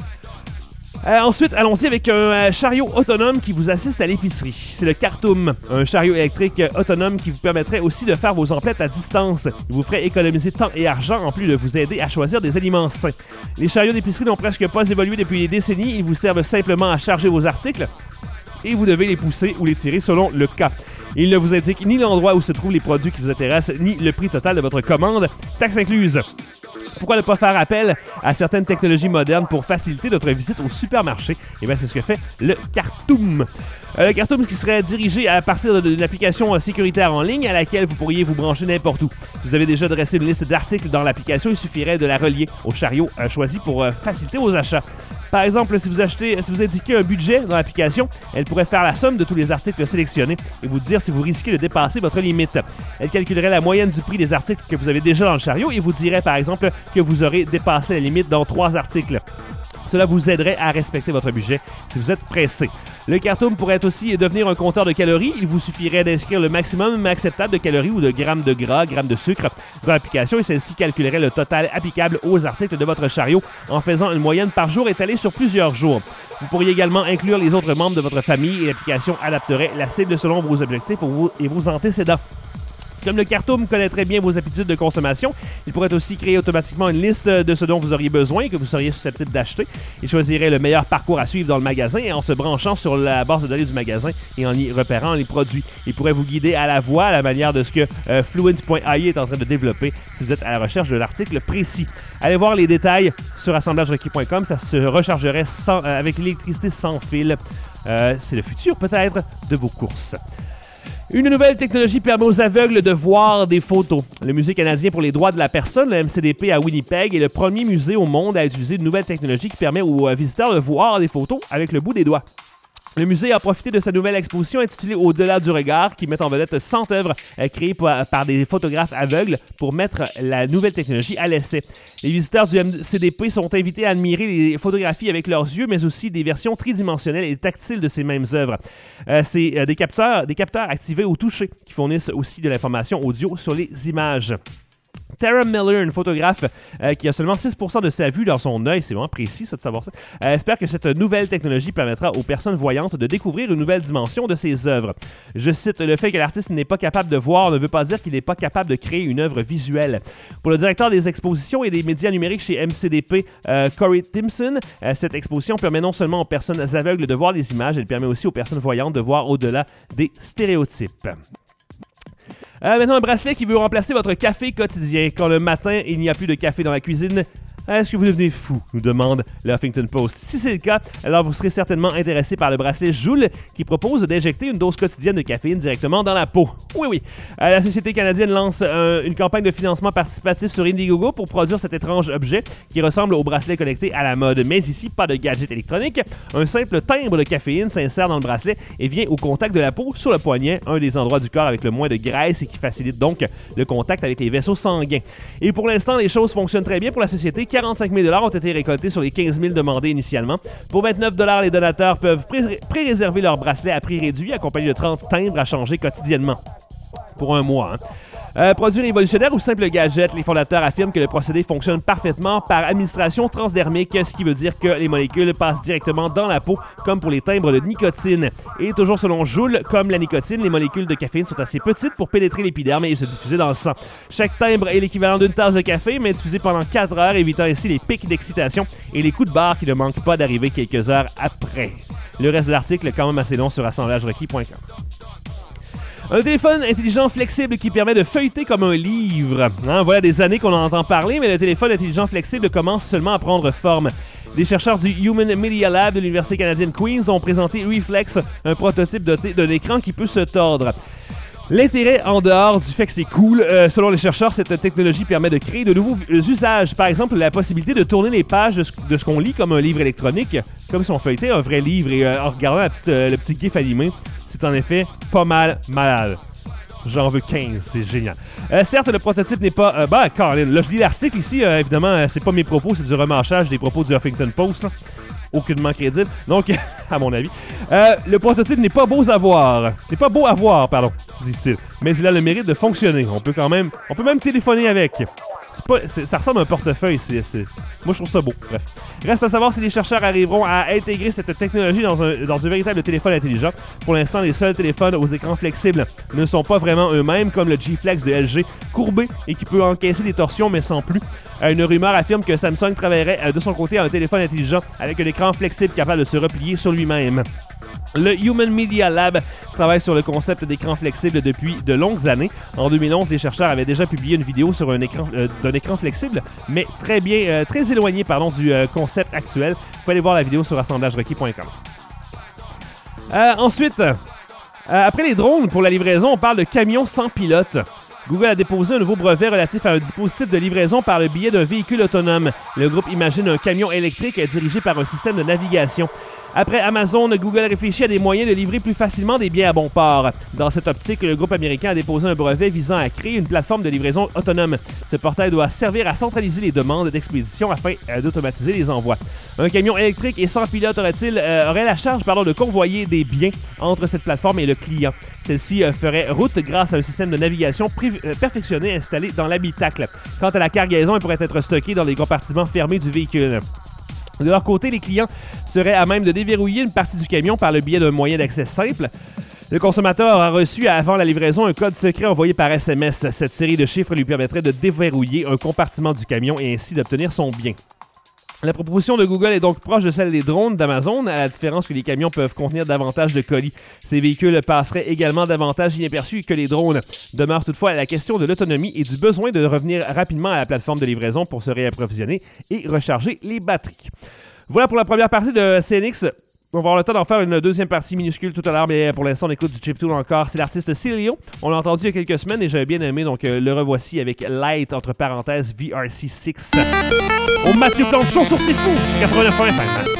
Euh, ensuite, allons-y avec un euh, chariot autonome qui vous assiste à l'épicerie. C'est le Cartoum, un chariot électrique euh, autonome qui vous permettrait aussi de faire vos emplettes à distance. Il vous ferait économiser temps et argent en plus de vous aider à choisir des aliments sains. Les chariots d'épicerie n'ont presque pas évolué depuis des décennies. Ils vous servent simplement à charger vos articles et vous devez les pousser ou les tirer selon le cas. Il ne vous indique ni l'endroit où se trouvent les produits qui vous intéressent, ni le prix total de votre commande, taxes incluses. Pourquoi ne pas faire appel à certaines technologies modernes pour faciliter notre visite au supermarché? Eh bien, c'est ce que fait le Cartoum. Euh, le Cartoum qui serait dirigé à partir d'une application euh, sécuritaire en ligne à laquelle vous pourriez vous brancher n'importe où. Si vous avez déjà dressé une liste d'articles dans l'application, il suffirait de la relier au chariot euh, choisi pour euh, faciliter vos achats. Par exemple, si vous achetez, si vous indiquez un budget dans l'application, elle pourrait faire la somme de tous les articles sélectionnés et vous dire si vous risquez de dépasser votre limite. Elle calculerait la moyenne du prix des articles que vous avez déjà dans le chariot et vous dirait par exemple que vous aurez dépassé la limite dans trois articles. Cela vous aiderait à respecter votre budget si vous êtes pressé. Le Cartoum pourrait aussi devenir un compteur de calories. Il vous suffirait d'inscrire le maximum acceptable de calories ou de grammes de gras, grammes de sucre dans l'application et celle-ci calculerait le total applicable aux articles de votre chariot en faisant une moyenne par jour étalée sur plusieurs jours. Vous pourriez également inclure les autres membres de votre famille et l'application adapterait la cible selon vos objectifs et vos antécédents. Comme le Cartoum connaît très bien vos habitudes de consommation, il pourrait aussi créer automatiquement une liste de ce dont vous auriez besoin et que vous seriez susceptible d'acheter. Il choisirait le meilleur parcours à suivre dans le magasin et en se branchant sur la base de données du magasin et en y repérant les produits. Il pourrait vous guider à la voix à la manière de ce que euh, Fluent point A I est en train de développer si vous êtes à la recherche de l'article précis. Allez voir les détails sur assemblage requis point com, ça se rechargerait sans, euh, avec l'électricité sans fil. Euh, c'est le futur peut-être de vos courses. Une nouvelle technologie permet aux aveugles de voir des photos. Le Musée canadien pour les droits de la personne, le M C D P à Winnipeg, est le premier musée au monde à utiliser une nouvelle technologie qui permet aux visiteurs de voir des photos avec le bout des doigts. Le musée a profité de sa nouvelle exposition intitulée Au-delà du regard, qui met en vedette cent œuvres euh, créées par, par des photographes aveugles pour mettre la nouvelle technologie à l'essai. Les visiteurs du M C D P sont invités à admirer les photographies avec leurs yeux, mais aussi des versions tridimensionnelles et tactiles de ces mêmes œuvres. Euh, c'est euh, des capteurs, des capteurs activés au toucher qui fournissent aussi de l'information audio sur les images. Tara Miller, une photographe euh, qui a seulement six pour cent de sa vue dans son œil, c'est vraiment précis ça de savoir ça, euh, espère que cette nouvelle technologie permettra aux personnes voyantes de découvrir une nouvelle dimension de ses œuvres. Je cite, le fait que l'artiste n'est pas capable de voir ne veut pas dire qu'il n'est pas capable de créer une œuvre visuelle. Pour le directeur des expositions et des médias numériques chez M C D P, euh, Corey Timpson, euh, cette exposition permet non seulement aux personnes aveugles de voir des images, elle permet aussi aux personnes voyantes de voir au-delà des stéréotypes. Euh, maintenant, un bracelet qui veut remplacer votre café quotidien. Quand le matin, il n'y a plus de café dans la cuisine, est-ce que vous devenez fou? Nous demande le Huffington Post. Si c'est le cas, alors vous serez certainement intéressé par le bracelet Joule qui propose d'injecter une dose quotidienne de caféine directement dans la peau. Oui, oui. Euh, la Société canadienne lance euh, une campagne de financement participatif sur Indiegogo pour produire cet étrange objet qui ressemble au bracelet connecté à la mode. Mais ici, pas de gadget électronique. Un simple timbre de caféine s'insère dans le bracelet et vient au contact de la peau sur le poignet, un des endroits du corps avec le moins de graisse et qui facilite donc le contact avec les vaisseaux sanguins. Et pour l'instant, les choses fonctionnent très bien pour la société. quarante-cinq mille dollars ont été récoltés sur les quinze mille demandés initialement. Pour vingt-neuf dollars, les donateurs peuvent pré- pré-réserver leur bracelet à prix réduit, accompagné de trente timbres à changer quotidiennement. Pour un mois, hein. Euh, produit révolutionnaire ou simple gadget, les fondateurs affirment que le procédé fonctionne parfaitement par administration transdermique, ce qui veut dire que les molécules passent directement dans la peau, comme pour les timbres de nicotine. Et toujours selon Joule, comme la nicotine, les molécules de caféine sont assez petites pour pénétrer l'épiderme et se diffuser dans le sang. Chaque timbre est l'équivalent d'une tasse de café, mais diffusé pendant quatre heures, évitant ainsi les pics d'excitation et les coups de barre qui ne manquent pas d'arriver quelques heures après. Le reste de l'article est quand même assez long sur assemblage requis point com. Un téléphone intelligent flexible qui permet de feuilleter comme un livre. Hein, voilà des années qu'on en entend parler, mais le téléphone intelligent flexible commence seulement à prendre forme. Les chercheurs du Human Media Lab de l'Université canadienne Queen's ont présenté Reflex, un prototype doté d'un écran qui peut se tordre. L'intérêt, en dehors du fait que c'est cool, euh, selon les chercheurs, cette technologie permet de créer de nouveaux usages. Par exemple, la possibilité de tourner les pages de ce, de ce qu'on lit comme un livre électronique, comme si on feuilletait un vrai livre et euh, en regardant la petite, euh, le petit gif animé. C'est en effet pas mal malade. J'en veux quinze, c'est génial. Euh, certes, le prototype n'est pas... Euh, bah, Colin, là, je lis l'article ici. Euh, évidemment, euh, c'est pas mes propos, c'est du remâchage des propos du Huffington Post. Là. Aucunement crédible. Donc, à mon avis, euh, le prototype n'est pas beau à voir. N'est pas beau à voir, pardon, dit-il. Mais il a le mérite de fonctionner. On peut quand même... On peut même téléphoner avec. C'est pas, c'est, ça ressemble à un portefeuille. C'est, c'est... Moi, je trouve ça beau. Bref. Reste à savoir si les chercheurs arriveront à intégrer cette technologie dans un, dans un véritable téléphone intelligent. Pour l'instant, les seuls téléphones aux écrans flexibles ne sont pas vraiment eux-mêmes, comme le G-Flex de L G, courbé et qui peut encaisser des torsions, mais sans plus. Euh, une rumeur affirme que Samsung travaillerait euh, de son côté à un téléphone intelligent avec un écran flexible capable de se replier sur lui-même. Le Human Media Lab travaille sur le concept d'écran flexible depuis de longues années. En deux mille onze, les chercheurs avaient déjà publié une vidéo sur un écran, euh, d'un écran flexible, mais très bien, euh, très éloigné pardon, du euh, concept actuel. Vous pouvez aller voir la vidéo sur assemblage requis point com. Euh, ensuite, euh, après les drones pour la livraison, on parle de camions sans pilote. Google a déposé un nouveau brevet relatif à un dispositif de livraison par le biais d'un véhicule autonome. Le groupe imagine un camion électrique dirigé par un système de navigation. Après Amazon, Google réfléchit à des moyens de livrer plus facilement des biens à bon port. Dans cette optique, le groupe américain a déposé un brevet visant à créer une plateforme de livraison autonome. Ce portail doit servir à centraliser les demandes d'expédition afin euh, d'automatiser les envois. Un camion électrique et sans pilote aurait-il, euh, aurait la charge pardon, de convoyer des biens entre cette plateforme et le client. Celle-ci euh, ferait route grâce à un système de navigation pré- euh, perfectionné installé dans l'habitacle. Quant à la cargaison, elle pourrait être stockée dans les compartiments fermés du véhicule. De leur côté, les clients seraient à même de déverrouiller une partie du camion par le biais d'un moyen d'accès simple. Le consommateur aura reçu avant la livraison un code secret envoyé par S M S. Cette série de chiffres lui permettrait de déverrouiller un compartiment du camion et ainsi d'obtenir son bien. La proposition de Google est donc proche de celle des drones d'Amazon, à la différence que les camions peuvent contenir davantage de colis. Ces véhicules passeraient également davantage inaperçus que les drones. Demeure toutefois la question de l'autonomie et du besoin de revenir rapidement à la plateforme de livraison pour se réapprovisionner et recharger les batteries. Voilà pour la première partie de C N X. On va avoir le temps d'en faire une deuxième partie minuscule tout à l'heure, mais pour l'instant, on écoute du chiptune encore. C'est l'artiste Cilio. On l'a entendu il y a quelques semaines et j'avais bien aimé, donc euh, le revoici avec Light, entre parenthèses, V R C six. Au Mathieu Plante, chaud sur C'est Fou, quatre-vingt-neuf F M.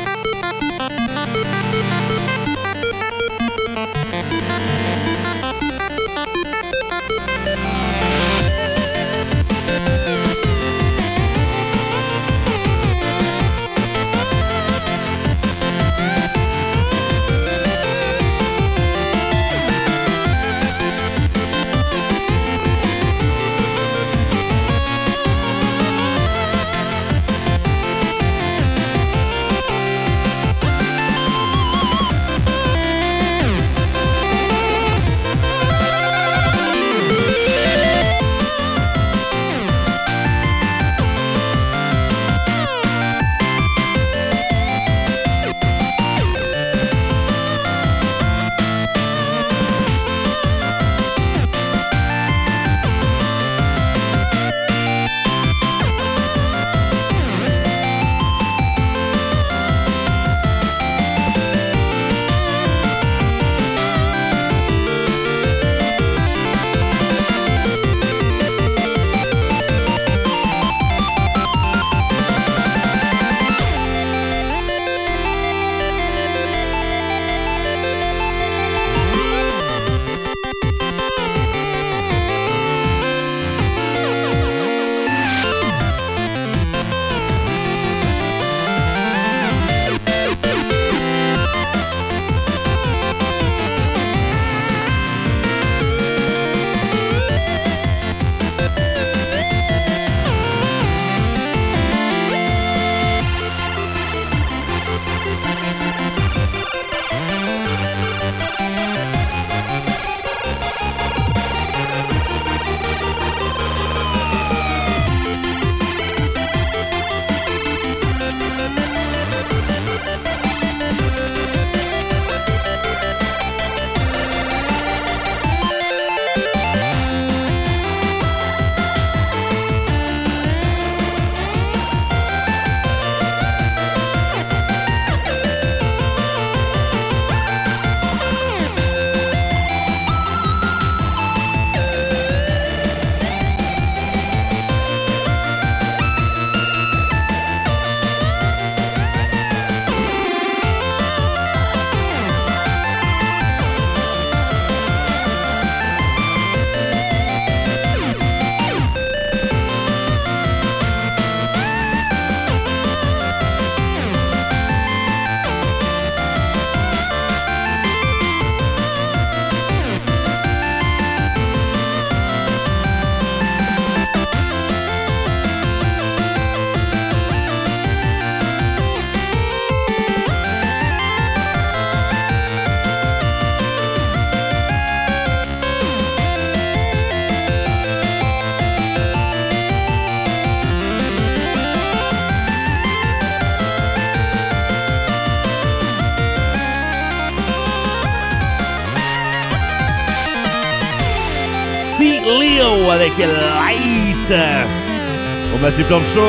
Leo avec Light au Mathieu Plante Show.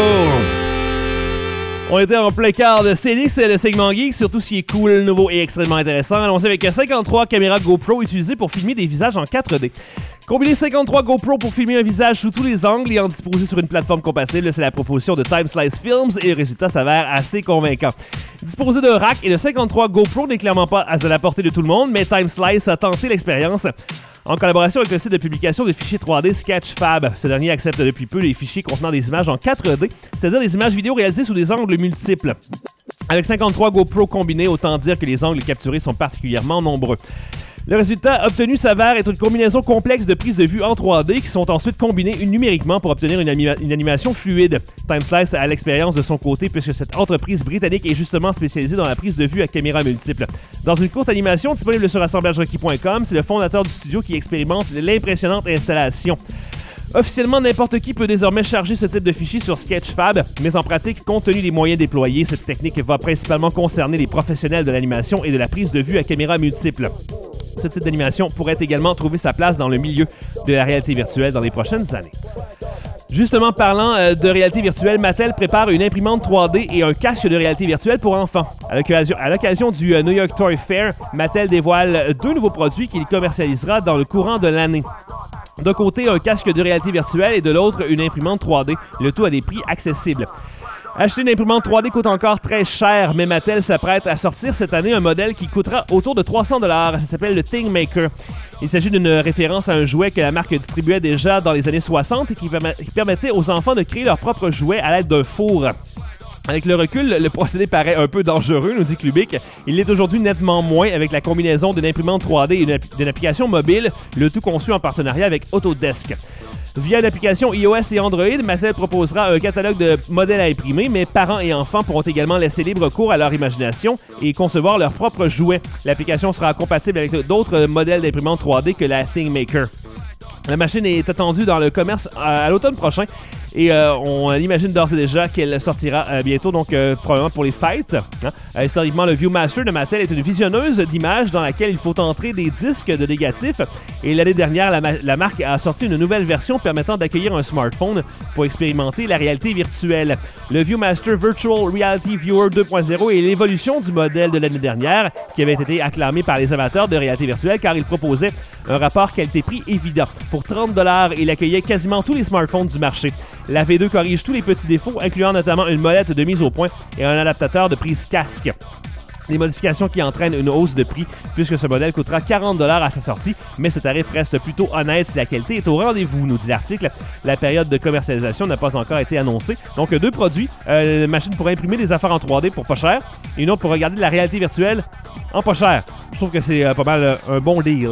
On était en plein quart de C N X, le segment geek, surtout ce qui est cool, nouveau et extrêmement intéressant. Allons-y avec cinquante-trois caméras GoPro utilisées pour filmer des visages en quatre D. Combiner cinquante-trois GoPro pour filmer un visage sous tous les angles et en disposer sur une plateforme compatible, c'est la proposition de Time Slice Films et le résultat s'avère assez convaincant. Disposer d'un rack et de cinquante-trois GoPro n'est clairement pas à la portée de tout le monde, mais Time Slice a tenté l'expérience en collaboration avec le site de publication de fichiers trois D Sketchfab. Ce dernier accepte depuis peu les fichiers contenant des images en quatre D, c'est-à-dire des images vidéo réalisées sous des angles multiples. Avec cinquante-trois GoPro combinés, autant dire que les angles capturés sont particulièrement nombreux. Le résultat obtenu s'avère être une combinaison complexe de prises de vue en trois D qui sont ensuite combinées numériquement pour obtenir une, anima- une animation fluide. TimeSlice a l'expérience de son côté puisque cette entreprise britannique est justement spécialisée dans la prise de vue à caméra multiple. Dans une courte animation disponible sur assemblage requis point com, c'est le fondateur du studio qui expérimente l'impressionnante installation. Officiellement, n'importe qui peut désormais charger ce type de fichier sur Sketchfab, mais en pratique, compte tenu des moyens déployés, cette technique va principalement concerner les professionnels de l'animation et de la prise de vue à caméra multiple. Ce type d'animation pourrait également trouver sa place dans le milieu de la réalité virtuelle dans les prochaines années. Justement, parlant euh, de réalité virtuelle, Mattel prépare une imprimante trois D et un casque de réalité virtuelle pour enfants. À l'occasion, à l'occasion du euh, New York Toy Fair, Mattel dévoile deux nouveaux produits qu'il commercialisera dans le courant de l'année. D'un côté, un casque de réalité virtuelle et de l'autre, une imprimante trois D, le tout à des prix accessibles. Acheter une imprimante trois D coûte encore très cher, mais Mattel s'apprête à sortir cette année un modèle qui coûtera autour de trois cents dollars. Ça s'appelle le ThingMaker. Il s'agit d'une référence à un jouet que la marque distribuait déjà dans les années soixante et qui permettait aux enfants de créer leur propre jouet à l'aide d'un four. Avec le recul, le procédé paraît un peu dangereux, nous dit Clubic. Il l'est aujourd'hui nettement moins avec la combinaison d'une imprimante trois D et d'une, app- d'une application mobile, le tout conçu en partenariat avec Autodesk. Via l'application iOS et Android, Mattel proposera un catalogue de modèles à imprimer, mais parents et enfants pourront également laisser libre cours à leur imagination et concevoir leurs propres jouets. L'application sera compatible avec d'autres modèles d'imprimantes trois D que la ThingMaker. La machine est attendue dans le commerce à, à l'automne prochain et euh, on imagine d'ores et déjà qu'elle sortira euh, bientôt, donc euh, probablement pour les fêtes. Hein? Euh, historiquement, le Viewmaster de Mattel est une visionneuse d'images dans laquelle il faut entrer des disques de négatifs. Et l'année dernière, la, ma- la marque a sorti une nouvelle version permettant d'accueillir un smartphone pour expérimenter la réalité virtuelle. Le Viewmaster Virtual Reality Viewer deux point zéro est l'évolution du modèle de l'année dernière qui avait été acclamé par les amateurs de réalité virtuelle car il proposait un rapport qualité-prix évident. Pour trente dollars, il accueillait quasiment tous les smartphones du marché. La V deux corrige tous les petits défauts, incluant notamment une molette de mise au point et un adaptateur de prise casque. Des modifications qui entraînent une hausse de prix puisque ce modèle coûtera quarante dollars à sa sortie, mais ce tarif reste plutôt honnête si la qualité est au rendez-vous, nous dit l'article. La période de commercialisation n'a pas encore été annoncée. Donc deux produits, euh, une machine pour imprimer des affaires en trois D pour pas cher et une autre pour regarder de la réalité virtuelle en pas cher. Je trouve que c'est euh, pas mal euh, un bon deal.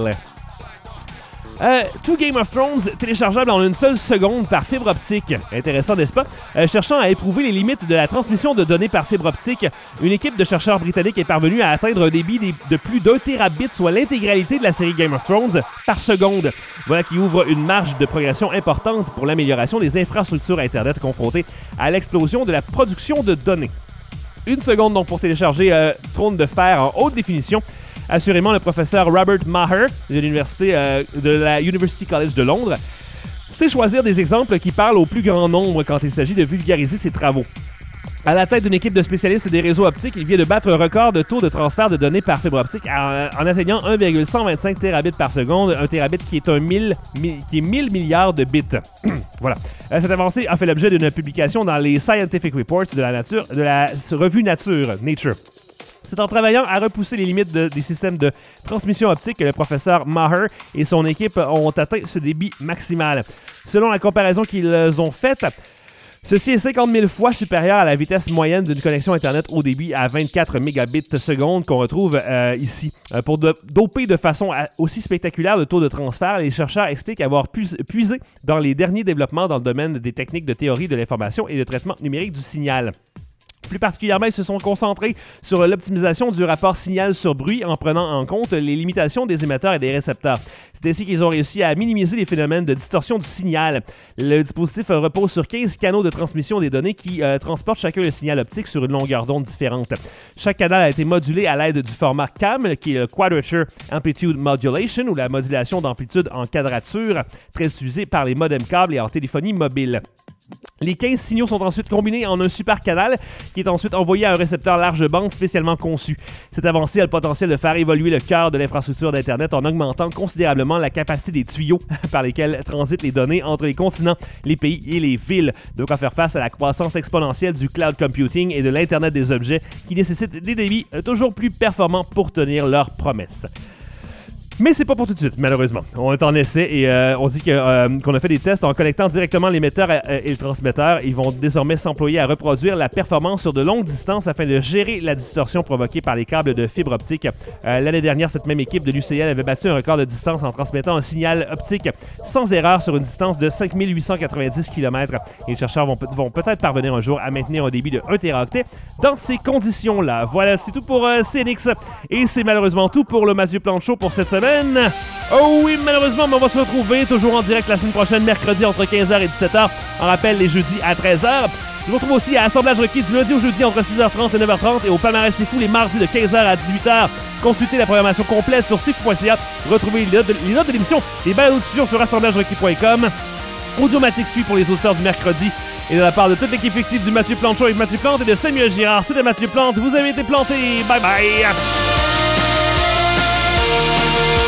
Euh, tout Game of Thrones téléchargeable en une seule seconde par fibre optique. Intéressant, n'est-ce pas? Euh, cherchant à éprouver les limites de la transmission de données par fibre optique, une équipe de chercheurs britanniques est parvenue à atteindre un débit de plus d'un térabit, soit l'intégralité de la série Game of Thrones, par seconde. Voilà qui ouvre une marge de progression importante pour l'amélioration des infrastructures Internet confrontées à l'explosion de la production de données. Une seconde donc pour télécharger euh, Trône de Fer en haute définition. Assurément, le professeur Robert Maher de l'université euh, de la University College de Londres sait choisir des exemples qui parlent au plus grand nombre quand il s'agit de vulgariser ses travaux. À la tête d'une équipe de spécialistes des réseaux optiques, il vient de battre un record de taux de transfert de données par fibre optique en, en atteignant un virgule cent vingt-cinq térabits par seconde, un térabit qui est un mille, mi, qui est mille milliards de bits. Voilà. Cette avancée a fait l'objet d'une publication dans les Scientific Reports de la nature, de la revue Nature, Nature. C'est en travaillant à repousser les limites de, des systèmes de transmission optique que le professeur Maher et son équipe ont atteint ce débit maximal. Selon la comparaison qu'ils ont faite, ceci est cinquante mille fois supérieur à la vitesse moyenne d'une connexion Internet haut débit à vingt-quatre mégabits seconde qu'on retrouve euh, ici. Euh, pour de, doper de façon à, aussi spectaculaire le taux de transfert, les chercheurs expliquent avoir pu, puisé dans les derniers développements dans le domaine des techniques de théorie de l'information et de traitement numérique du signal. Plus particulièrement, ils se sont concentrés sur l'optimisation du rapport signal sur bruit en prenant en compte les limitations des émetteurs et des récepteurs. C'est ainsi qu'ils ont réussi à minimiser les phénomènes de distorsion du signal. Le dispositif euh, repose sur quinze canaux de transmission des données qui euh, transportent chacun le signal optique sur une longueur d'onde différente. Chaque canal a été modulé à l'aide du format C A M, qui est le Quadrature Amplitude Modulation, ou la modulation d'amplitude en quadrature, très utilisée par les modems câbles et en téléphonie mobile. Les quinze signaux sont ensuite combinés en un super canal qui est ensuite envoyé à un récepteur large bande spécialement conçu. Cette avancée a le potentiel de faire évoluer le cœur de l'infrastructure d'Internet en augmentant considérablement la capacité des tuyaux par lesquels transitent les données entre les continents, les pays et les villes. De quoi faire face à la croissance exponentielle du cloud computing et de l'Internet des objets qui nécessitent des débits toujours plus performants pour tenir leurs promesses. Mais c'est pas pour tout de suite, malheureusement. On est en essai et euh, on dit que, euh, qu'on a fait des tests en connectant directement l'émetteur et le transmetteur. Ils vont désormais s'employer à reproduire la performance sur de longues distances afin de gérer la distorsion provoquée par les câbles de fibre optique. Euh, l'année dernière, cette même équipe de l'U C L avait battu un record de distance en transmettant un signal optique sans erreur sur une distance de cinq mille huit cent quatre-vingt-dix kilomètres. Et les chercheurs vont, vont peut-être parvenir un jour à maintenir un débit de un téraoctet dans ces conditions-là. Voilà, c'est tout pour euh, C N X. Et c'est malheureusement tout pour le Mathieu Plante Show pour cette semaine. Oh oui, malheureusement, mais on va se retrouver toujours en direct la semaine prochaine, mercredi entre quinze heures et dix-sept heures. En rappel, les jeudis à treize heures. Je vous retrouve aussi à Assemblage requis du lundi au jeudi entre six heures trente et neuf heures trente et au Palmarès C'est Fou les mardis de quinze heures à dix-huit heures. Consultez la programmation complète sur sifu point c a. Retrouvez les notes de, les notes de l'émission et balado-diffusion sur assemblage requis point com. Audiomatique suit pour les auditeurs du mercredi. Et de la part de toute l'équipe fictive du Mathieu Plante Show avec Mathieu Plante et de Samuel Girard, c'est de Mathieu Plante. Vous avez été planté. Bye bye.